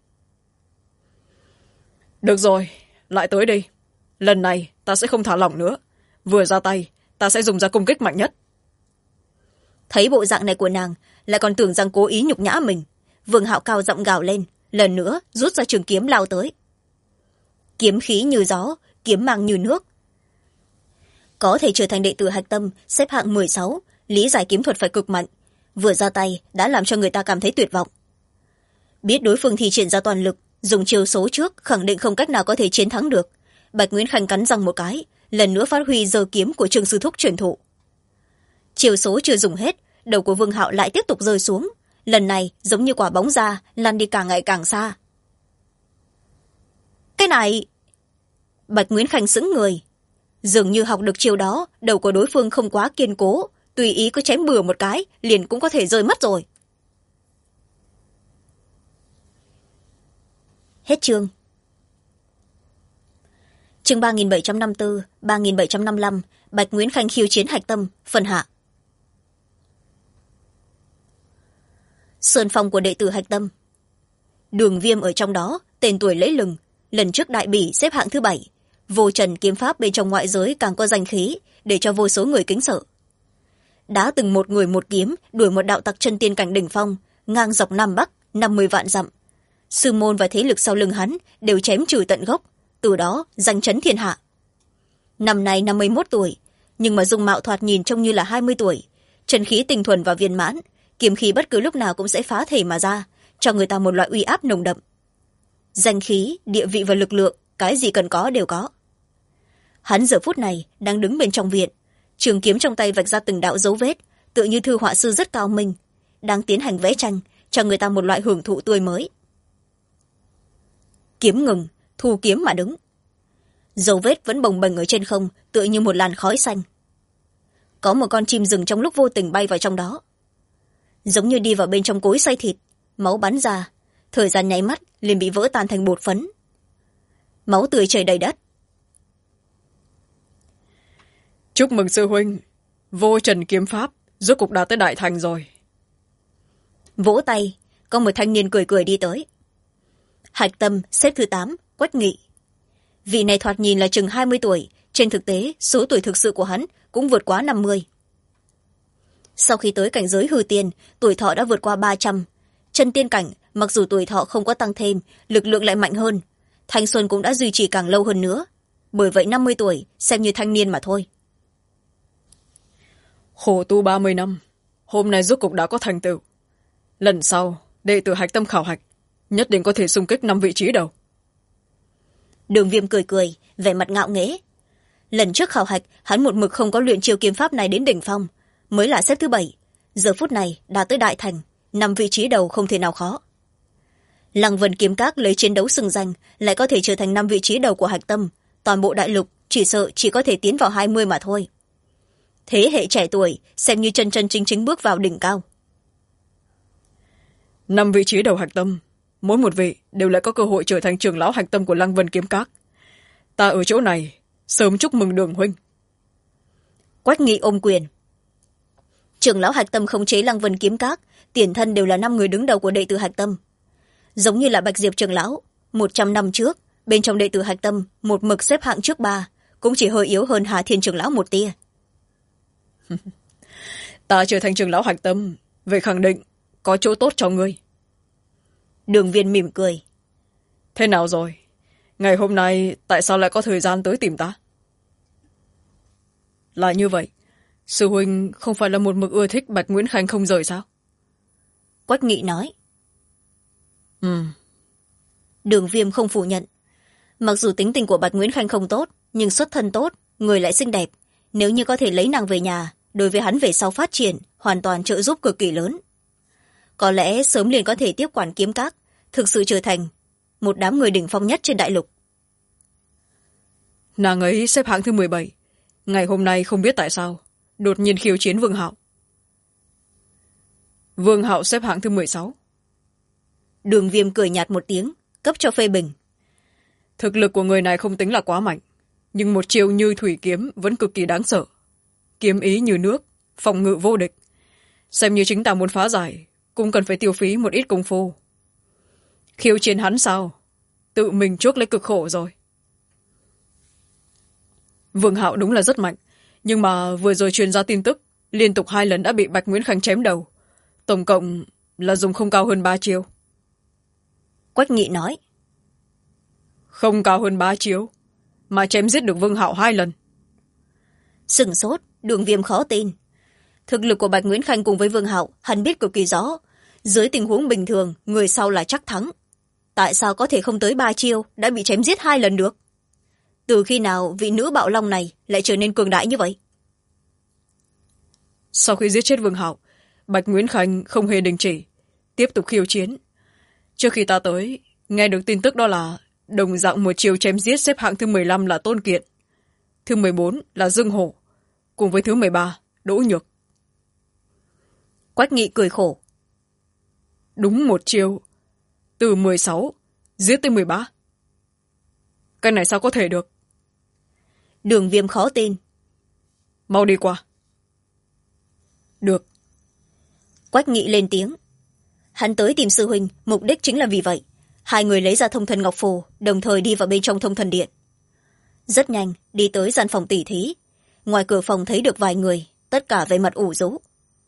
Được rồi, lại tới đi. Lần này ta sẽ không thả lỏng nữa. Vừa ra tay ta sẽ dùng ra công kích mạnh nhất. Thấy bộ dạng này của nàng, lại còn tưởng rằng cố ý nhục nhã mình. Vương Hạo cao giọng gào lên, lần nữa rút ra trường kiếm lao tới. Kiếm khí như gió, kiếm mang như nước. Có thể trở thành đệ tử hạch tâm xếp hạng 16, lý giải kiếm thuật phải cực mạnh. Vừa ra tay đã làm cho người ta cảm thấy tuyệt vọng. Biết đối phương thi triển ra toàn lực, dùng chiêu số trước khẳng định không cách nào có thể chiến thắng được. Bạch Nguyễn Khanh cắn răng một cái, lần nữa phát huy giơ kiếm của Trương sư thúc truyền thụ. Chiêu số chưa dùng hết, đầu của Vương Hạo lại tiếp tục rơi xuống. Lần này giống như quả bóng ra, lăn đi càng ngày càng xa. Cái này... Bạch Nguyễn Khanh sững người. Dường như học được chiêu đó, đầu của đối phương không quá kiên cố, tùy ý có chém bừa một cái liền cũng có thể rơi mất rồi. Hết chương. Chương 3754, 3755, Bạch Nguyễn Khanh khiêu chiến hạch tâm, phần hạ. Sơn phong của đệ tử hạch tâm. Đường Viêm ở trong đó, tên tuổi lẫy lừng, lần trước đại bỉ xếp hạng thứ 7. Vô trần kiếm pháp bên trong ngoại giới càng có danh khí, để cho vô số người kính sợ. Đã từng một người một kiếm đuổi một đạo tặc chân tiên cảnh đỉnh phong, ngang dọc Nam Bắc 50 vạn dặm. Sư môn và thế lực sau lưng hắn đều chém trừ tận gốc, từ đó danh chấn thiên hạ. Năm nay 51 tuổi, nhưng mà dung mạo thoạt nhìn trông như là 20 tuổi. Chân khí tinh thuần và viên mãn, kiếm khí bất cứ lúc nào cũng sẽ phá thể mà ra, cho người ta một loại uy áp nồng đậm. Danh khí, địa vị và lực lượng, cái gì cần có đều có. Hắn giờ phút này đang đứng bên trong viện, trường kiếm trong tay vạch ra từng đạo dấu vết, tựa như thư họa sư rất cao minh, đang tiến hành vẽ tranh, cho người ta một loại hưởng thụ tươi mới. Kiếm ngừng, thu kiếm mà đứng. Dấu vết vẫn bồng bềnh ở trên không, tựa như một làn khói xanh. Có một con chim rừng trong lúc vô tình bay vào trong đó, giống như đi vào bên trong cối xay thịt, máu bắn ra, thời gian nháy mắt liền bị vỡ tan thành bột phấn. Máu tươi chảy đầy đất. Chúc mừng sư huynh, vô trần kiếm pháp rốt cục đã tới đại thành rồi. Vỗ tay, có một thanh niên cười cười đi tới. Hạch tâm xếp thứ 8, Quách Nghị. Vị này thoạt nhìn là chừng 20 tuổi, trên thực tế số tuổi thực sự của hắn cũng vượt quá 50. Sau khi tới cảnh giới hư tiên, tuổi thọ đã vượt qua 300. Chân tiên cảnh, mặc dù tuổi thọ không có tăng thêm, lực lượng lại mạnh hơn. Thanh xuân cũng đã duy trì càng lâu hơn nữa. Bởi vậy 50 tuổi xem như thanh niên mà thôi. Khổ tu 30 năm, hôm nay rốt cục đã có thành tựu. Lần sau, đệ tử hạch tâm khảo hạch, nhất định có thể xung kích 5 vị trí đầu. Đường Viêm cười cười, vẻ mặt ngạo nghễ. Lần trước khảo hạch, hắn một mực không có luyện chiêu kiếm pháp này đến đỉnh phong, mới là xếp thứ 7. Giờ phút này đã tới đại thành, 5 vị trí đầu không thể nào khó. Lăng Vân Kiếm Các lấy chiến đấu xưng danh, lại có thể trở thành 5 vị trí đầu của hạch tâm. Toàn bộ đại lục chỉ sợ chỉ có thể tiến vào 20 mà thôi. Thế hệ trẻ tuổi xem như chân chân chính chính bước vào đỉnh cao. 5 vị trí đầu hạch tâm, mỗi một vị đều lại có cơ hội trở thành trưởng lão hạch tâm của Lăng Vân Kiếm Các. Ta ở chỗ này sớm chúc mừng Đường huynh. Quách Nghị ôm quyền. Trưởng lão hạch tâm khống chế Lăng Vân Kiếm Các, tiền thân đều là 5 người đứng đầu của đệ tử hạch tâm. Giống như là Bạch Diệp trưởng lão, 100 năm trước, bên trong đệ tử hạch tâm một mực xếp hạng trước 3, cũng chỉ hơi yếu hơn Hà Thiên trưởng lão một tia. Ta trở thành trưởng lão hạch tâm, vậy khẳng định có chỗ tốt cho ngươi. Đường Viên mỉm cười. Thế nào rồi? Ngày hôm nay tại sao lại có thời gian tới tìm ta? Là như vậy, sư huynh không phải là một mực ưa thích Bạch Nguyễn Khanh không rời sao? Quách Nghị nói. Đường Viêm không phủ nhận. Mặc dù tính tình của Bạch Nguyễn Khanh không tốt, nhưng xuất thân tốt, người lại xinh đẹp. Nếu như có thể lấy nàng về nhà, đối với hắn về sau phát triển, hoàn toàn trợ giúp cực kỳ lớn. Có lẽ sớm liền có thể tiếp quản kiếm các, thực sự trở thành một đám người đỉnh phong nhất trên đại lục. Nàng ấy xếp hạng thứ 17. Ngày hôm nay không biết tại sao đột nhiên khiêu chiến Vương Hạo. Vương Hạo xếp hạng thứ 16. Đường Viêm cười nhạt một tiếng, cấp cho phê bình. Thực lực của người này không tính là quá mạnh, nhưng một chiêu như thủy kiếm vẫn cực kỳ đáng sợ. Kiếm ý như nước, phòng ngự vô địch. Xem như chính ta muốn phá giải, cũng cần phải tiêu phí một ít công phu. Khiêu chiến hắn sao? Tự mình chuốc lấy cực khổ rồi. Vương Hạo đúng là rất mạnh, nhưng mà vừa rồi truyền ra tin tức, liên tục 2 lần đã bị Bạch Nguyễn Khanh chém đầu. Tổng cộng là dùng không cao hơn 3 chiêu. Quách Nghị nói. Không cao hơn 3 chiêu, mà chém giết được Vương Hạo 2 lần. Sửng sốt, Đường Viêm khó tin. Thực lực của Bạch Nguyễn Khanh cùng với Vương Hạo hắn biết cực kỳ rõ. Dưới tình huống bình thường, người sau là chắc thắng. Tại sao có thể không tới 3 chiêu đã bị chém giết 2 lần được? Từ khi nào vị nữ bạo long này lại trở nên cường đại như vậy? Sau khi giết chết Vương Hạo, Bạch Nguyễn Khanh không hề đình chỉ, tiếp tục khiêu chiến. Trước khi ta tới, nghe được tin tức đó là đồng dạng một chiều chém giết xếp hạng thứ 15 là Tôn Kiện, thứ 14 là Dương Hổ, cùng với thứ 13 Đỗ Nhược. Quách Nghị cười khổ. Đúng một chiều, từ 16 giết tới 13. Cái này sao có thể được? Đường Viêm khó tin. Mau đi qua. Được. Quách Nghị lên tiếng. Hắn tới tìm sư huynh, mục đích chính là vì vậy. Hai người lấy ra thông thần ngọc phù, đồng thời đi vào bên trong thông thần điện. Rất nhanh, đi tới gian phòng tỉ thí. Ngoài cửa phòng thấy được vài người, tất cả về mặt ủ rũ.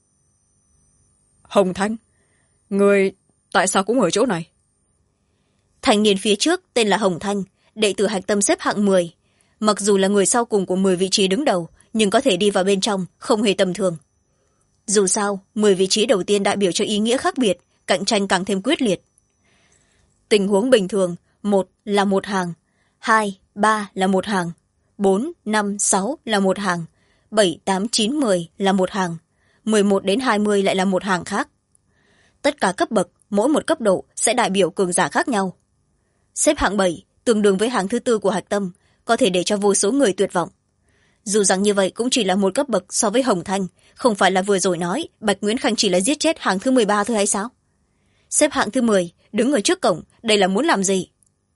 Hồng Thanh, người tại sao cũng ở chỗ này? Thanh niên phía trước tên là Hồng Thanh, đệ tử Hạch Tâm xếp hạng 10. Mặc dù là người sau cùng của 10 vị trí đứng đầu, nhưng có thể đi vào bên trong, không hề tầm thường. Dù sao, 10 vị trí đầu tiên đại biểu cho ý nghĩa khác biệt, cạnh tranh càng thêm quyết liệt. Tình huống bình thường, 1 là một hàng, 2, 3 là một hàng, 4, 5, 6 là một hàng, 7, 8, 9, 10 là một hàng, 11 đến 20 lại là một hàng khác. Tất cả cấp bậc, mỗi một cấp độ sẽ đại biểu cường giả khác nhau. Xếp hạng 7, tương đương với hàng thứ 4 của Hạch Tâm, có thể để cho vô số người tuyệt vọng. Dù rằng như vậy cũng chỉ là một cấp bậc so với Hồng Thanh, không phải là vừa rồi nói Bạch Nguyễn Khanh chỉ là giết chết hàng thứ 13 thôi hay sao? Xếp hạng thứ 10, đứng ở trước cổng, đây là muốn làm gì?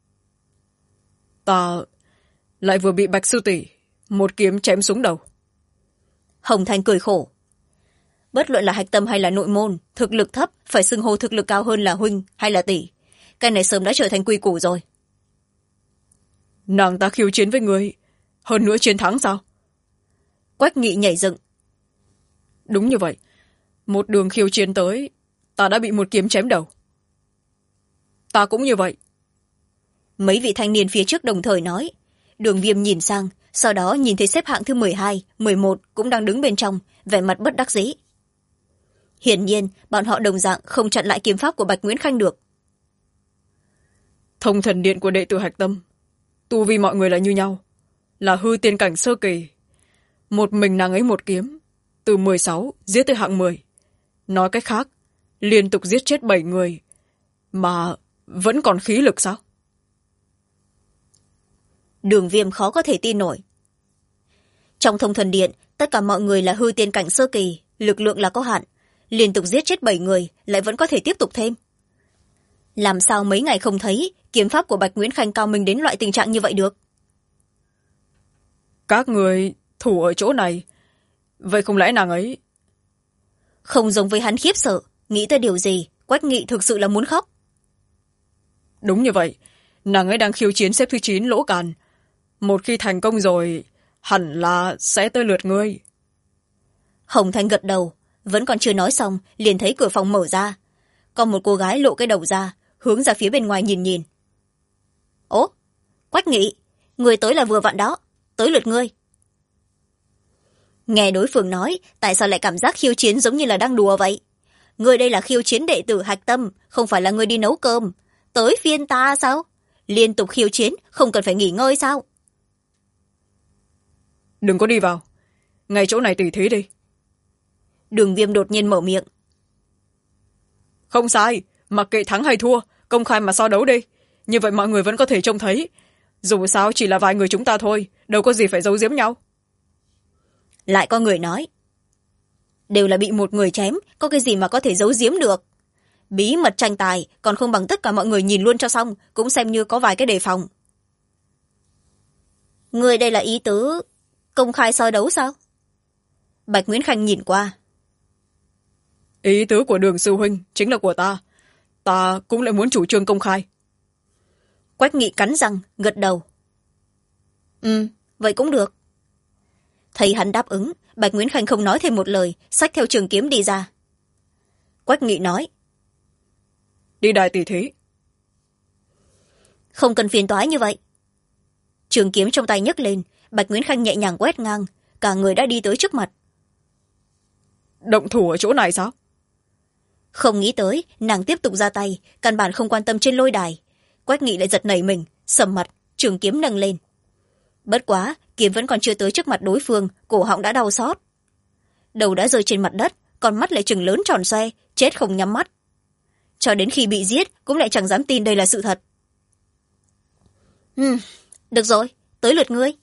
Ta lại vừa bị Bạch sư tỷ một kiếm chém xuống đầu. Hồng Thanh cười khổ. Bất luận là Hạch Tâm hay là nội môn, thực lực thấp phải xưng hô thực lực cao hơn là huynh hay là tỷ. Cái này sớm đã trở thành quy củ rồi. Nàng ta khiêu chiến với người, hơn nữa chiến thắng sao? Quách Nghị nhảy dựng. Đúng như vậy, một đường khiêu chiến tới, ta đã bị một kiếm chém đầu. Ta cũng như vậy. Mấy vị thanh niên phía trước đồng thời nói. Đường Viêm nhìn sang, sau đó nhìn thấy xếp hạng thứ 12, 11 cũng đang đứng bên trong, vẻ mặt bất đắc dĩ. Hiển nhiên, bọn họ đồng dạng không chặn lại kiếm pháp của Bạch Nguyễn Khanh được. Thông thần điện của đệ tử Hạch Tâm, tu vi mọi người là như nhau, là hư tiên cảnh sơ kỳ. Một mình nàng ấy một kiếm, từ 16 giết tới hạng 10. Nói cách khác, liên tục giết chết 7 người, mà vẫn còn khí lực sao? Đường Viêm khó có thể tin nổi. Trong thông thần điện, tất cả mọi người là hư tiên cảnh sơ kỳ, lực lượng là có hạn. Liên tục giết chết 7 người, lại vẫn có thể tiếp tục thêm. Làm sao mấy ngày không thấy, kiếm pháp của Bạch Nguyễn Khanh cao minh đến loại tình trạng như vậy được? Các người thủ ở chỗ này, vậy không lẽ nàng ấy... Không giống với hắn khiếp sợ, nghĩ tới điều gì, Quách Nghị thực sự là muốn khóc. Đúng như vậy, nàng ấy đang khiêu chiến xếp thứ 9 Lỗ Càn. Một khi thành công rồi, hẳn là sẽ tới lượt ngươi. Hồng Thanh gật đầu, vẫn còn chưa nói xong, liền thấy cửa phòng mở ra. Còn một cô gái lộ cái đầu ra, hướng ra phía bên ngoài nhìn nhìn. Ố, Quách Nghị, người tới là vừa vặn đó, tới lượt ngươi. Nghe đối phương nói, tại sao lại cảm giác khiêu chiến giống như là đang đùa vậy? Người đây là khiêu chiến đệ tử Hạch Tâm, không phải là người đi nấu cơm. Tới phiên ta sao? Liên tục khiêu chiến, không cần phải nghỉ ngơi sao? Đừng có đi vào, ngay chỗ này tỉ thí đi. Đường Viêm đột nhiên mở miệng. Không sai, mặc kệ thắng hay thua, công khai mà so đấu đi. Như vậy mọi người vẫn có thể trông thấy. Dù sao chỉ là vài người chúng ta thôi, đâu có gì phải giấu giếm nhau. Lại có người nói, đều là bị một người chém, có cái gì mà có thể giấu giếm được. Bí mật tranh tài còn không bằng tất cả mọi người nhìn luôn cho xong, cũng xem như có vài cái đề phòng. Người đây là ý tứ công khai soi đấu sao? Bạch Nguyễn Khanh nhìn qua. Ý tứ của Đường sư huynh chính là của ta. Ta cũng lại muốn chủ trương công khai. Quách Nghị cắn răng gật đầu. Vậy cũng được. Thấy hắn đáp ứng, Bạch Nguyễn Khanh không nói thêm một lời, xách theo trường kiếm đi ra. Quách Nghị nói, đi đài tỷ thí. Không cần phiền toái như vậy. Trường kiếm trong tay nhấc lên, Bạch Nguyễn Khanh nhẹ nhàng quét ngang, cả người đã đi tới trước mặt. Động thủ ở chỗ này sao? Không nghĩ tới nàng tiếp tục ra tay, căn bản không quan tâm trên lôi đài. Quách Nghị lại giật nảy mình, sầm mặt, trường kiếm nâng lên. Bất quá kiếm vẫn còn chưa tới trước mặt đối phương, cổ họng đã đau xót. Đầu đã rơi trên mặt đất, con mắt lại trừng lớn tròn xoe, chết không nhắm mắt. Cho đến khi bị giết cũng lại chẳng dám tin đây là sự thật. Được rồi, tới lượt ngươi.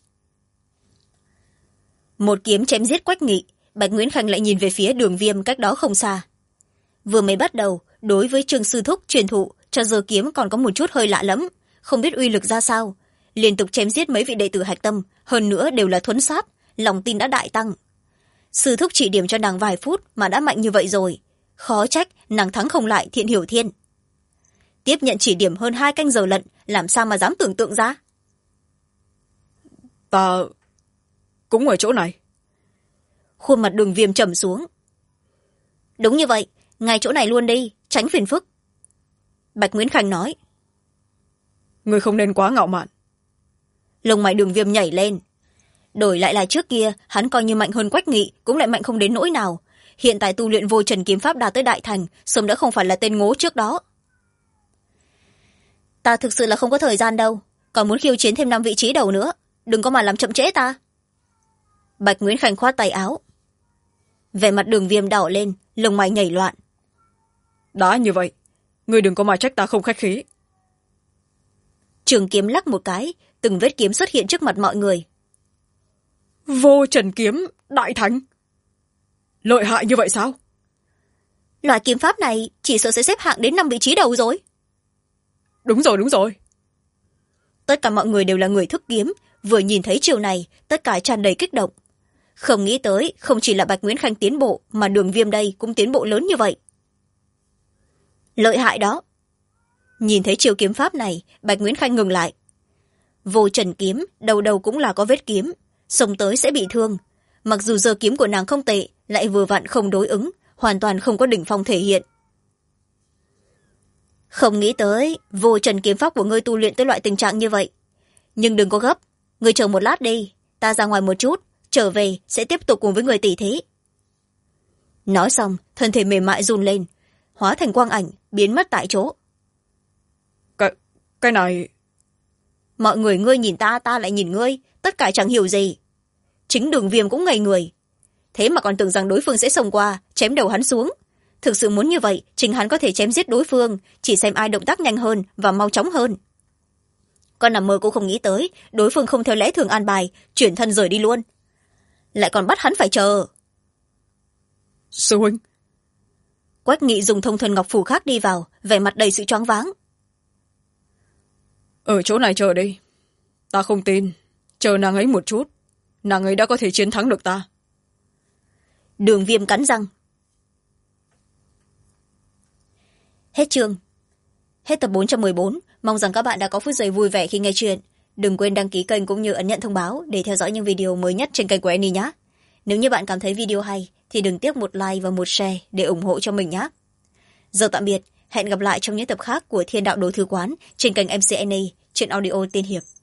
Một kiếm chém giết Quách Nghị, Bạch Nguyễn Khanh lại nhìn về phía Đường Viêm cách đó không xa. Vừa mới bắt đầu, đối với Trương sư thúc truyền thụ cho giờ kiếm còn có một chút hơi lạ lẫm, không biết uy lực ra sao. Liên tục chém giết mấy vị đệ tử hạch tâm, hơn nữa đều là thuấn sát, lòng tin đã đại tăng. Sư thúc chỉ điểm cho nàng vài phút mà đã mạnh như vậy rồi, khó trách nàng thắng không lại Thiện Hiểu Thiên. Tiếp nhận chỉ điểm hơn 2 canh giờ lận, làm sao mà dám tưởng tượng ra. Ta cũng ở chỗ này. Khuôn mặt Đường Viêm trầm xuống. Đúng như vậy, ngay chỗ này luôn đi, tránh phiền phức. Bạch Nguyễn Khanh nói. Ngươi không nên quá ngạo mạn. Lông mày Đường Viêm nhảy lên. Đổi lại là trước kia, hắn coi như mạnh hơn Quách Nghị, cũng lại mạnh không đến nỗi nào. Hiện tại tu luyện vô trần kiếm pháp đạt tới đại thành, sớm đã không phải là tên ngố trước đó. Ta thực sự là không có thời gian đâu, còn muốn khiêu chiến thêm 5 vị trí đầu nữa. Đừng có mà làm chậm trễ ta. Bạch Nguyễn Khanh khoát tay áo. Vẻ mặt Đường Viêm đỏ lên, lông mày nhảy loạn. Đã như vậy, ngươi đừng có mà trách ta không khách khí. Trường kiếm lắc một cái, từng vết kiếm xuất hiện trước mặt mọi người. Vô trần kiếm đại thành, lợi hại như vậy sao? Loại kiếm pháp này chỉ sợ sẽ xếp hạng đến 5 vị trí đầu rồi. Đúng rồi, đúng rồi. Tất cả mọi người đều là người thức kiếm, vừa nhìn thấy chiều này, tất cả tràn đầy kích động. Không nghĩ tới, không chỉ là Bạch Nguyễn Khanh tiến bộ, mà Đường Viêm đây cũng tiến bộ lớn như vậy. Lợi hại đó. Nhìn thấy chiều kiếm pháp này, Bạch Nguyễn Khanh ngừng lại. Vô trần kiếm, đầu đầu cũng là có vết kiếm, xông tới sẽ bị thương. Mặc dù giờ kiếm của nàng không tệ, lại vừa vặn không đối ứng, hoàn toàn không có đỉnh phong thể hiện. Không nghĩ tới, vô trần kiếm pháp của ngươi tu luyện tới loại tình trạng như vậy. Nhưng đừng có gấp, ngươi chờ một lát đi, ta ra ngoài một chút, trở về sẽ tiếp tục cùng với người tỷ thí. Nói xong, thân thể mềm mại run lên, hóa thành quang ảnh, biến mất tại chỗ. Cái này... Mọi người ngươi nhìn ta, ta lại nhìn ngươi, tất cả chẳng hiểu gì. Chính Đường Viêm cũng ngây người. Thế mà còn tưởng rằng đối phương sẽ xông qua, chém đầu hắn xuống. Thực sự muốn như vậy, chính hắn có thể chém giết đối phương, chỉ xem ai động tác nhanh hơn và mau chóng hơn. Con nằm mơ cũng không nghĩ tới, đối phương không theo lẽ thường an bài, chuyển thân rời đi luôn. Lại còn bắt hắn phải chờ. Sư huynh. Quách Nghị dùng thông thuần ngọc phù khác đi vào, vẻ mặt đầy sự choáng váng. Ở chỗ này chờ đi. Ta không tin. Chờ nàng ấy một chút. Nàng ấy đã có thể chiến thắng được ta. Đường Viêm cắn răng. Hết chương. Hết tập 414. Mong rằng các bạn đã có phút giây vui vẻ khi nghe chuyện. Đừng quên đăng ký kênh cũng như ấn nhận thông báo để theo dõi những video mới nhất trên kênh của Annie nhé. Nếu như bạn cảm thấy video hay thì đừng tiếc một like và một share để ủng hộ cho mình nhé. Giờ tạm biệt. Hẹn gặp lại trong những tập khác của Thiên Đạo Đồ Thư Quán trên kênh MC Annie trên audio Tiên Hiệp.